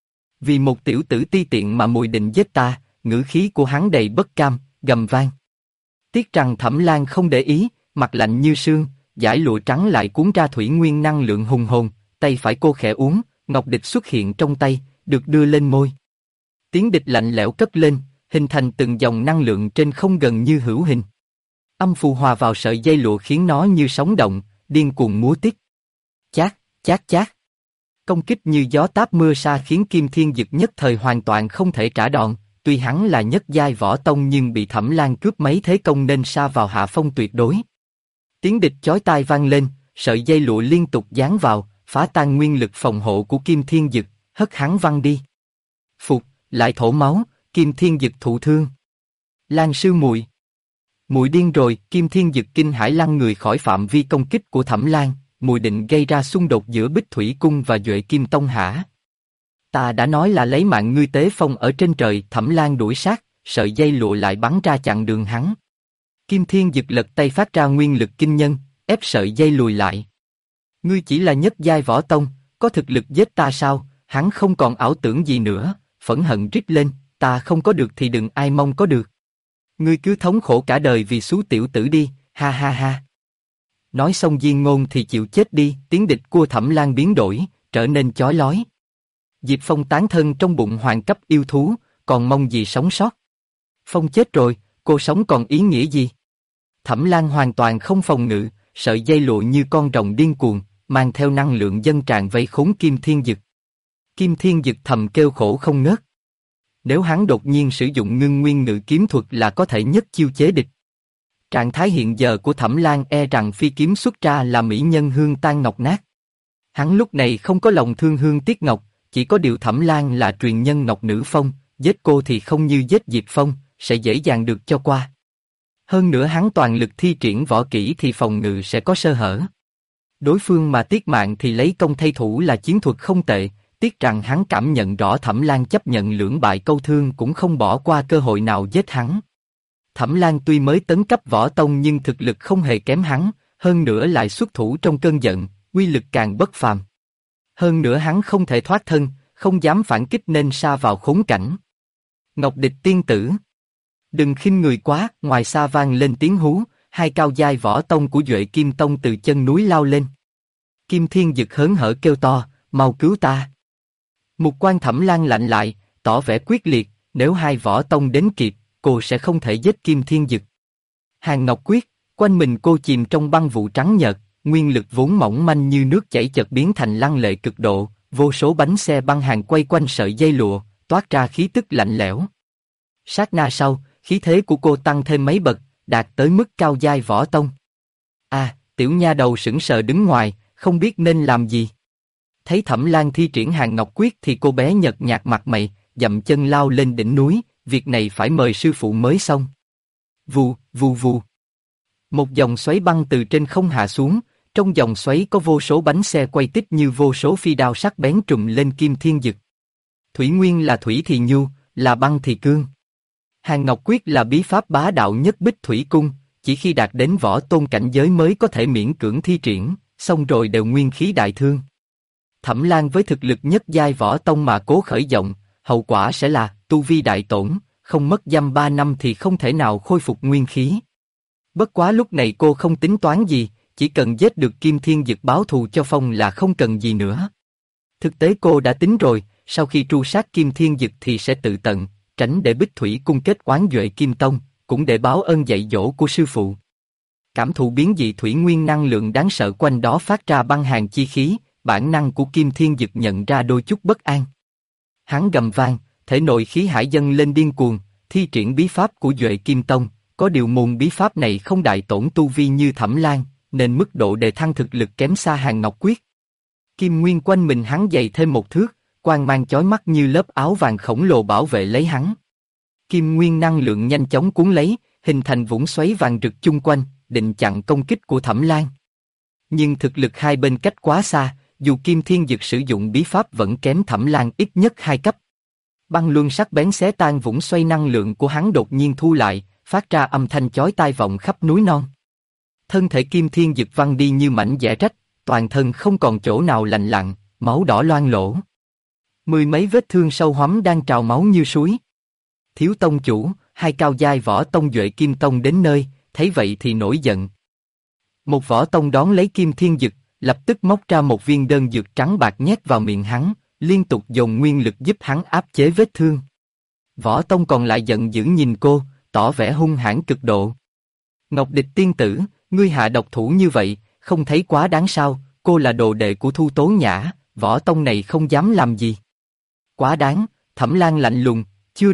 Vì một tiểu tử ti tiện mà muội định giết ta, ngữ khí của hắn đầy bất cam, gầm vang. Tiếc rằng Thẩm Lan không để ý, mặt lạnh như sương, dải lụa trắng lại cuốn ra thủy nguyên năng lượng hùng hồn, tay phải cô khẽ uốn, ngọc địch xuất hiện trong tay, được đưa lên môi. Tiếng địch lạnh lẽo cất lên, hình thành từng dòng năng lượng trên không gần như hữu hình. Âm phù hòa vào sợi dây lụa khiến nó như sóng động, điên cuồng múa tít. Chát, chát chát. Công kích như gió táp mưa sa khiến Kim Thiên Dực nhất thời hoàn toàn không thể trả đòn. Tuy hắn là nhất giai võ tông nhưng bị Thẩm Lan cướp mấy thế công nên sa vào hạ phong tuyệt đối. Tiếng địch chói tai vang lên, sợi dây lụa liên tục giáng vào, phá tan nguyên lực phòng hộ của Kim Thiên Dực, hất hắn văng đi. Phục, lại thổ máu, Kim Thiên Dực thụ thương. Lan sư muội, muội điên rồi. Kim Thiên Dực kinh hãi lăn người khỏi phạm vi công kích của Thẩm Lan. Muội định gây ra xung đột giữa Bích Thủy Cung và Duệ Kim Tông hả? Ta đã nói là lấy mạng ngươi tế phong ở trên trời. Thẩm Lan đuổi sát, sợi dây lụa lại bắn ra chặn đường hắn. Kim Thiên Dực lật tay phát ra nguyên lực kinh nhân, ép sợi dây lùi lại. Ngươi chỉ là nhất giai võ tông, có thực lực giết ta sao? Hắn không còn ảo tưởng gì nữa, phẫn hận rít lên, ta không có được thì đừng ai mong có được. Ngươi cứ thống khổ cả đời vì số tiểu tử đi, ha ha ha. Nói xong diên ngôn thì chịu chết đi. Tiếng địch của Thẩm Lan biến đổi, trở nên chói lói. Diệp Phong tán thân trong bụng hoàng cấp yêu thú, còn mong gì sống sót. Phong chết rồi, cô sống còn ý nghĩa gì? Thẩm Lan hoàn toàn không phòng ngự, sợi dây lụa như con rồng điên cuồng, mang theo năng lượng dâng tràn vây khốn Kim Thiên Dực. Kim Thiên Dực thầm kêu khổ không ngớt. Nếu hắn đột nhiên sử dụng ngưng nguyên ngự kiếm thuật là có thể nhất chiêu chế địch. Trạng thái hiện giờ của Thẩm Lan e rằng phi kiếm xuất ra là mỹ nhân hương tan ngọc nát. Hắn lúc này không có lòng thương hương tiếc ngọc, chỉ có điều Thẩm Lan là truyền nhân Ngọc Nữ Phong, giết cô thì không như giết Diệp Phong, sẽ dễ dàng được cho qua. Hơn nữa hắn toàn lực thi triển võ kỹ thì phòng ngự sẽ có sơ hở. Đối phương mà tiết mạng thì lấy công thay thủ là chiến thuật không tệ, tiếc rằng hắn cảm nhận rõ Thẩm Lan chấp nhận lưỡng bại câu thương cũng không bỏ qua cơ hội nào giết hắn. Thẩm Lan tuy mới tấn cấp võ tông nhưng thực lực không hề kém hắn, hơn nữa lại xuất thủ trong cơn giận, uy lực càng bất phàm. Hơn nữa hắn không thể thoát thân, không dám phản kích nên sa vào khốn cảnh. Ngọc Địch tiên tử, đừng khinh người quá. Ngoài xa vang lên tiếng hú, 2 cao giai võ tông của Duệ Kim Tông từ chân núi lao lên. Kim Thiên Dực hớn hở kêu to, mau cứu ta. Mục quan Thẩm Lan lạnh lại, tỏ vẻ quyết liệt, nếu 2 võ tông đến kịp, cô sẽ không thể giết Kim Thiên Dực. Hàng Ngọc Quyết, quanh mình cô chìm trong băng vụ trắng nhợt, nguyên lực vốn mỏng manh như nước chảy chợt biến thành lăng lệ cực độ, vô số bánh xe băng hàng quay quanh sợi dây lụa, toát ra khí tức lạnh lẽo. Sát na sau, khí thế của cô tăng thêm mấy bậc, đạt tới mức cao giai võ tông. Tiểu nha đầu sững sờ đứng ngoài, không biết nên làm gì. Thấy Thẩm Lan thi triển Hàng Ngọc Quyết thì cô bé nhợt nhạt mặt mày, dậm chân lao lên đỉnh núi, việc này phải mời sư phụ mới xong. Vù, vù vù. Một dòng xoáy băng từ trên không hạ xuống, trong dòng xoáy có vô số bánh xe quay tít như vô số phi đao sắc bén trùm lên Kim Thiên Dực. Thủy nguyên là thủy thì nhu, là băng thì cương. Hàng Ngọc Quyết là bí pháp bá đạo nhất Bích Thủy Cung, chỉ khi đạt đến võ tôn cảnh giới mới có thể miễn cưỡng thi triển, xong rồi đều nguyên khí đại thương. Thẩm Lan với thực lực nhất giai võ tông mà cố khởi động, hậu quả sẽ là tu vi đại tổn, không mất dăm 3 năm thì không thể nào khôi phục nguyên khí. Bất quá lúc này cô không tính toán gì, chỉ cần giết được Kim Thiên Dực báo thù cho Phong là không cần gì nữa. Thực tế cô đã tính rồi, sau khi tru sát Kim Thiên Dực thì sẽ tự tận, tránh để Bích Thủy cung kết oán Duệ Kim Tông, cũng để báo ơn dạy dỗ của sư phụ. Cảm thụ biến dị thủy nguyên năng lượng đáng sợ quanh đó phát ra băng hàn chi khí, bản năng của Kim Thiên Dực nhận ra đôi chút bất an. Hắn gầm vang, thể nội khí hải dâng lên điên cuồng, thi triển bí pháp của Duệ Kim Tông, có điều môn bí pháp này không đại tổn tu vi như Thẩm Lan, nên mức độ đề thăng thực lực kém xa Hàn Ngọc Quyết. Kim nguyên quanh mình hắn dày thêm một thước, quang mang chói mắt như lớp áo vàng khổng lồ bảo vệ lấy hắn. Kim nguyên năng lượng nhanh chóng cuốn lấy, hình thành vũng xoáy vàng rực chung quanh, định chặn công kích của Thẩm Lan. Nhưng thực lực hai bên cách quá xa, dù Kim Thiên Dực sử dụng bí pháp vẫn kém Thẩm Lan ít nhất 2 cấp. Băng luân sắc bén xé tan vũng xoay năng lượng của hắn đột nhiên thu lại, phát ra âm thanh chói tai vọng khắp núi non. Thân thể Kim Thiên Dực văng đi như mảnh vẽ rách, toàn thân không còn chỗ nào lành lặn, máu đỏ loang lổ. 10 mấy vết thương sâu hoắm đang trào máu như suối. Thiếu tông chủ, hai cao giai võ tông Duệ Kim Tông đến nơi, thấy vậy thì nổi giận. Một võ tông đón lấy Kim Thiên Dực, lập tức móc ra một viên đơn dược trắng bạc nhét vào miệng hắn, liên tục dồn nguyên lực giúp hắn áp chế vết thương. Võ tông còn lại giận dữ nhìn cô, tỏ vẻ hung hãn cực độ. Ngọc Địch tiên tử, ngươi hạ độc thủ như vậy, không thấy quá đáng sao? Cô là đồ đệ của Thu Tố Nhã, võ tông này không dám làm gì. Quá đáng, Thẩm Lan lạnh lùng,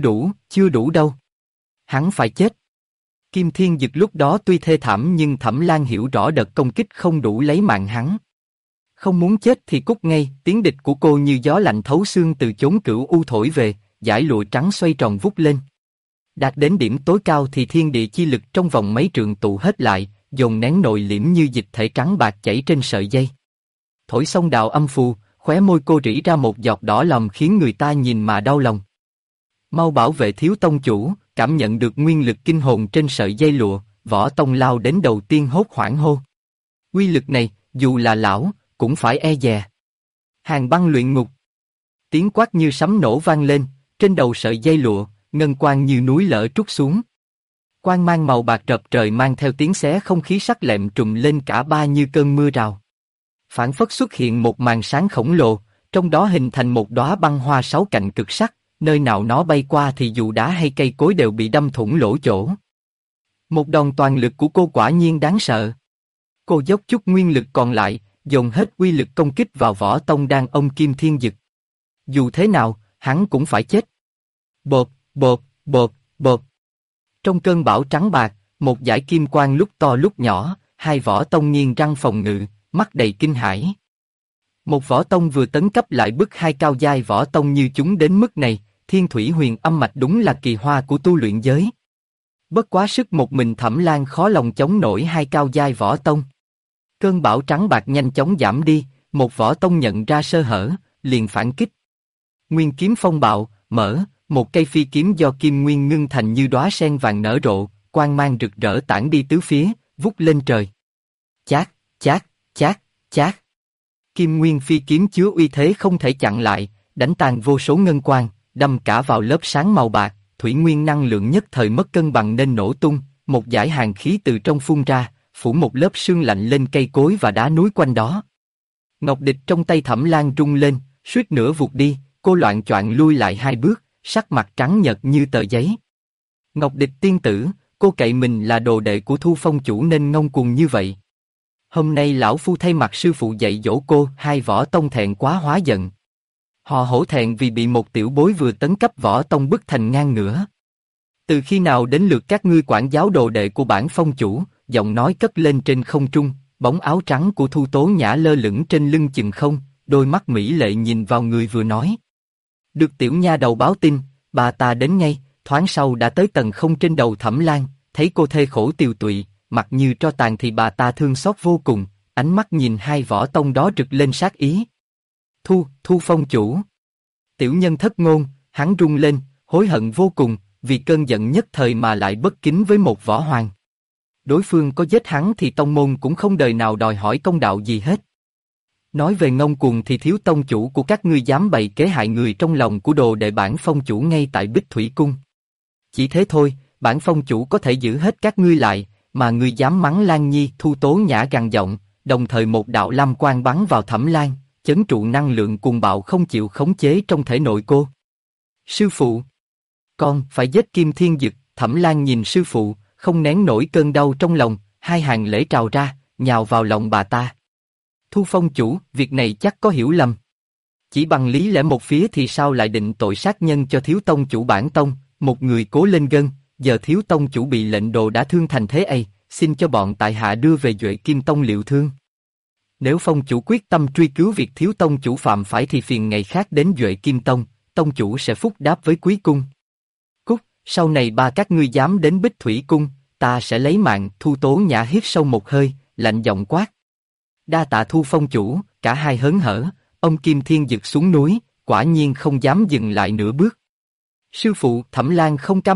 chưa đủ đâu. Hắn phải chết. Kim Thiên Dực lúc đó tuy thê thảm nhưng Thẩm Lan hiểu rõ đợt công kích không đủ lấy mạng hắn. Không muốn chết thì cút ngay, tiếng địch của cô như gió lạnh thấu xương từ chốn cửu u thổi về, dải lụa trắng xoay tròn vút lên. Đạt đến điểm tối cao thì thiên địa chi lực trong vòng mấy trượng tụ hết lại, dồn nén nội liễm như dịch thể trắng bạc chảy trên sợi dây. Thổi xong đạo âm phù, khóe môi cô rỉ ra một giọt đỏ lòm khiến người ta nhìn mà đau lòng. Mau bảo vệ thiếu tông chủ, cảm nhận được nguyên lực kinh hồn trên sợi dây lụa, võ tông lao đến đầu tiên hốt hoảng hô. Quy lực này, dù là lão, cũng phải e dè. Hàn băng luyện ngục. Tiếng quát như sấm nổ vang lên, trên đầu sợi dây lụa, ngân quang như núi lở trút xuống. Quang mang màu bạc rập trời mang theo tiếng xé không khí sắc lẹm trùm lên cả ba như cơn mưa rào. Phảng phất xuất hiện một màn sáng khổng lồ, trong đó hình thành một đóa băng hoa 6 cạnh cực sắc, nơi nào nó bay qua thì dù đá hay cây cối đều bị đâm thủng lỗ chỗ. Một đòn toàn lực của cô quả nhiên đáng sợ. Cô dốc chút nguyên lực còn lại, dồn hết uy lực công kích vào võ tông đang ôm Kim Thiên Dực. Dù thế nào, hắn cũng phải chết. Bột, bột, bột, bột. Trong cơn bão trắng bạc, một dải kim quang lúc to lúc nhỏ, hai võ tông nghiêng răng phòng ngự, mắt đầy kinh hãi. Một võ tông vừa tấn cấp lại bức hai cao giai võ tông như chúng đến mức này, Thiên Thủy Huyền Âm Mạch đúng là kỳ hoa của tu luyện giới. Bất quá sức một mình Thẩm Lan khó lòng chống nổi hai cao giai võ tông. Cơn bão trắng bạc nhanh chóng giảm đi, một võ tông nhận ra sơ hở, liền phản kích. Nguyên kiếm phong bạo, mở, một cây phi kiếm do kim nguyên ngưng thành như đóa sen vàng nở rộ, quang mang rực rỡ tản đi tứ phía, vút lên trời. Chát, chát, chát, chát. Kim nguyên phi kiếm chứa uy thế không thể chặn lại, đánh tan vô số ngân quang, đâm cả vào lớp sáng màu bạc, thủy nguyên năng lượng nhất thời mất cân bằng nên nổ tung, một dải hàn khí từ trong phun ra, phủ một lớp sương lạnh lên cây cối và đá núi quanh đó. Ngọc Địch trong tay Thẩm Lan rung lên, suýt nữa vụt đi, cô loạng choạng lui lại 2 bước, sắc mặt trắng nhợt như tờ giấy. Ngọc Địch tiên tử, cô cậy mình là đồ đệ của Thu Phong chủ nên ngông cuồng như vậy. Hôm nay lão phu thay mặt sư phụ dạy dỗ cô, hai võ tông thẹn quá hóa giận. Họ hổ thẹn vì bị một tiểu bối vừa tấn cấp võ tông bức thành ngang ngửa. Từ khi nào đến lượt các ngươi quản giáo đồ đệ của bản phong chủ? Giọng nói cất lên trên không trung, bóng áo trắng của Thu Tố Nhã lơ lửng trên lưng chừng không, đôi mắt mỹ lệ nhìn vào người vừa nói. Được tiểu nha đầu báo tin, bà ta đến ngay, thoáng sau đã tới tầng không trên đầu Thẩm Lan, thấy cô thê khổ tiều tụy, mặt như tro tàn thì bà ta thương xót vô cùng, ánh mắt nhìn hai võ tông đó rực lên sát ý. Thu Phong chủ. Tiểu nhân thất ngôn, hắn rung lên, hối hận vô cùng, vì cơn giận nhất thời mà lại bất kính với một võ hoàng. Đối phương có giết hắn thì tông môn cũng không đời nào đòi hỏi công đạo gì hết. Nói về ngông cuồng thì thiếu tông chủ của các ngươi dám bày kế hại người trong lòng của đồ đệ bản phong chủ ngay tại Bích Thủy Cung. Chỉ thế thôi, bản phong chủ có thể giữ hết các ngươi lại, mà ngươi dám mắng Lan Nhi? Thu Tố Nhã gằn giọng, đồng thời một đạo lam quang bắn vào Thẩm Lan, chấn trụ năng lượng cuồng bạo không chịu khống chế trong thể nội cô. Sư phụ, con phải giết Kim Thiên Dực. Thẩm Lan nhìn sư phụ, không nén nổi cơn đau trong lòng, hai hàng lễ trào ra, nhào vào lòng bà ta. Thu Phong chủ, việc này chắc có hiểu lầm. Chỉ bằng lý lẽ một phía thì sao lại định tội sát nhân cho thiếu tông chủ bản tông, một người cố lên gân, giờ thiếu tông chủ bị lệnh đồ đã thương thành thế ấy, xin cho bọn tại hạ đưa về Duệ Kim Tông liệu thương. Nếu Phong chủ quyết tâm truy cứu việc thiếu tông chủ phạm phải thì phiền ngày khác đến Duệ Kim Tông, tông chủ sẽ phúc đáp với Quý cung. Cút, sau này ba các ngươi dám đến Bích Thủy cung, ta sẽ lấy mạng. Thu Tố Nhã hít sâu một hơi, lạnh giọng quát. Đa tạ Thu Phong chủ. Cả hai hớn hở, ông Kim Thiên Dực xuống núi, quả nhiên không dám dừng lại nửa bước. Sư phụ, Thẩm Lan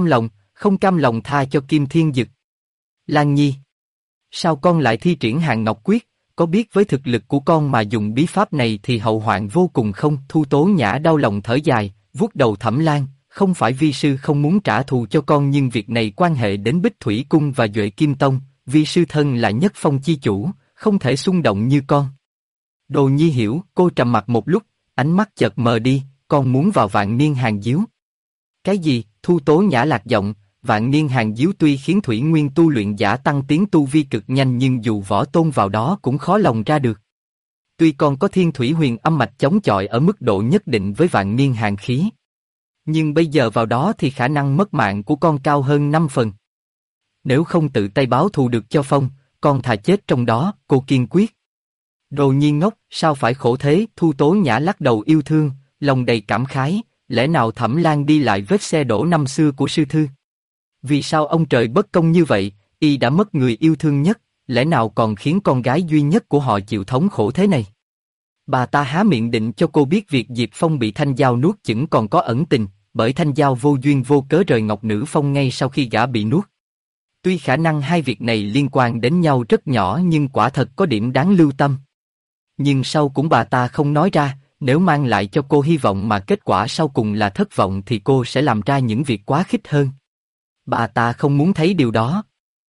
không cam lòng tha cho Kim Thiên Dực. Lan Nhi, sao con lại thi triển Hàng Ngọc Quyết? Có biết với thực lực của con mà dùng bí pháp này thì hậu hoạn vô cùng không? Thu Tố Nhã đau lòng thở dài, vuốt đầu Thẩm Lan. Không phải vi sư không muốn trả thù cho con, nhưng việc này quan hệ đến Bích Thủy cung và Duệ Kim Tông, vi sư thân là nhất phong chi chủ, không thể xung động như con. Đồ Nhi hiểu. Cô trầm mặt một lúc, ánh mắt chợt mờ đi. Con muốn vào Vạn Niên Hàng Diếu. Cái gì? Thu Tố Nhã lạc giọng. Vạn Niên Hàng Diếu tuy khiến Thủy Nguyên tu luyện giả tăng tiến tu vi cực nhanh, nhưng dù võ tôn vào đó cũng khó lòng ra được. Tuy con có Thiên Thủy Huyền Âm Mạch chống chọi ở mức độ nhất định với Vạn Niên Hàng Khí, nhưng bây giờ vào đó thì khả năng mất mạng của con cao hơn 5 phần. Nếu không tự tay báo thù được cho Phong, con thà chết trong đó. Cô kiên quyết. Đồ Nhi ngốc, sao phải khổ thế? Thu Tố Nhã lắc đầu yêu thương, lòng đầy cảm khái. Lẽ nào Thẩm Lan đi lại vết xe đổ năm xưa của sư thư? Vì sao ông trời bất công như vậy? Y đã mất người yêu thương nhất, lẽ nào còn khiến con gái duy nhất của họ chịu thống khổ thế này? Bà ta há miệng định cho cô biết việc Diệp Phong bị Thanh Giao nuốt chửng còn có ẩn tình, bởi Thanh Giao vô duyên vô cớ rời Ngọc Nữ Phong ngay sau khi gã bị nuốt. Tuy khả năng hai việc này liên quan đến nhau rất nhỏ, nhưng quả thật có điểm đáng lưu tâm. Nhưng sau cũng bà ta không nói ra, nếu mang lại cho cô hy vọng mà kết quả sau cùng là thất vọng thì cô sẽ làm ra những việc quá khích hơn. Bà ta không muốn thấy điều đó.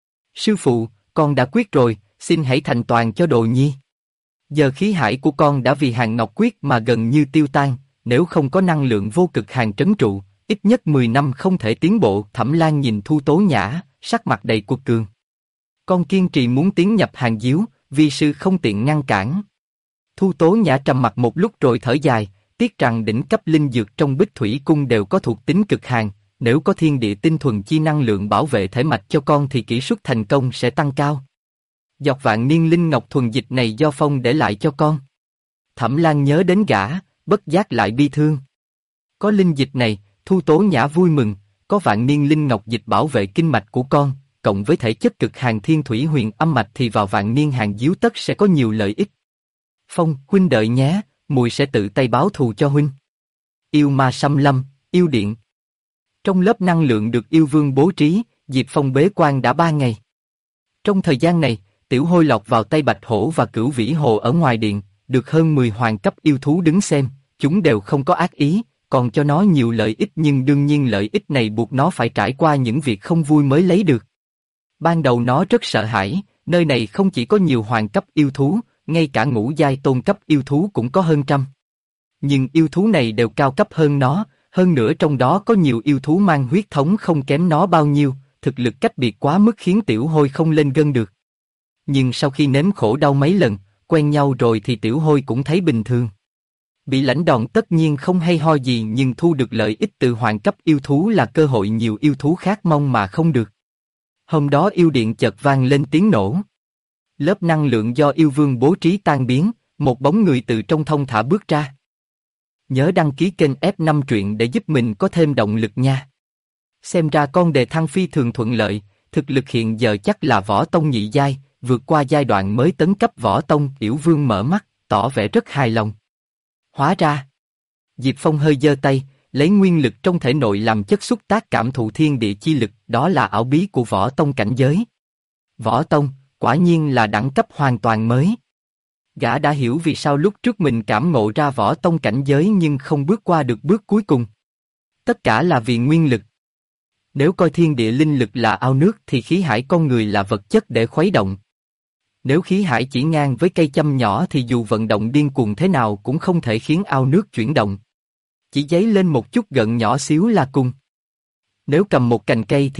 Sư phụ, con đã quyết rồi, xin hãy thành toàn cho Đồ Nhi. Giờ khí hải của con đã vì Hàng Ngọc Quyết mà gần như tiêu tan, nếu không có năng lượng vô cực hàng trấn trụ, ít nhất 10 năm không thể tiến bộ. Thẩm Lan nhìn Thu Tố Nhã, sắc mặt đầy cuột cường. Con kiên trì muốn tiến nhập Hàng Diếu, vi sư không tiện ngăn cản. Thu Tố Nhã trầm mặt một lúc rồi thở dài, tiếc rằng đỉnh cấp linh dược trong Bích Thủy cung đều có thuộc tính cực hàn, nếu có thiên địa tinh thuần chi năng lượng bảo vệ thể mạch cho con thì kỹ suất thành công sẽ tăng cao. Giọt Vạn Niên Linh Ngọc thuần dịch này do Phong để lại cho con. Thẩm Lan nhớ đến gã, bất giác lại bi thương. Có linh dịch này, Thu Tố Nhã vui mừng, có Vạn Niên Linh Ngọc dịch bảo vệ kinh mạch của con, cộng với thể chất cực hàn Thiên Thủy Huyền Âm Mạch thì vào Vạn Niên Hàng Diếu tất sẽ có nhiều lợi ích. Phong, huynh đợi nhé, muội sẽ tự tay báo thù cho huynh. Yêu ma xâm lâm, yêu điện. Trong lớp năng lượng được yêu vương bố trí, Diệp Phong bế quan đã 3 ngày. Trong thời gian này, Tiểu Hôi lọt vào tay Bạch Hổ và Cửu Vĩ Hồ ở ngoài điện, được hơn 10 hoàng cấp yêu thú đứng xem, chúng đều không có ác ý, còn cho nó nhiều lợi ích, nhưng đương nhiên lợi ích này buộc nó phải trải qua những việc không vui mới lấy được. Ban đầu nó rất sợ hãi, nơi này không chỉ có nhiều hoàng cấp yêu thú, ngay cả ngũ giai tôn cấp yêu thú cũng có hơn trăm. Nhưng yêu thú này đều cao cấp hơn nó, hơn nữa trong đó có nhiều yêu thú mang huyết thống không kém nó bao nhiêu, thực lực cách biệt quá mức khiến Tiểu Hôi không lên gân được. Nhưng sau khi nếm khổ đau mấy lần, quen nhau rồi thì Tiểu Hôi cũng thấy bình thường. Bị lãnh đòn tất nhiên không hay ho gì, nhưng thu được lợi ích từ hoàng cấp yêu thú là cơ hội nhiều yêu thú khác mong mà không được. Hôm đó yêu điện chợt vang lên tiếng nổ. Lớp năng lượng do yêu vương bố trí tan biến, một bóng người từ trong thong thả bước ra. Nhớ đăng ký kênh F5 truyện để giúp mình có thêm động lực nha. Xem ra con đề thăng phi thường thuận lợi, thực lực hiện giờ chắc là võ tông nhị giai, vượt qua giai đoạn mới tấn cấp võ tông. Tiểu vương mở mắt, tỏ vẻ rất hài lòng. Hóa ra, Diệp Phong hơi giơ tay, lấy nguyên lực trong thể nội làm chất xúc tác cảm thụ thiên địa chi lực, đó là ảo bí của võ tông cảnh giới. Võ tông, quả nhiên là đẳng cấp hoàn toàn mới. Gã đã hiểu vì sao lúc trước mình cảm ngộ ra võ tông cảnh giới nhưng không bước qua được bước cuối cùng. Tất cả là vì nguyên lực. Nếu coi thiên địa linh lực là ao nước thì khí hải con người là vật chất để khuấy động. Nếu khí hải chỉ ngang với cây châm nhỏ thì dù vận động điên cuồng thế nào cũng không thể khiến ao nước chuyển động. Chỉ dấy lên một chút gợn nhỏ xíu là cùng. Nếu cầm một cành cây